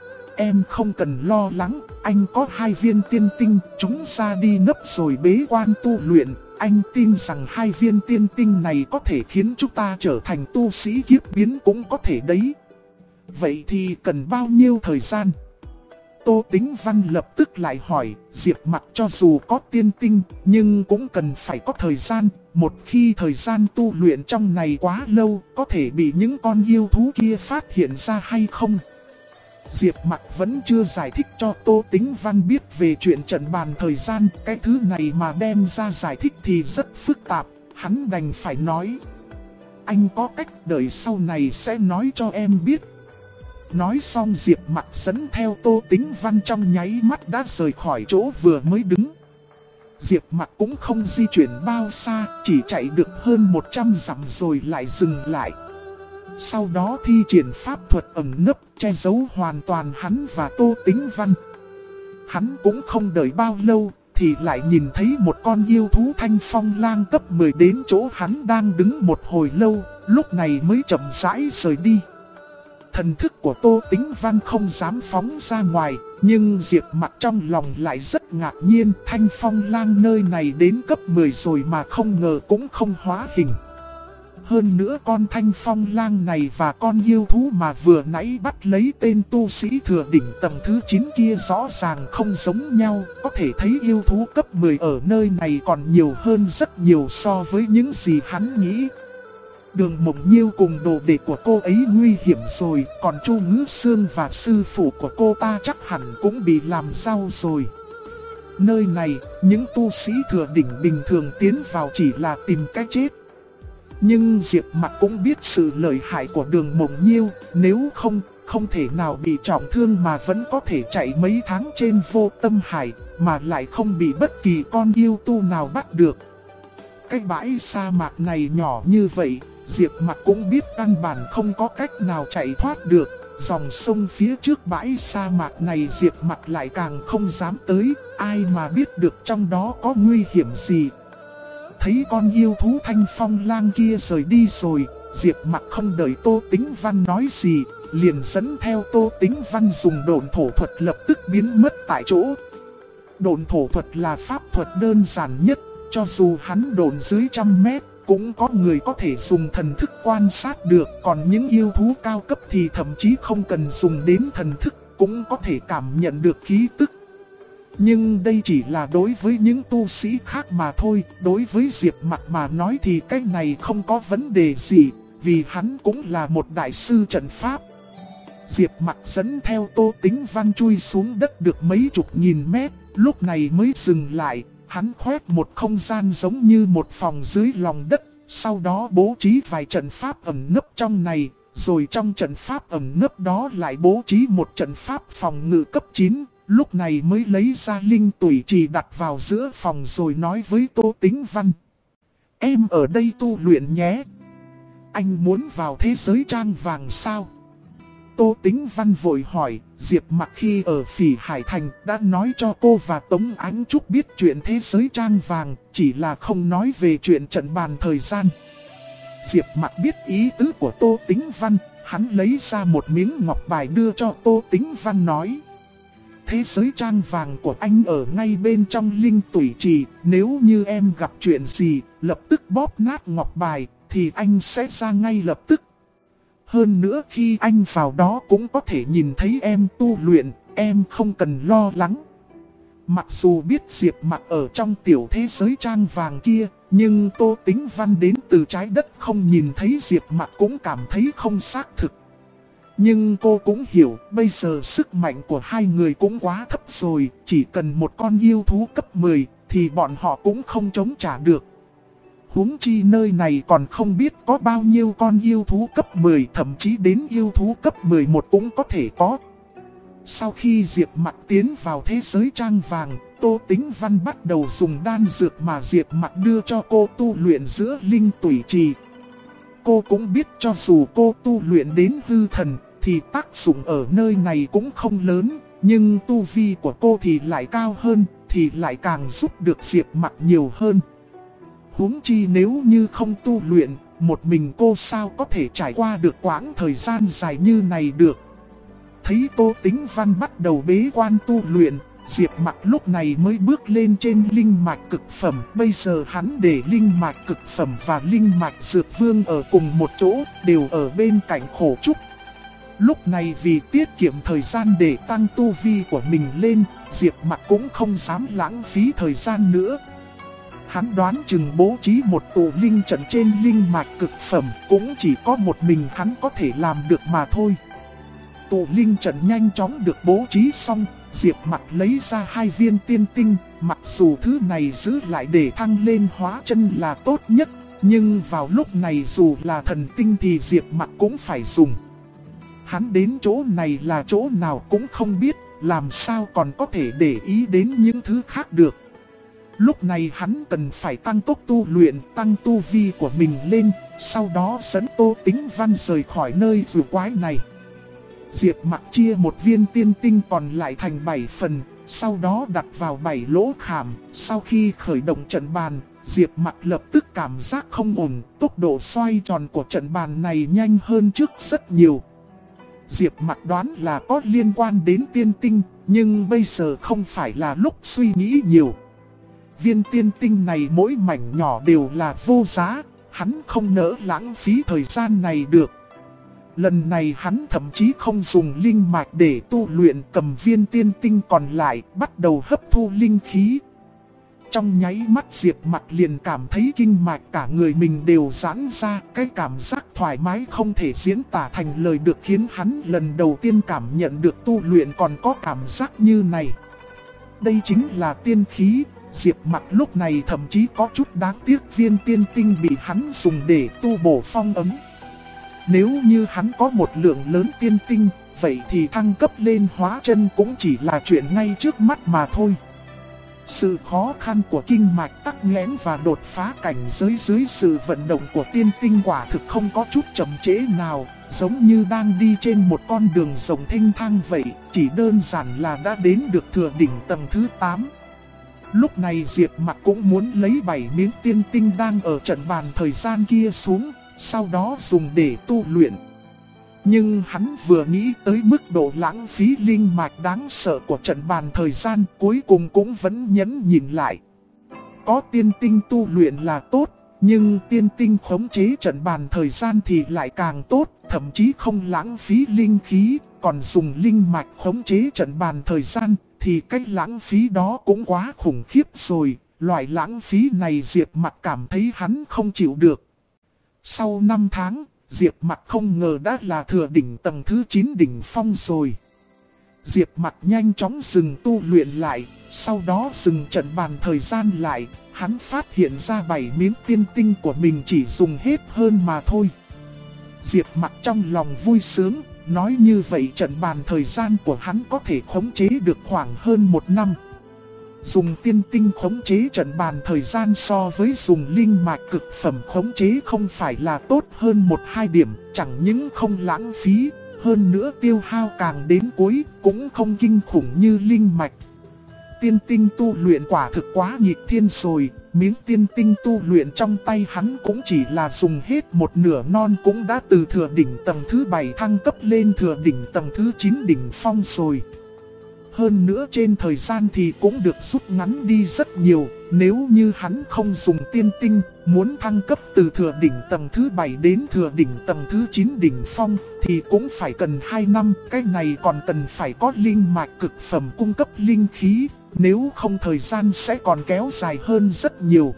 Em không cần lo lắng, anh có 2 viên tiên tinh, chúng ra đi nấp rồi bế quan tu luyện, anh tin rằng 2 viên tiên tinh này có thể khiến chúng ta trở thành tu sĩ kiếp biến cũng có thể đấy. Vậy thì cần bao nhiêu thời gian? Tô Tĩnh Văn lập tức lại hỏi, Diệp Mặc cho dù có tiên tinh, nhưng cũng cần phải có thời gian. Một khi thời gian tu luyện trong này quá lâu, có thể bị những con yêu thú kia phát hiện ra hay không? Diệp Mặc vẫn chưa giải thích cho Tô Tĩnh Văn biết về chuyện trận bàn thời gian. Cái thứ này mà đem ra giải thích thì rất phức tạp, hắn đành phải nói. Anh có cách đợi sau này sẽ nói cho em biết. Nói xong Diệp Mặc dẫn theo Tô Tĩnh Văn trong nháy mắt đã rời khỏi chỗ vừa mới đứng. Diệp Mặc cũng không di chuyển bao xa, chỉ chạy được hơn 100 dặm rồi lại dừng lại. Sau đó thi triển pháp thuật ẩn nấp che giấu hoàn toàn hắn và Tô Tĩnh Văn. Hắn cũng không đợi bao lâu thì lại nhìn thấy một con yêu thú thanh phong lang cấp 10 đến chỗ hắn đang đứng một hồi lâu, lúc này mới chậm rãi rời đi. Thần thức của Tô Tĩnh Văn không dám phóng ra ngoài, nhưng Diệp Mặc trong lòng lại rất ngạc nhiên, thanh phong lang nơi này đến cấp 10 rồi mà không ngờ cũng không hóa hình. Hơn nữa con thanh phong lang này và con yêu thú mà vừa nãy bắt lấy tên tu sĩ thừa đỉnh tầng thứ 9 kia rõ ràng không giống nhau, có thể thấy yêu thú cấp 10 ở nơi này còn nhiều hơn rất nhiều so với những gì hắn nghĩ. Đường Mộng Nhiêu cùng đồ đệ của cô ấy nguy hiểm rồi, còn Chu Ngữ Sương và sư phụ của cô ta chắc hẳn cũng bị làm sao rồi. Nơi này, những tu sĩ thừa đỉnh bình thường tiến vào chỉ là tìm cái chết. Nhưng Diệp Mặc cũng biết sự lợi hại của Đường Mộng Nhiêu, nếu không thể nào bị trọng thương mà vẫn có thể chạy mấy tháng trên Vô Tâm Hải, mà lại không bị bất kỳ con yêu tu nào bắt được. Cái bãi sa mạc này nhỏ như vậy, Diệp Mặc cũng biết căn bản không có cách nào chạy thoát được. Dòng sông phía trước bãi sa mạc này Diệp Mặc lại càng không dám tới, ai mà biết được trong đó có nguy hiểm gì. Thấy con yêu thú thanh phong lang kia rời đi rồi, Diệp Mặc không đợi Tô Tĩnh Văn nói gì, liền dẫn theo Tô Tĩnh Văn dùng độn thổ thuật lập tức biến mất tại chỗ. Độn thổ thuật là pháp thuật đơn giản nhất, cho dù hắn độn dưới 100 mét, cũng có người có thể dùng thần thức quan sát được, còn những yêu thú cao cấp thì thậm chí không cần dùng đến thần thức, cũng có thể cảm nhận được khí tức. Nhưng đây chỉ là đối với những tu sĩ khác mà thôi, đối với Diệp Mặc mà nói thì cái này không có vấn đề gì, vì hắn cũng là một đại sư trận pháp. Diệp Mặc dẫn theo Tô Tĩnh Văn chui xuống đất được mấy chục nghìn mét, lúc này mới dừng lại. Hắn khoét một không gian giống như một phòng dưới lòng đất, sau đó bố trí vài trận pháp ẩn nấp trong này, rồi trong trận pháp ẩn nấp đó lại bố trí một trận pháp phòng ngự cấp 9, lúc này mới lấy ra linh tủy trì đặt vào giữa phòng rồi nói với Tô Tĩnh Văn. Em ở đây tu luyện nhé. Anh muốn vào thế giới trang vàng sao? Tô Tĩnh Văn vội hỏi. Diệp Mặc khi ở Phỉ Hải Thành đã nói cho cô và Tống Ánh Trúc biết chuyện thế giới trang vàng, chỉ là không nói về chuyện trận bàn thời gian. Diệp Mặc biết ý tứ của Tô Tĩnh Văn, hắn lấy ra một miếng ngọc bài đưa cho Tô Tĩnh Văn nói. Thế giới trang vàng của anh ở ngay bên trong linh tủy trì, nếu như em gặp chuyện gì, lập tức bóp nát ngọc bài, thì anh sẽ ra ngay lập tức. Hơn nữa khi anh vào đó cũng có thể nhìn thấy em tu luyện, em không cần lo lắng. Mặc dù biết Diệp Mặc ở trong tiểu thế giới trang vàng kia, nhưng Tô Tĩnh Văn đến từ trái đất không nhìn thấy Diệp Mặc cũng cảm thấy không xác thực. Nhưng cô cũng hiểu, bây giờ sức mạnh của hai người cũng quá thấp rồi, chỉ cần một con yêu thú cấp 10 thì bọn họ cũng không chống trả được. Huống chi nơi này còn không biết có bao nhiêu con yêu thú cấp 10, thậm chí đến yêu thú cấp 11 cũng có thể có. Sau khi Diệp Mặc tiến vào thế giới trang vàng, Tô Tĩnh Văn bắt đầu dùng đan dược mà Diệp Mặc đưa cho cô tu luyện giữa linh tủy trì. Cô cũng biết cho dù cô tu luyện đến hư thần, thì tác dụng ở nơi này cũng không lớn, nhưng tu vi của cô thì lại cao hơn, thì lại càng giúp được Diệp Mặc nhiều hơn. Huống chi nếu như không tu luyện, một mình cô sao có thể trải qua được quãng thời gian dài như này được. Thấy Tô Tĩnh Văn bắt đầu bế quan tu luyện, Diệp Mặc lúc này mới bước lên trên linh mạch cực phẩm. Bây giờ hắn để linh mạch cực phẩm và linh mạch dược vương ở cùng một chỗ, đều ở bên cạnh Khổ Trúc. Lúc này vì tiết kiệm thời gian để tăng tu vi của mình lên, Diệp Mặc cũng không dám lãng phí thời gian nữa. Hắn đoán chừng bố trí một tụ linh trận trên linh mạch cực phẩm, cũng chỉ có một mình hắn có thể làm được mà thôi. Tụ linh trận nhanh chóng được bố trí xong, Diệp Mặc lấy ra 2 viên tiên tinh. Mặc dù thứ này giữ lại để thăng lên hóa chân là tốt nhất, nhưng vào lúc này dù là thần tinh thì Diệp Mặc cũng phải dùng. Hắn đến chỗ này là chỗ nào cũng không biết, làm sao còn có thể để ý đến những thứ khác được. Lúc này hắn cần phải tăng tốc tu luyện, tăng tu vi của mình lên, sau đó dẫn Tô Tĩnh Văn rời khỏi nơi rùa quái này. Diệp Mặc chia một viên tiên tinh còn lại thành 7 phần, sau đó đặt vào 7 lỗ khảm. Sau khi khởi động trận bàn, Diệp Mặc lập tức cảm giác không ổn, tốc độ xoay tròn của trận bàn này nhanh hơn trước rất nhiều. Diệp Mặc đoán là có liên quan đến tiên tinh, nhưng bây giờ không phải là lúc suy nghĩ nhiều. Viên tiên tinh này mỗi mảnh nhỏ đều là vô giá, hắn không nỡ lãng phí thời gian này được. Lần này hắn thậm chí không dùng linh mạch để tu luyện, cầm viên tiên tinh còn lại bắt đầu hấp thu linh khí. Trong nháy mắt Diệp Mặc liền cảm thấy kinh mạch cả người mình đều giãn ra, cái cảm giác thoải mái không thể diễn tả thành lời được, khiến hắn lần đầu tiên cảm nhận được tu luyện còn có cảm giác như này. Đây chính là tiên khí. Diệp Mặc lúc này thậm chí có chút đáng tiếc viên tiên tinh bị hắn dùng để tu bổ phong ấm. Nếu như hắn có một lượng lớn tiên tinh, vậy thì thăng cấp lên hóa chân cũng chỉ là chuyện ngay trước mắt mà thôi. Sự khó khăn của kinh mạch tắc nghẽn và đột phá cảnh giới dưới sự vận động của tiên tinh quả thực không có chút chậm trễ nào, giống như đang đi trên một con đường rộng thênh thang vậy, chỉ đơn giản là đã đến được thừa đỉnh tầng thứ 8. Lúc này Diệp Mặc cũng muốn lấy 7 miếng tiên tinh đang ở trận bàn thời gian kia xuống, sau đó dùng để tu luyện. Nhưng hắn vừa nghĩ tới mức độ lãng phí linh mạch đáng sợ của trận bàn thời gian, cuối cùng cũng vẫn nhẫn nhịn lại. Có tiên tinh tu luyện là tốt, nhưng tiên tinh khống chế trận bàn thời gian thì lại càng tốt, thậm chí không lãng phí linh khí, còn dùng linh mạch khống chế trận bàn thời gian, thì cách lãng phí đó cũng quá khủng khiếp rồi. Loại lãng phí này Diệp Mặc cảm thấy hắn không chịu được. Sau 5 tháng, Diệp Mặc không ngờ đã là thừa đỉnh tầng thứ 9 đỉnh phong rồi. Diệp Mặc nhanh chóng dừng tu luyện lại, sau đó dừng trận bàn thời gian lại. Hắn phát hiện ra 7 miếng tiên tinh của mình chỉ dùng hết hơn mà thôi. Diệp Mặc trong lòng vui sướng, nói như vậy trận bàn thời gian của hắn có thể khống chế được khoảng hơn 1 năm. Dùng tiên tinh khống chế trận bàn thời gian so với dùng linh mạch cực phẩm khống chế không phải là tốt hơn 1-2 điểm, chẳng những không lãng phí, hơn nữa tiêu hao càng đến cuối cũng không kinh khủng như linh mạch. Tiên tinh tu luyện quả thực quá nghịch thiên rồi, miếng tiên tinh tu luyện trong tay hắn cũng chỉ là dùng hết một nửa non cũng đã từ thừa đỉnh tầng thứ 7 thăng cấp lên thừa đỉnh tầng thứ 9 đỉnh phong rồi. Hơn nữa trên thời gian thì cũng được rút ngắn đi rất nhiều, nếu như hắn không dùng tiên tinh, muốn thăng cấp từ thừa đỉnh tầng thứ 7 đến thừa đỉnh tầng thứ 9 đỉnh phong thì cũng phải cần 2 năm, cái này còn cần phải có linh mạch cực phẩm cung cấp linh khí, nếu không thời gian sẽ còn kéo dài hơn rất nhiều.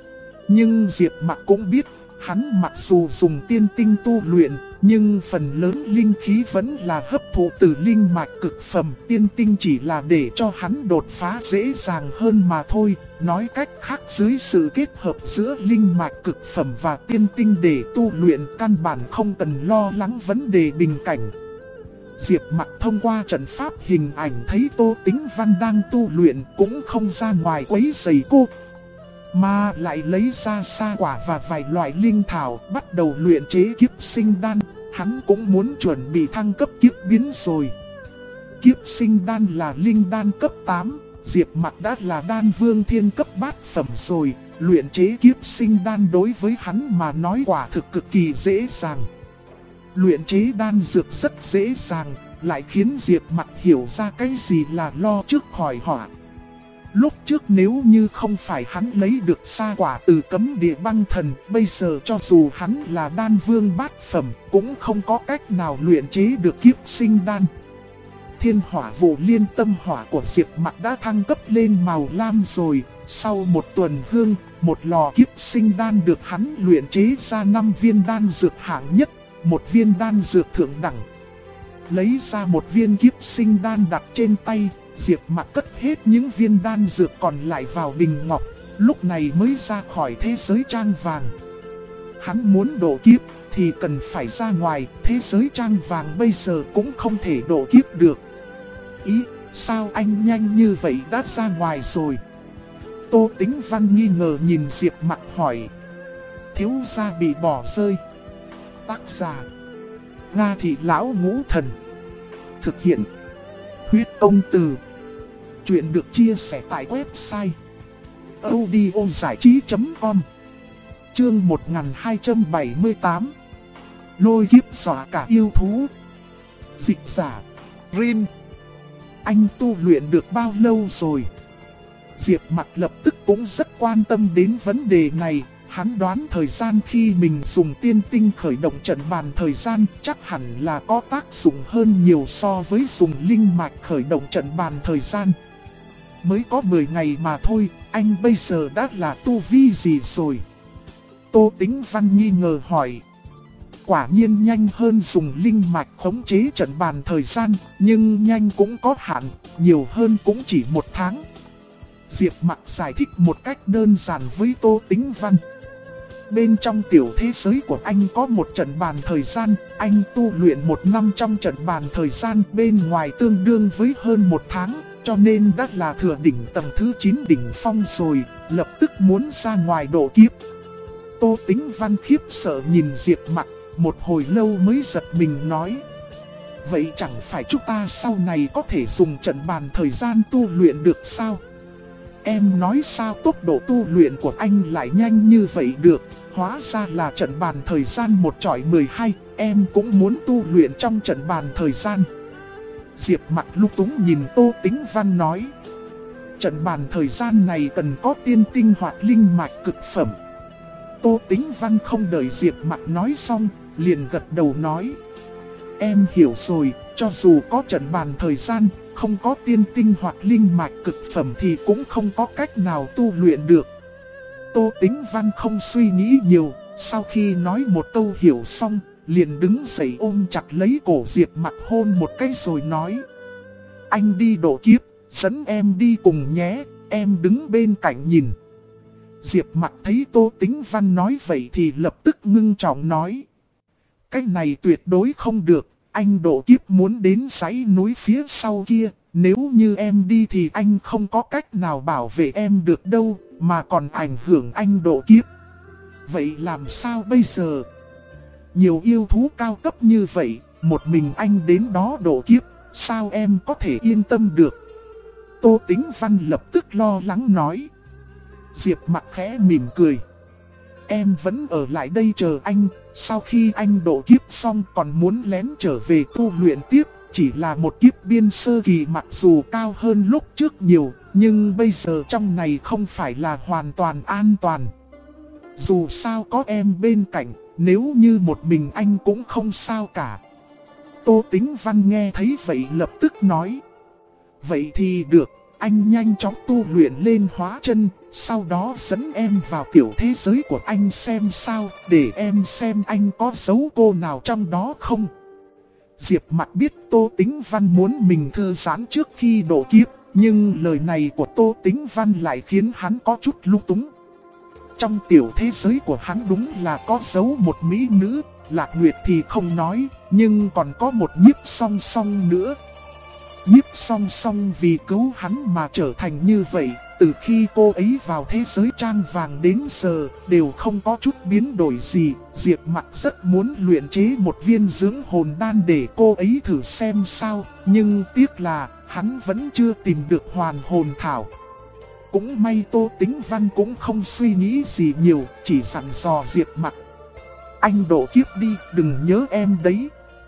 Nhưng Diệp Mặc cũng biết, hắn mặc dù dùng tiên tinh tu luyện, nhưng phần lớn linh khí vẫn là hấp thụ từ linh mạch cực phẩm. Tiên tinh chỉ là để cho hắn đột phá dễ dàng hơn mà thôi. Nói cách khác, dưới sự kết hợp giữa linh mạch cực phẩm và tiên tinh để tu luyện, căn bản không cần lo lắng vấn đề bình cảnh. Diệp Mặc thông qua trận pháp hình ảnh thấy Tô Tĩnh Văn đang tu luyện, cũng không ra ngoài quấy rầy cô, mà lại lấy ra sa quả và vài loại linh thảo bắt đầu luyện chế kiếp sinh đan. Hắn cũng muốn chuẩn bị thăng cấp kiếp biến rồi. Kiếp sinh đan là linh đan cấp 8, Diệp Mặc đã là đan vương thiên cấp bát phẩm rồi. Luyện chế kiếp sinh đan đối với hắn mà nói quả thực cực kỳ dễ dàng. Luyện chế đan dược rất dễ dàng, lại khiến Diệp Mặc hiểu ra cái gì là lo trước khỏi họa. Lúc trước nếu như không phải hắn lấy được sa quả từ cấm địa băng thần, bây giờ cho dù hắn là đan vương bát phẩm, cũng không có cách nào luyện chế được kiếp sinh đan. Thiên hỏa vụ liên tâm hỏa của Diệp Mặc đã thăng cấp lên màu lam rồi. Sau một tuần hương, một lò kiếp sinh đan được hắn luyện chế ra 5 viên đan dược hạng nhất, một viên đan dược thượng đẳng. Lấy ra một viên kiếp sinh đan đặt trên tay, Diệp Mặc cất hết những viên đan dược còn lại vào bình ngọc, lúc này mới ra khỏi thế giới trang vàng. Hắn muốn độ kiếp thì cần phải ra ngoài, thế giới trang vàng bây giờ cũng không thể độ kiếp được. Ý, sao anh nhanh như vậy đã ra ngoài rồi? Tô Tĩnh Văn nghi ngờ nhìn Diệp Mặc hỏi. Thiếu gia bị bỏ rơi. Tác giả: Nga Thị Lão Ngũ Thần. Thực hiện: Huyết Công Từ. Chuyện được chia sẻ tại website audiozảichí.com. Chương 1278. Lôi kiếp xóa cả yêu thú. Dịch giả: Rin. Anh tu luyện được bao lâu rồi? Diệp Mặc lập tức cũng rất quan tâm đến vấn đề này. Hắn đoán thời gian khi mình dùng tiên tinh khởi động trận bàn thời gian chắc hẳn là có tác dụng hơn nhiều so với dùng linh mạch khởi động trận bàn thời gian. Mới có 10 ngày mà thôi, anh bây giờ đã là tu vi gì rồi? Tô Tĩnh Văn nghi ngờ hỏi. Quả nhiên nhanh hơn dùng linh mạch khống chế trận bàn thời gian, nhưng nhanh cũng có hạn, nhiều hơn cũng chỉ 1 tháng. Diệp Mặc giải thích một cách đơn giản với Tô Tĩnh Văn. Bên trong tiểu thế giới của anh có một trận bàn thời gian, anh tu luyện 1 năm trong trận bàn thời gian, bên ngoài tương đương với hơn 1 tháng, cho nên đã là thừa đỉnh tầng thứ 9 đỉnh phong rồi, lập tức muốn ra ngoài độ kiếp. Tô Tĩnh Văn khiếp sợ nhìn Diệp Mặc, một hồi lâu mới giật mình nói. Vậy chẳng phải chúng ta sau này có thể dùng trận bàn thời gian tu luyện được sao? Em nói sao tốc độ tu luyện của anh lại nhanh như vậy được, hóa ra là trận bàn thời gian 1 chọi 12, em cũng muốn tu luyện trong trận bàn thời gian. Diệp Mặc lúng túng nhìn Tô Tĩnh Văn nói. Trận bàn thời gian này cần có tiên tinh hoặc linh mạch cực phẩm. Tô Tĩnh Văn không đợi Diệp Mặc nói xong, liền gật đầu nói. Em hiểu rồi, cho dù có trận bàn thời gian, không có tiên tinh hoặc linh mạch cực phẩm thì cũng không có cách nào tu luyện được. Tô Tĩnh Văn không suy nghĩ nhiều, sau khi nói một câu hiểu xong, liền đứng dậy ôm chặt lấy cổ Diệp Mặc hôn một cái rồi nói. Anh đi độ kiếp, dẫn em đi cùng nhé, em đứng bên cạnh nhìn. Diệp Mặc thấy Tô Tĩnh Văn nói vậy thì lập tức ngưng trọng nói. Cái này tuyệt đối không được, anh độ kiếp muốn đến dãy núi phía sau kia, nếu như em đi thì anh không có cách nào bảo vệ em được đâu, mà còn ảnh hưởng anh độ kiếp. Vậy làm sao bây giờ? Nhiều yêu thú cao cấp như vậy, một mình anh đến đó độ kiếp, sao em có thể yên tâm được? Tô Tĩnh Văn lập tức lo lắng nói. Diệp Mặc khẽ mỉm cười. Em vẫn ở lại đây chờ anh, sau khi anh độ kiếp xong còn muốn lén trở về tu luyện tiếp. Chỉ là một kiếp biên sơ kỳ mặc dù cao hơn lúc trước nhiều, nhưng bây giờ trong này không phải là hoàn toàn an toàn. Dù sao có em bên cạnh, nếu như một mình anh cũng không sao cả. Tô Tĩnh Văn nghe thấy vậy lập tức nói. Vậy thì được, anh nhanh chóng tu luyện lên hóa chân, sau đó dẫn em vào tiểu thế giới của anh xem sao, để em xem anh có giấu cô nào trong đó không. Diệp Mặc biết Tô Tĩnh Văn muốn mình thư giãn trước khi độ kiếp, nhưng lời này của Tô Tĩnh Văn lại khiến hắn có chút lung túng. Trong tiểu thế giới của hắn đúng là có giấu một mỹ nữ, Lạc Nguyệt thì không nói, nhưng còn có một Nhiếp Song Song nữa. Nhiếp Song Song vì cứu hắn mà trở thành như vậy, từ khi cô ấy vào thế giới trang vàng đến giờ đều không có chút biến đổi gì. Diệp Mặc rất muốn luyện chế một viên dưỡng hồn đan để cô ấy thử xem sao, nhưng tiếc là hắn vẫn chưa tìm được hoàn hồn thảo. Cũng may Tô Tĩnh Văn cũng không suy nghĩ gì nhiều, chỉ dặn dò Diệp Mặc. Anh độ kiếp đi, đừng nhớ em đấy.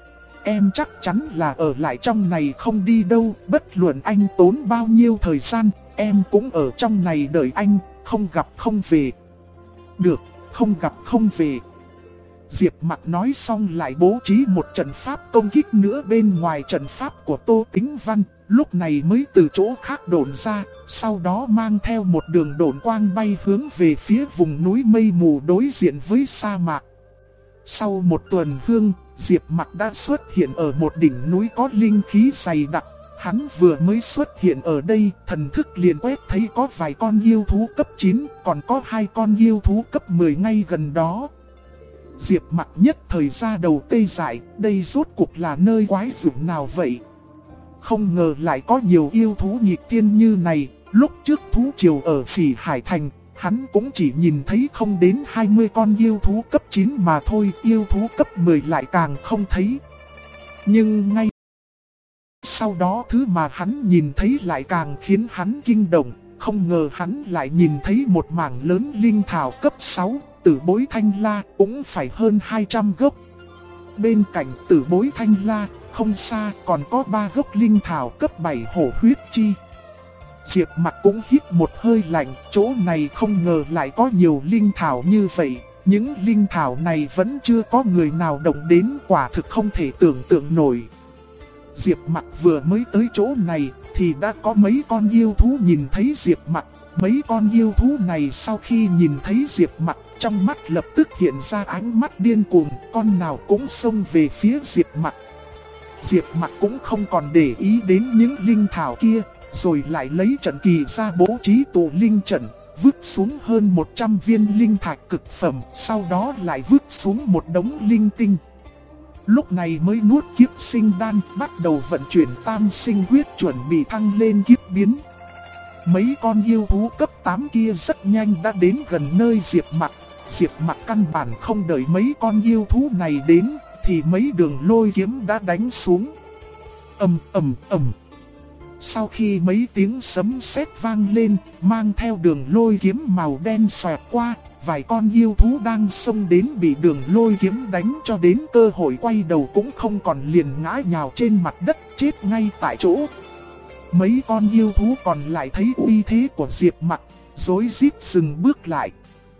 em chắc chắn là ở lại trong này không đi đâu, bất luận anh tốn bao nhiêu thời gian, em cũng ở trong này đợi anh, không gặp không về. Được, không gặp không về. Diệp Mặc nói xong lại bố trí một trận pháp công kích nữa bên ngoài trận pháp của Tô Tĩnh Văn, lúc này mới từ chỗ khác độn ra, sau đó mang theo một đường độn quang bay hướng về phía vùng núi mây mù đối diện với sa mạc. Sau một tuần hương, Diệp Mặc đã xuất hiện ở một đỉnh núi có linh khí dày đặc. Hắn vừa mới xuất hiện ở đây, thần thức liền quét thấy có vài con yêu thú cấp 9, còn có 2 con yêu thú cấp 10 ngay gần đó. Diệp Mặc nhất thời ra đầu tê dại, đây rốt cuộc là nơi quái dữ nào vậy? Không ngờ lại có nhiều yêu thú nghịch tiên như này, lúc trước thú triều ở Phỉ Hải Thành, hắn cũng chỉ nhìn thấy không đến 20 con yêu thú cấp 9 mà thôi, yêu thú cấp 10 lại càng không thấy. Nhưng ngay sau đó thứ mà hắn nhìn thấy lại càng khiến hắn kinh động, không ngờ hắn lại nhìn thấy một mảng lớn linh thảo cấp 6, tử bối thanh la cũng phải hơn 200 gốc. Bên cạnh tử bối thanh la, không xa còn có 3 gốc linh thảo cấp 7 hổ huyết chi. Diệp Mặc cũng hít một hơi lạnh, chỗ này không ngờ lại có nhiều linh thảo như vậy. Những linh thảo này vẫn chưa có người nào động đến, quả thực không thể tưởng tượng nổi. Diệp Mặc vừa mới tới chỗ này thì đã có mấy con yêu thú nhìn thấy Diệp Mặc. Mấy con yêu thú này sau khi nhìn thấy Diệp Mặc, trong mắt lập tức hiện ra ánh mắt điên cuồng, con nào cũng xông về phía Diệp Mặc. Diệp Mặc cũng không còn để ý đến những linh thảo kia, rồi lại lấy trận kỳ ra bố trí tụ linh trận, vứt xuống hơn 100 viên linh thạch cực phẩm, sau đó lại vứt xuống một đống linh tinh. Lúc này mới nuốt kiếp sinh đan, bắt đầu vận chuyển tam sinh huyết chuẩn bị thăng lên kiếp biến. Mấy con yêu thú cấp 8 kia rất nhanh đã đến gần nơi Diệp Mặc. Diệp Mặc căn bản không đợi mấy con yêu thú này đến, thì mấy đường lôi kiếm đã đánh xuống. ầm. Sau khi mấy tiếng sấm sét vang lên, mang theo đường lôi kiếm màu đen xoẹt qua, vài con yêu thú đang xông đến bị đường lôi kiếm đánh cho đến cơ hội quay đầu cũng không còn, liền ngã nhào trên mặt đất chết ngay tại chỗ. Mấy con yêu thú còn lại thấy uy thế của Diệp Mặc, rối rít dừng bước lại.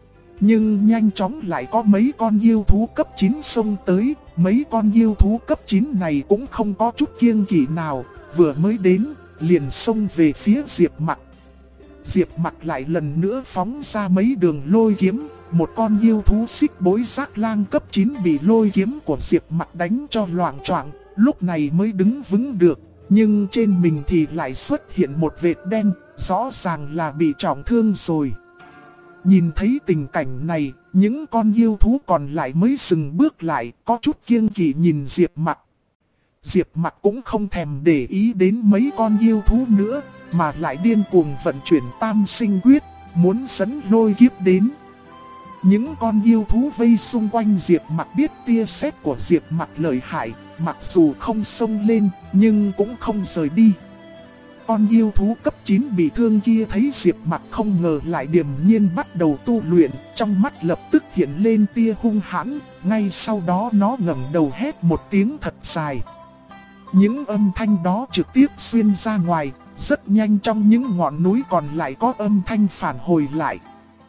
Nhưng nhanh chóng lại có mấy con yêu thú cấp 9 xông tới, mấy con yêu thú cấp 9 này cũng không có chút kiêng kỵ nào, vừa mới đến, liền xông về phía Diệp Mặc. Diệp Mặc lại lần nữa phóng ra mấy đường lôi kiếm, một con yêu thú xích bối giác lang cấp 9 bị lôi kiếm của Diệp Mặc đánh cho loạng choạng, lúc này mới đứng vững được, nhưng trên mình thì lại xuất hiện một vệt đen, rõ ràng là bị trọng thương rồi. Nhìn thấy tình cảnh này, những con yêu thú còn lại mới dừng bước lại, có chút kiêng kỵ nhìn Diệp Mặc. Diệp Mặc cũng không thèm để ý đến mấy con yêu thú nữa, mà lại điên cuồng vận chuyển tam sinh quyết, muốn dẫn lôi kiếp đến. Những con yêu thú vây xung quanh Diệp Mặc biết tia sét của Diệp Mặc lợi hại, mặc dù không xông lên, nhưng cũng không rời đi. Con yêu thú cấp 9 bị thương kia thấy Diệp Mặc không ngờ lại điềm nhiên bắt đầu tu luyện, trong mắt lập tức hiện lên tia hung hãn, ngay sau đó nó ngẩng đầu hét một tiếng thật dài. Những âm thanh đó trực tiếp xuyên ra ngoài, rất nhanh trong những ngọn núi còn lại có âm thanh phản hồi lại.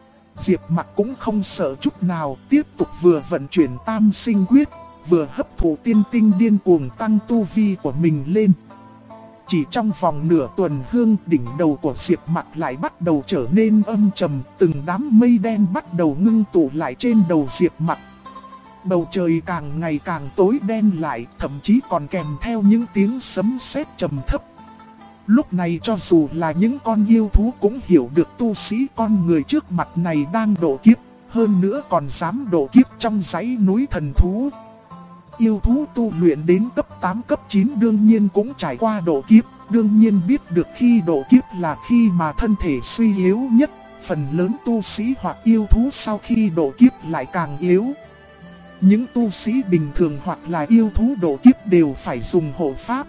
Diệp Mặc cũng không sợ chút nào, tiếp tục vừa vận chuyển tam sinh quyết, vừa hấp thụ tiên tinh điên cuồng tăng tu vi của mình lên. Chỉ trong vòng nửa tuần hương, đỉnh đầu của Diệp Mặc lại bắt đầu trở nên âm trầm, từng đám mây đen bắt đầu ngưng tụ lại trên đầu Diệp Mặc. Bầu trời càng ngày càng tối đen lại, thậm chí còn kèm theo những tiếng sấm sét trầm thấp. Lúc này cho dù là những con yêu thú cũng hiểu được tu sĩ con người trước mặt này đang độ kiếp, hơn nữa còn dám độ kiếp trong dãy núi thần thú. Yêu thú tu luyện đến cấp 8 cấp 9 đương nhiên cũng trải qua độ kiếp, đương nhiên biết được khi độ kiếp là khi mà thân thể suy yếu nhất, phần lớn tu sĩ hoặc yêu thú sau khi độ kiếp lại càng yếu. Những tu sĩ bình thường hoặc là yêu thú độ kiếp đều phải dùng hộ pháp.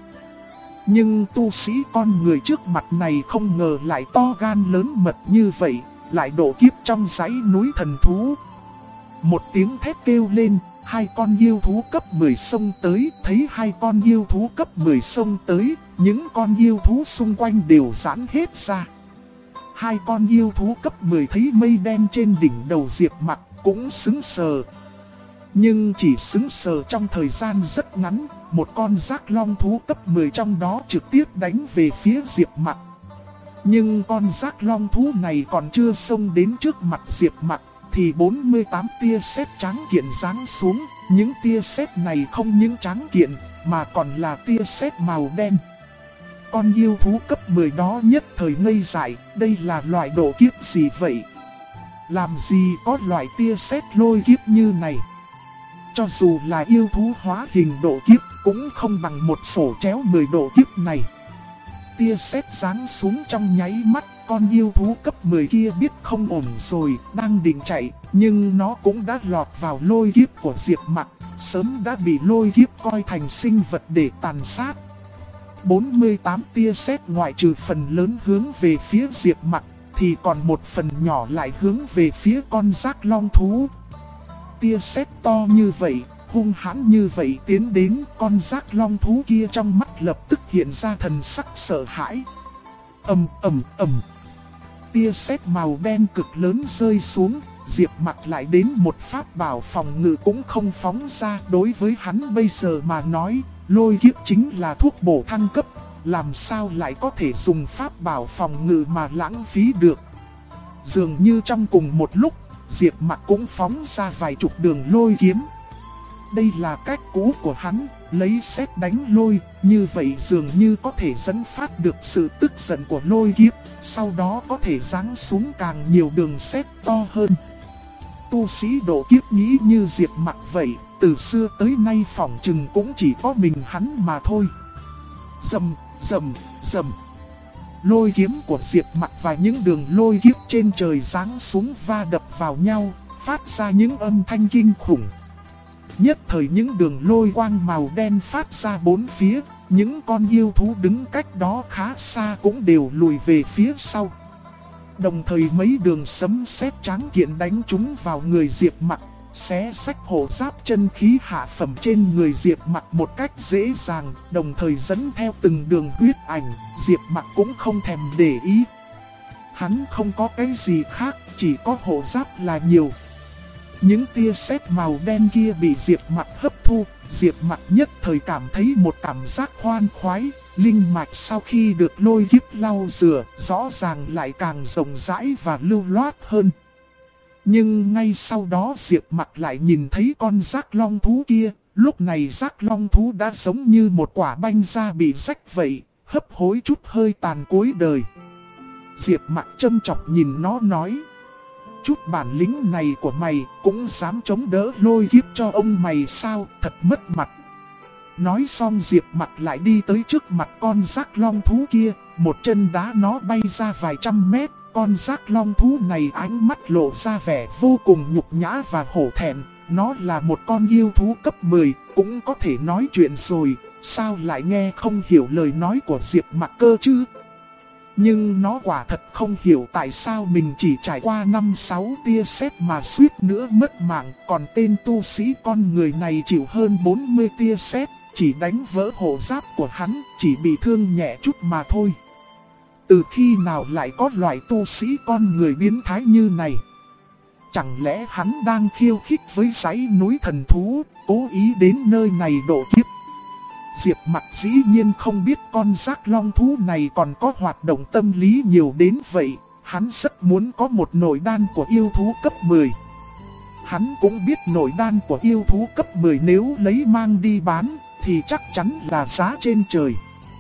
Nhưng tu sĩ con người trước mặt này không ngờ lại to gan lớn mật như vậy, lại độ kiếp trong dãy núi thần thú. Một tiếng thét kêu lên, hai con yêu thú cấp 10 xông tới, thấy hai con yêu thú cấp 10 xông tới, những con yêu thú xung quanh đều giãn hết ra. Hai con yêu thú cấp 10 thấy mây đen trên đỉnh đầu Diệp Mặc cũng sững sờ. Nhưng chỉ sững sờ trong thời gian rất ngắn, một con giác long thú cấp 10 trong đó trực tiếp đánh về phía Diệp Mặc. Nhưng con giác long thú này còn chưa xông đến trước mặt Diệp Mặc thì 48 tia sét trắng kiện giáng xuống. Những tia sét này không những trắng kiện mà còn là tia sét màu đen. Con yêu thú cấp 10 đó nhất thời ngây dại, đây là loại độ kiếp gì vậy? Làm gì có loại tia sét lôi kiếp như này? Cho dù là yêu thú hóa hình độ kiếp cũng không bằng một sổ chéo 10 độ kiếp này. Tia sét giáng xuống trong nháy mắt, con yêu thú cấp 10 kia biết không ổn rồi, đang định chạy, nhưng nó cũng đã lọt vào lôi kiếp của Diệp Mặc, sớm đã bị lôi kiếp coi thành sinh vật để tàn sát. 48 tia sét ngoại trừ phần lớn hướng về phía Diệp Mặc, thì còn một phần nhỏ lại hướng về phía con giác long thú. Tia sét to như vậy, hung hãn như vậy tiến đến, con giác long thú kia trong mắt lập tức hiện ra thần sắc sợ hãi. Ầm. Tia sét màu đen cực lớn rơi xuống, Diệp Mặc lại đến một pháp bảo phòng ngự cũng không phóng ra. Đối với hắn bây giờ mà nói, lôi kiếp chính là thuốc bổ thăng cấp, làm sao lại có thể dùng pháp bảo phòng ngự mà lãng phí được. Dường như trong cùng một lúc, Diệp Mặc cũng phóng ra vài chục đường lôi kiếm. Đây là cách cũ của hắn, lấy sét đánh lôi, như vậy dường như có thể dẫn phát được sự tức giận của lôi kiếp, sau đó có thể giáng xuống càng nhiều đường sét to hơn. Tu sĩ độ kiếp nghĩ như Diệp Mặc vậy, từ xưa tới nay phỏng chừng cũng chỉ có mình hắn mà thôi. Rầm. Lôi kiếm của Diệp Mặc và những đường lôi kiếp trên trời giáng xuống va đập vào nhau, phát ra những âm thanh kinh khủng. Nhất thời những đường lôi quang màu đen phát ra bốn phía, những con yêu thú đứng cách đó khá xa cũng đều lùi về phía sau. Đồng thời mấy đường sấm sét trắng kiện đánh trúng vào người Diệp Mặc, xé rách hộ giáp chân khí hạ phẩm trên người Diệp Mặc một cách dễ dàng, đồng thời dẫn theo từng đường huyết ảnh, Diệp Mặc cũng không thèm để ý. Hắn không có cái gì khác, chỉ có hộ giáp là nhiều. Những tia sét màu đen kia bị Diệp Mặc hấp thu, Diệp Mặc nhất thời cảm thấy một cảm giác khoan khoái, linh mạch sau khi được lôi kiếp lau rửa, rõ ràng lại càng rộng rãi và lưu loát hơn. Nhưng ngay sau đó Diệp Mặc lại nhìn thấy con giác long thú kia, lúc này giác long thú đã giống như một quả banh da bị rách vậy, hấp hối chút hơi tàn cuối đời. Diệp Mặc châm chọc nhìn nó nói: chút bản lĩnh này của mày cũng dám chống đỡ lôi kiếp cho ông mày sao, thật mất mặt. Nói xong Diệp Mặc lại đi tới trước mặt con giác long thú kia, một chân đá nó bay ra vài trăm mét. Con giác long thú này ánh mắt lộ ra vẻ vô cùng nhục nhã và hổ thẹn. Nó là một con yêu thú cấp 10, cũng có thể nói chuyện rồi, sao lại nghe không hiểu lời nói của Diệp Mặc cơ chứ? Nhưng nó quả thật không hiểu tại sao mình chỉ trải qua 5-6 tia sét mà suýt nữa mất mạng, còn tên tu sĩ con người này chịu hơn 40 tia sét, chỉ đánh vỡ hộ giáp của hắn, chỉ bị thương nhẹ chút mà thôi. Từ khi nào lại có loại tu sĩ con người biến thái như này? Chẳng lẽ hắn đang khiêu khích với dãy núi thần thú, cố ý đến nơi này độ kiếp? Diệp Mặc dĩ nhiên không biết con giác long thú này còn có hoạt động tâm lý nhiều đến vậy. Hắn rất muốn có một nội đan của yêu thú cấp 10. Hắn cũng biết nội đan của yêu thú cấp 10 nếu lấy mang đi bán thì chắc chắn là giá trên trời.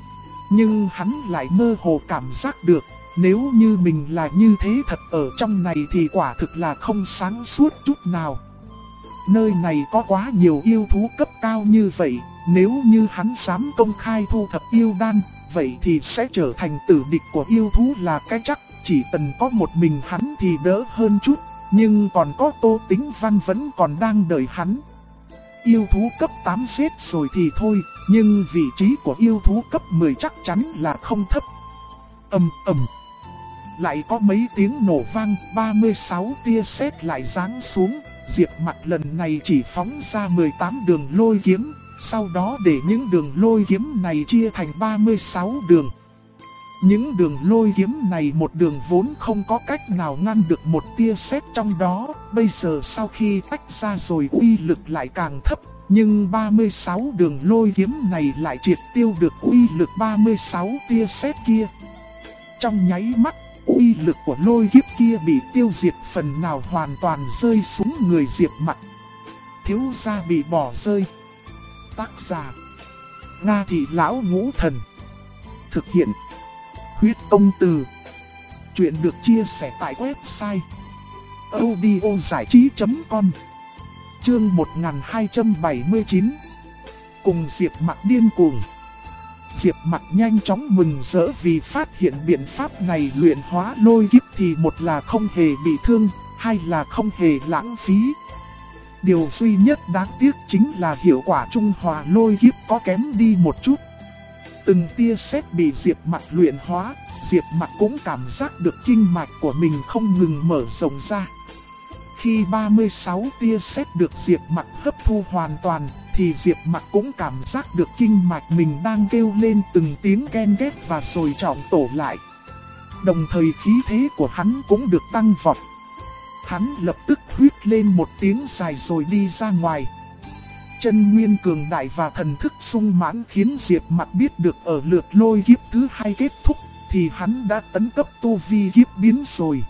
Nhưng hắn lại mơ hồ cảm giác được, nếu như mình là như thế thật ở trong này thì quả thực là không sáng suốt chút nào. Nơi này có quá nhiều yêu thú cấp cao như vậy, nếu như hắn dám công khai thu thập yêu đan, vậy thì sẽ trở thành tử địch của yêu thú là cái chắc. Chỉ cần có một mình hắn thì đỡ hơn chút, nhưng còn có Tô Tính Văn vẫn còn đang đợi hắn. Yêu thú cấp 8 xếp rồi thì thôi, nhưng vị trí của yêu thú cấp 10 chắc chắn là không thấp. Ầm. Lại có mấy tiếng nổ vang, 36 tia sét lại giáng xuống, Diệp Mặc lần này chỉ phóng ra 18 đường lôi kiếm, sau đó để những đường lôi kiếm này chia thành 36 đường. Những đường lôi kiếm này một đường vốn không có cách nào ngăn được một tia sét trong đó, bây giờ sau khi tách ra rồi uy lực lại càng thấp, nhưng 36 đường lôi kiếm này lại triệt tiêu được uy lực 36 tia sét kia. Trong nháy mắt, uy lực của lôi kiếp kia bị tiêu diệt, phần nào hoàn toàn rơi xuống người Diệp Mặc. Thiếu gia bị bỏ rơi. Tác giả: Nga Thị Lão Ngũ Thần. Thực hiện: Huyết Công Từ. Chuyện được chia sẻ tại website audiozảichí.com. Chương 1279. Cùng Diệp Mặc điên cuồng. Diệp Mặc nhanh chóng mừng rỡ vì phát hiện biện pháp này luyện hóa lôi kiếp thì một là không hề bị thương, hai là không hề lãng phí. Điều duy nhất đáng tiếc chính là hiệu quả trung hòa lôi kiếp có kém đi một chút. Từng tia sét bị Diệp Mặc luyện hóa, Diệp Mặc cũng cảm giác được kinh mạch của mình không ngừng mở rộng ra. Khi 36 tia sét được Diệp Mặc hấp thu hoàn toàn, thì Diệp Mặc cũng cảm giác được kinh mạch mình đang kêu lên từng tiếng ken két và rồi trọng tổ lại. Đồng thời khí thế của hắn cũng được tăng vọt. Hắn lập tức huýt lên một tiếng dài rồi đi ra ngoài. Chân nguyên cường đại và thần thức sung mãn khiến Diệp Mặc biết được ở lượt lôi kiếp thứ hai kết thúc thì hắn đã tấn cấp tu vi kiếp biến rồi.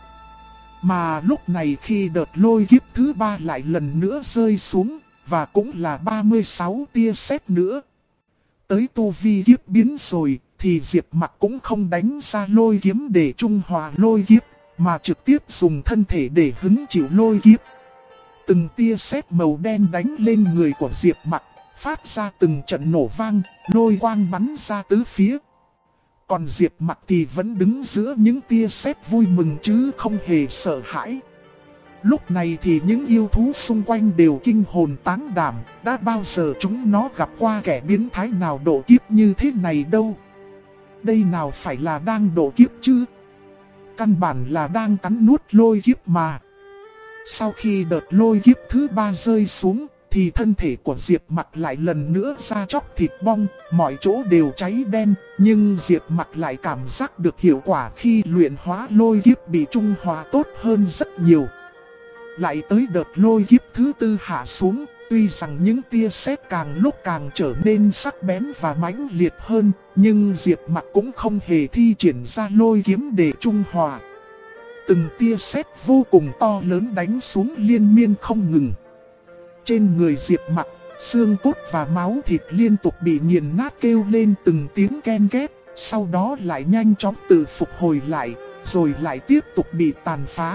Mà lúc này khi đợt lôi kiếp thứ ba lại lần nữa rơi xuống, và cũng là 36 tia sét nữa. Tới tu vi kiếp biến rồi, thì Diệp Mặc cũng không đánh ra lôi kiếm để trung hòa lôi kiếp, mà trực tiếp dùng thân thể để hứng chịu lôi kiếp. Từng tia sét màu đen đánh lên người của Diệp Mặc, phát ra từng trận nổ vang, lôi quang bắn ra tứ phía. Còn Diệp Mặc thì vẫn đứng giữa những tia sét vui mừng chứ không hề sợ hãi. Lúc này thì những yêu thú xung quanh đều kinh hồn táng đảm, đã bao giờ chúng nó gặp qua kẻ biến thái nào độ kiếp như thế này đâu. Đây nào phải là đang độ kiếp chứ? Căn bản là đang cắn nuốt lôi kiếp mà. Sau khi đợt lôi kiếp thứ ba rơi xuống, thì thân thể của Diệp Mặc lại lần nữa ra chóc thịt bong, mọi chỗ đều cháy đen. Nhưng Diệp Mặc lại cảm giác được hiệu quả khi luyện hóa lôi kiếp bị trung hòa tốt hơn rất nhiều. Lại tới đợt lôi kiếp thứ tư hạ xuống, tuy rằng những tia sét càng lúc càng trở nên sắc bén và mãnh liệt hơn, nhưng Diệp Mặc cũng không hề thi triển ra lôi kiếm để trung hòa. Từng tia sét vô cùng to lớn đánh xuống liên miên không ngừng. Trên người Diệp Mặc, xương cốt và máu thịt liên tục bị nghiền nát kêu lên từng tiếng ken két, sau đó lại nhanh chóng tự phục hồi lại, rồi lại tiếp tục bị tàn phá.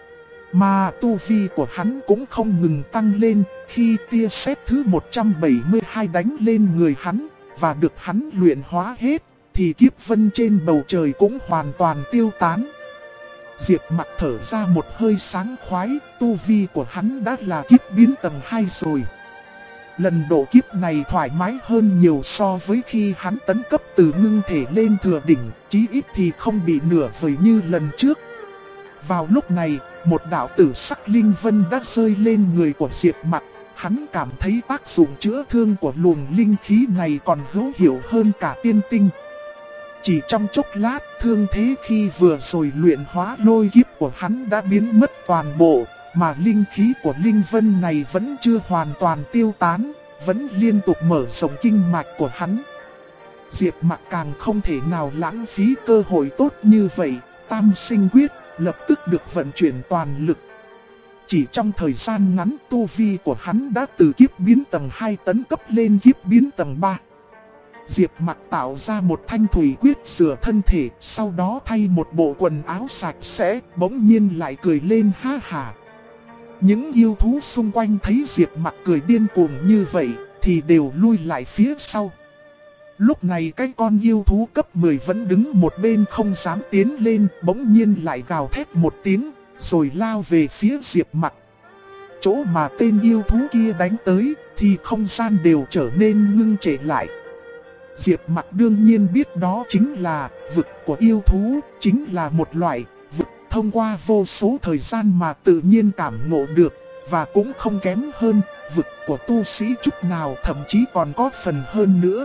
Mà tu vi của hắn cũng không ngừng tăng lên khi tia sét thứ 172 đánh lên người hắn và được hắn luyện hóa hết, thì kiếp vân trên bầu trời cũng hoàn toàn tiêu tán. Diệp Mặc thở ra một hơi sáng khoái, tu vi của hắn đã là kiếp biến tầng 2 rồi. Lần độ kiếp này thoải mái hơn nhiều so với khi hắn tấn cấp từ ngưng thể lên thừa đỉnh, chí ít thì không bị nửa vời như lần trước. Vào lúc này, một đạo tử sắc linh vân đã rơi lên người của Diệp Mặc. Hắn cảm thấy tác dụng chữa thương của luồng linh khí này còn hữu hiệu hơn cả tiên tinh. Chỉ trong chốc lát, thương thế khi vừa rồi luyện hóa lôi kiếp của hắn đã biến mất toàn bộ, mà linh khí của linh vân này vẫn chưa hoàn toàn tiêu tán, vẫn liên tục mở rộng kinh mạch của hắn. Diệp Mặc càng không thể nào lãng phí cơ hội tốt như vậy, tam sinh quyết lập tức được vận chuyển toàn lực. Chỉ trong thời gian ngắn, tu vi của hắn đã từ kiếp biến tầng 2 tấn cấp lên kiếp biến tầng 3. Diệp Mặc tạo ra một thanh thủy quyết rửa thân thể, sau đó thay một bộ quần áo sạch sẽ, bỗng nhiên lại cười lên ha hả. Những yêu thú xung quanh thấy Diệp Mặc cười điên cuồng như vậy, thì đều lui lại phía sau. Lúc này cái con yêu thú cấp 10 vẫn đứng một bên không dám tiến lên, bỗng nhiên lại gào thét một tiếng, rồi lao về phía Diệp Mặc. Chỗ mà tên yêu thú kia đánh tới, thì không gian đều trở nên ngưng trệ lại. Diệp Mặc đương nhiên biết đó chính là vực của yêu thú, chính là một loại vực thông qua vô số thời gian mà tự nhiên cảm ngộ được, và cũng không kém hơn vực của tu sĩ chút nào, thậm chí còn có phần hơn nữa.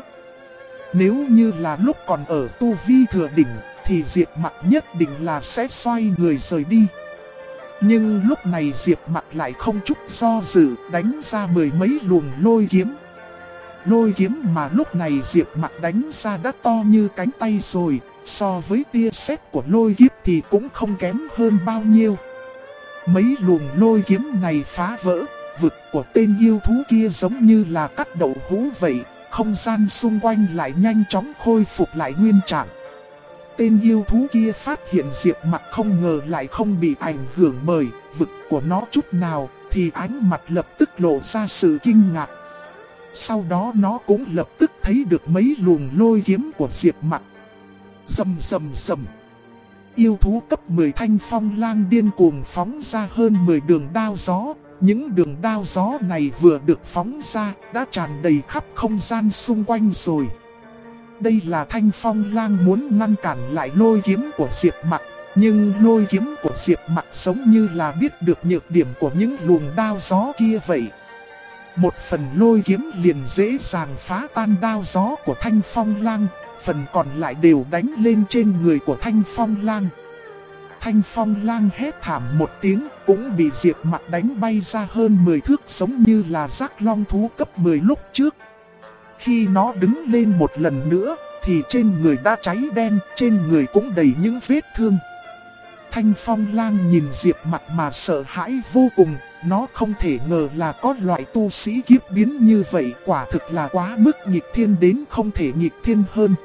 Nếu như là lúc còn ở tu vi thừa đỉnh thì Diệp Mặc nhất định là sẽ xoay người rời đi. Nhưng lúc này Diệp Mặc lại không chút do dự đánh ra mười mấy luồng lôi kiếm. Lôi kiếm mà lúc này Diệp Mặc đánh ra đã to như cánh tay rồi, so với tia sét của lôi kiếp thì cũng không kém hơn bao nhiêu. Mấy luồng lôi kiếm này phá vỡ, vực của tên yêu thú kia giống như là cắt đậu hũ vậy, không gian xung quanh lại nhanh chóng khôi phục lại nguyên trạng. Tên yêu thú kia phát hiện Diệp Mặc không ngờ lại không bị ảnh hưởng bởi vực của nó chút nào, thì ánh mặt lập tức lộ ra sự kinh ngạc. Sau đó nó cũng lập tức thấy được mấy luồng lôi kiếm của Diệp Mặc. Rầm rầm rầm. Yêu thú cấp 10 Thanh Phong Lang điên cuồng phóng ra hơn 10 đường đao gió. Những đường đao gió này vừa được phóng ra đã tràn đầy khắp không gian xung quanh rồi. Đây là Thanh Phong Lang muốn ngăn cản lại lôi kiếm của Diệp Mặc, nhưng lôi kiếm của Diệp Mặc giống như là biết được nhược điểm của những luồng đao gió kia vậy. Một phần lôi kiếm liền dễ dàng phá tan đao gió của Thanh Phong Lang, phần còn lại đều đánh lên trên người của Thanh Phong Lang. Thanh Phong Lang hét thảm một tiếng, cũng bị Diệp Mặc đánh bay ra hơn 10 thước, giống như là giác long thú cấp 10 lúc trước. Khi nó đứng lên một lần nữa, thì trên người đã cháy đen, trên người cũng đầy những vết thương. Thanh Phong Lang nhìn Diệp Mặc mà sợ hãi vô cùng, nó không thể ngờ là có loại tu sĩ kiếp biến như vậy, quả thực là quá mức nghịch thiên đến không thể nghịch thiên hơn.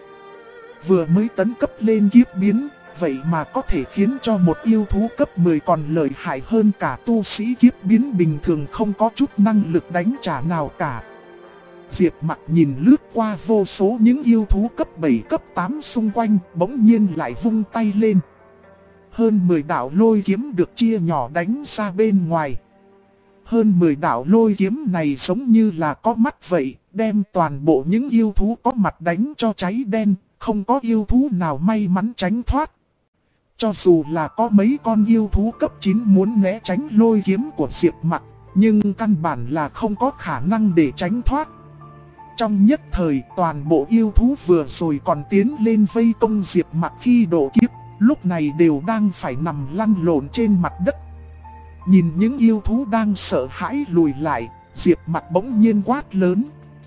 Vừa mới tấn cấp lên kiếp biến, vậy mà có thể khiến cho một yêu thú cấp 10 còn lợi hại hơn cả tu sĩ kiếp biến bình thường không có chút năng lực đánh trả nào cả. Diệp Mặc nhìn lướt qua vô số những yêu thú cấp 7 cấp 8 xung quanh, bỗng nhiên lại vung tay lên. Hơn 10 đạo lôi kiếm được chia nhỏ đánh ra bên ngoài. Hơn 10 đạo lôi kiếm này giống như là có mắt vậy, đem toàn bộ những yêu thú có mặt đánh cho cháy đen, không có yêu thú nào may mắn tránh thoát. Cho dù là có mấy con yêu thú cấp 9 muốn né tránh lôi kiếm của Diệp Mặc, nhưng căn bản là không có khả năng để tránh thoát. Trong nhất thời, toàn bộ yêu thú vừa rồi còn tiến lên vây công Diệp Mặc khi độ kiếp, lúc này đều đang phải nằm lăn lộn trên mặt đất. Nhìn những yêu thú đang sợ hãi lùi lại, Diệp Mặc bỗng nhiên quát lớn.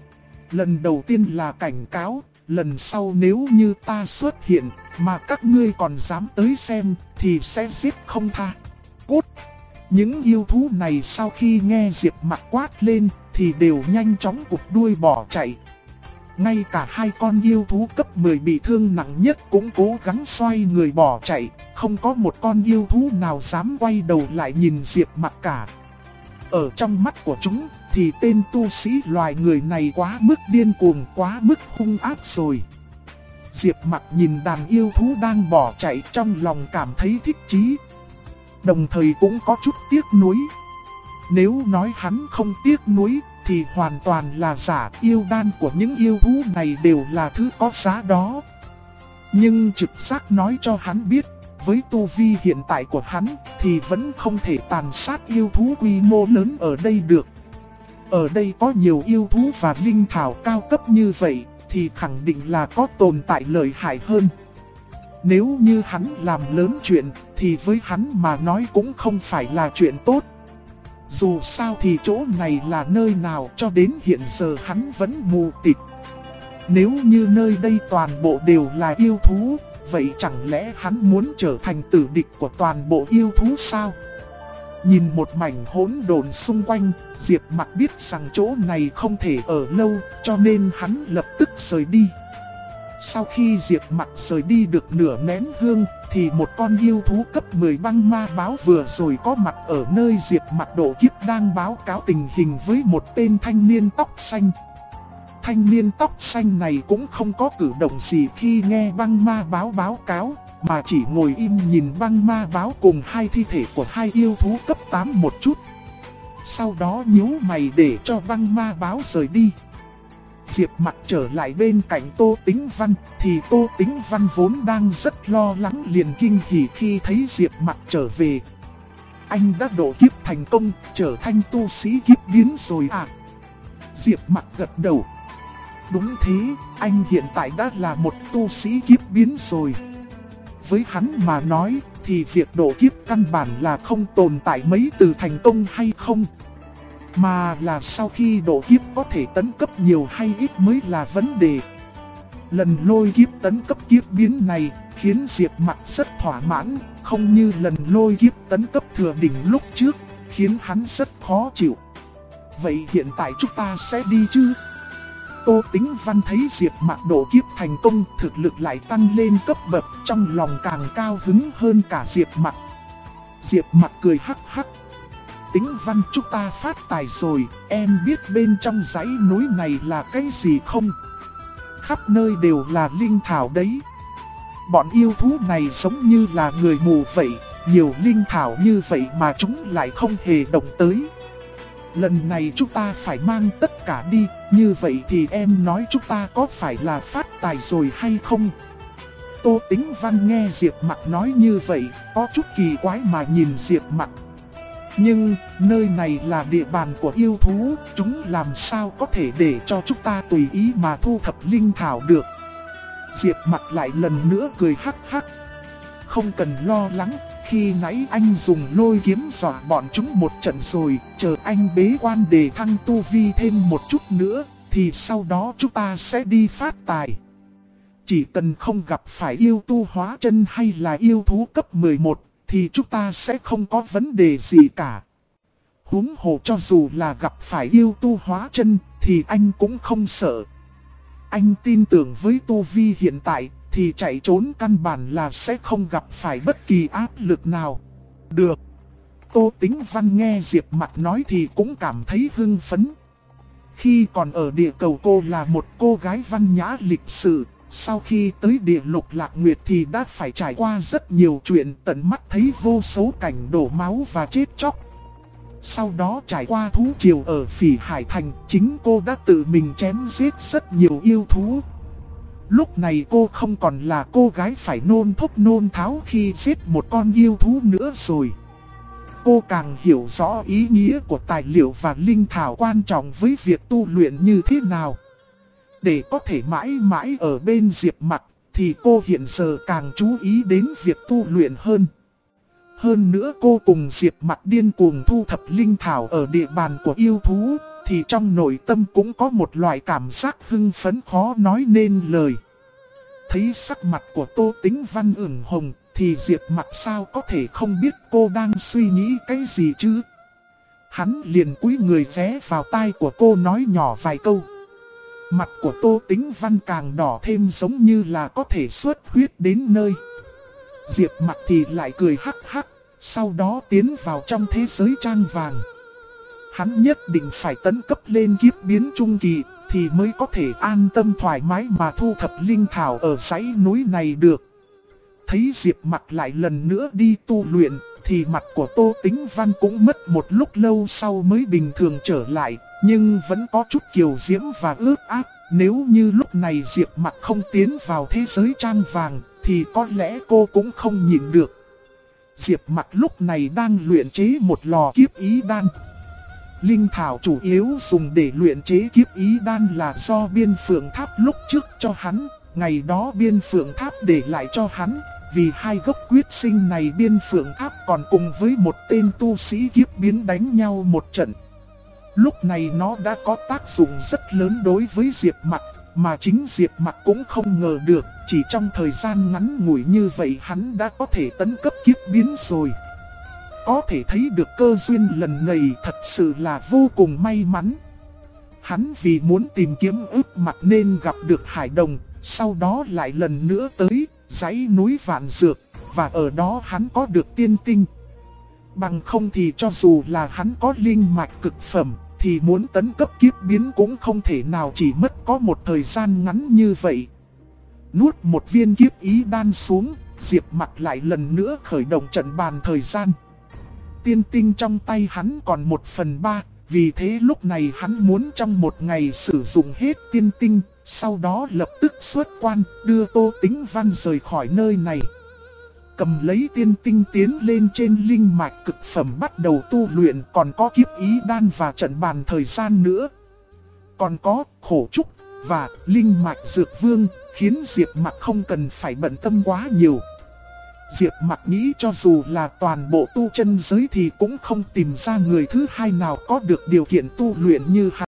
Lần đầu tiên là cảnh cáo, lần sau nếu như ta xuất hiện mà các ngươi còn dám tới xem thì sẽ giết không tha. Cút! Những yêu thú này sau khi nghe Diệp Mặc quát lên thì đều nhanh chóng cụp đuôi bỏ chạy. Ngay cả hai con yêu thú cấp 10 bị thương nặng nhất cũng cố gắng xoay người bỏ chạy, không có một con yêu thú nào dám quay đầu lại nhìn Diệp Mặc cả. Ở trong mắt của chúng thì tên tu sĩ loài người này quá mức điên cuồng, quá mức hung ác rồi. Diệp Mặc nhìn đàn yêu thú đang bỏ chạy, trong lòng cảm thấy thích chí, đồng thời cũng có chút tiếc nuối. Nếu nói hắn không tiếc nuối thì hoàn toàn là giả, yêu đan của những yêu thú này đều là thứ có giá đó. Nhưng trực giác nói cho hắn biết, với tu vi hiện tại của hắn thì vẫn không thể tàn sát yêu thú quy mô lớn ở đây được. Ở đây có nhiều yêu thú và linh thảo cao cấp như vậy thì khẳng định là có tồn tại lợi hại hơn. Nếu như hắn làm lớn chuyện thì với hắn mà nói cũng không phải là chuyện tốt. Dù sao thì chỗ này là nơi nào, cho đến hiện giờ hắn vẫn mù tịt. Nếu như nơi đây toàn bộ đều là yêu thú, vậy chẳng lẽ hắn muốn trở thành tử địch của toàn bộ yêu thú sao? Nhìn một mảnh hỗn độn xung quanh, Diệp Mặc biết rằng chỗ này không thể ở lâu, cho nên hắn lập tức rời đi. Sau khi Diệp Mặc rời đi được nửa nén hương, thì một con yêu thú cấp 10 băng ma báo vừa rồi có mặt ở nơi Diệp Mặc độ kiếp đang báo cáo tình hình với một tên thanh niên tóc xanh. Thanh niên tóc xanh này cũng không có cử động gì khi nghe băng ma báo cáo, mà chỉ ngồi im nhìn băng ma báo cùng hai thi thể của hai yêu thú cấp 8 một chút. Sau đó nhíu mày để cho băng ma báo rời đi. Diệp Mặc trở lại bên cạnh Tô Tĩnh Văn, thì Tô Tĩnh Văn vốn đang rất lo lắng liền kinh hỉ khi thấy Diệp Mặc trở về. anh đã độ kiếp thành công, trở thành tu sĩ kiếp biến rồi à? Diệp Mặc gật đầu. Đúng thế, anh hiện tại đã là một tu sĩ kiếp biến rồi. Với hắn mà nói, thì việc độ kiếp căn bản là không tồn tại mấy từ thành công hay không. Mà là sau khi độ kiếp có thể tấn cấp nhiều hay ít mới là vấn đề. Lần lôi kiếp tấn cấp kiếp biến này khiến Diệp Mặc rất thỏa mãn, không như lần lôi kiếp tấn cấp thừa đỉnh lúc trước, khiến hắn rất khó chịu. Vậy hiện tại chúng ta sẽ đi chứ? Tô Tĩnh Văn thấy Diệp Mặc độ kiếp thành công, thực lực lại tăng lên cấp bậc, trong lòng càng cao hứng hơn cả Diệp Mặc. Diệp Mặc cười hắc hắc. Tĩnh Văn, chúng ta phát tài rồi, em biết bên trong dãy núi này là cái gì không? Khắp nơi đều là linh thảo đấy. Bọn yêu thú này giống như là người mù vậy, nhiều linh thảo như vậy mà chúng lại không hề động tới. Lần này chúng ta phải mang tất cả đi, như vậy thì em nói chúng ta có phải là phát tài rồi hay không? Tô Tĩnh Văn nghe Diệp Mặc nói như vậy, có chút kỳ quái mà nhìn Diệp Mặc. Nhưng, nơi này là địa bàn của yêu thú, chúng làm sao có thể để cho chúng ta tùy ý mà thu thập linh thảo được. Diệp Mặc lại lần nữa cười hắc hắc. Không cần lo lắng, khi nãy anh dùng lôi kiếm dọa bọn chúng một trận rồi, chờ anh bế quan để thăng tu vi thêm một chút nữa, thì sau đó chúng ta sẽ đi phát tài. Chỉ cần không gặp phải yêu tu hóa chân hay là yêu thú cấp 11, thì chúng ta sẽ không có vấn đề gì cả. Huống hồ cho dù là gặp phải yêu tu hóa chân, thì anh cũng không sợ. Anh tin tưởng với tu vi hiện tại, thì chạy trốn căn bản là sẽ không gặp phải bất kỳ áp lực nào. Được. Tô Tĩnh Văn nghe Diệp Mặc nói thì cũng cảm thấy hưng phấn. Khi còn ở địa cầu cô là một cô gái văn nhã lịch sự. Sau khi tới địa lục Lạc Nguyệt thì đã phải trải qua rất nhiều chuyện, tận mắt thấy vô số cảnh đổ máu và chết chóc. Sau đó trải qua thú triều ở Phỉ Hải Thành, chính cô đã tự mình chém giết rất nhiều yêu thú. Lúc này cô không còn là cô gái phải nôn thốc nôn tháo khi giết một con yêu thú nữa rồi. Cô càng hiểu rõ ý nghĩa của tài liệu và linh thảo quan trọng với việc tu luyện như thế nào. Để có thể mãi mãi ở bên Diệp Mặc, thì cô hiện giờ càng chú ý đến việc tu luyện hơn. Hơn nữa cô cùng Diệp Mặc điên cuồng thu thập linh thảo ở địa bàn của yêu thú, thì trong nội tâm cũng có một loại cảm giác hưng phấn khó nói nên lời. Thấy sắc mặt của Tô Tĩnh Văn ửng hồng, thì Diệp Mặc sao có thể không biết cô đang suy nghĩ cái gì chứ? Hắn liền cúi người ghé vào tai của cô nói nhỏ vài câu. Mặt của Tô Tĩnh Văn càng đỏ thêm, giống như là có thể xuất huyết đến nơi. Diệp Mặc thì lại cười hắc hắc, sau đó tiến vào trong thế giới trang vàng. Hắn nhất định phải tấn cấp lên kiếp biến trung kỳ, thì mới có thể an tâm thoải mái mà thu thập linh thảo ở dãy núi này được. Thấy Diệp Mặc lại lần nữa đi tu luyện, thì mặt của Tô Tĩnh Văn cũng mất một lúc lâu sau mới bình thường trở lại, nhưng vẫn có chút kiều diễm và ướt át. Nếu như lúc này Diệp Mặc không tiến vào thế giới trang vàng, thì có lẽ cô cũng không nhịn được. Diệp Mặc lúc này đang luyện chế một lò kiếp ý đan. Linh thảo chủ yếu dùng để luyện chế kiếp ý đan là do Biên Phượng Tháp lúc trước cho hắn, ngày đó Biên Phượng Tháp để lại cho hắn. Vì hai gốc quyết sinh này Biên Phượng Tháp còn cùng với một tên tu sĩ kiếp biến đánh nhau một trận. Lúc này nó đã có tác dụng rất lớn đối với Diệp Mặc, mà chính Diệp Mặc cũng không ngờ được, chỉ trong thời gian ngắn ngủi như vậy hắn đã có thể tấn cấp kiếp biến rồi. Có thể thấy được cơ duyên lần này thật sự là vô cùng may mắn. Hắn vì muốn tìm kiếm ước mặt nên gặp được Hải Đồng, sau đó lại lần nữa tới dãy núi Vạn Dược, và ở đó hắn có được tiên tinh. Bằng không thì cho dù là hắn có linh mạch cực phẩm, thì muốn tấn cấp kiếp biến cũng không thể nào, chỉ mất có một thời gian ngắn như vậy. Nuốt một viên kiếp ý đan xuống, Diệp Mặc lại lần nữa khởi động trận bàn thời gian. Tiên tinh trong tay hắn còn 1/3, vì thế lúc này hắn muốn trong một ngày sử dụng hết tiên tinh, sau đó lập tức xuất quan, đưa Tô Tĩnh Văn rời khỏi nơi này. cầm lấy tiên tinh tiến lên trên linh mạch cực phẩm bắt đầu tu luyện, còn có kiếp ý đan và trận bàn thời gian nữa. Còn có khổ trúc và linh mạch dược vương, khiến Diệp Mặc không cần phải bận tâm quá nhiều. Diệp Mặc nghĩ cho dù là toàn bộ tu chân giới thì cũng không tìm ra người thứ hai nào có được điều kiện tu luyện như hắn.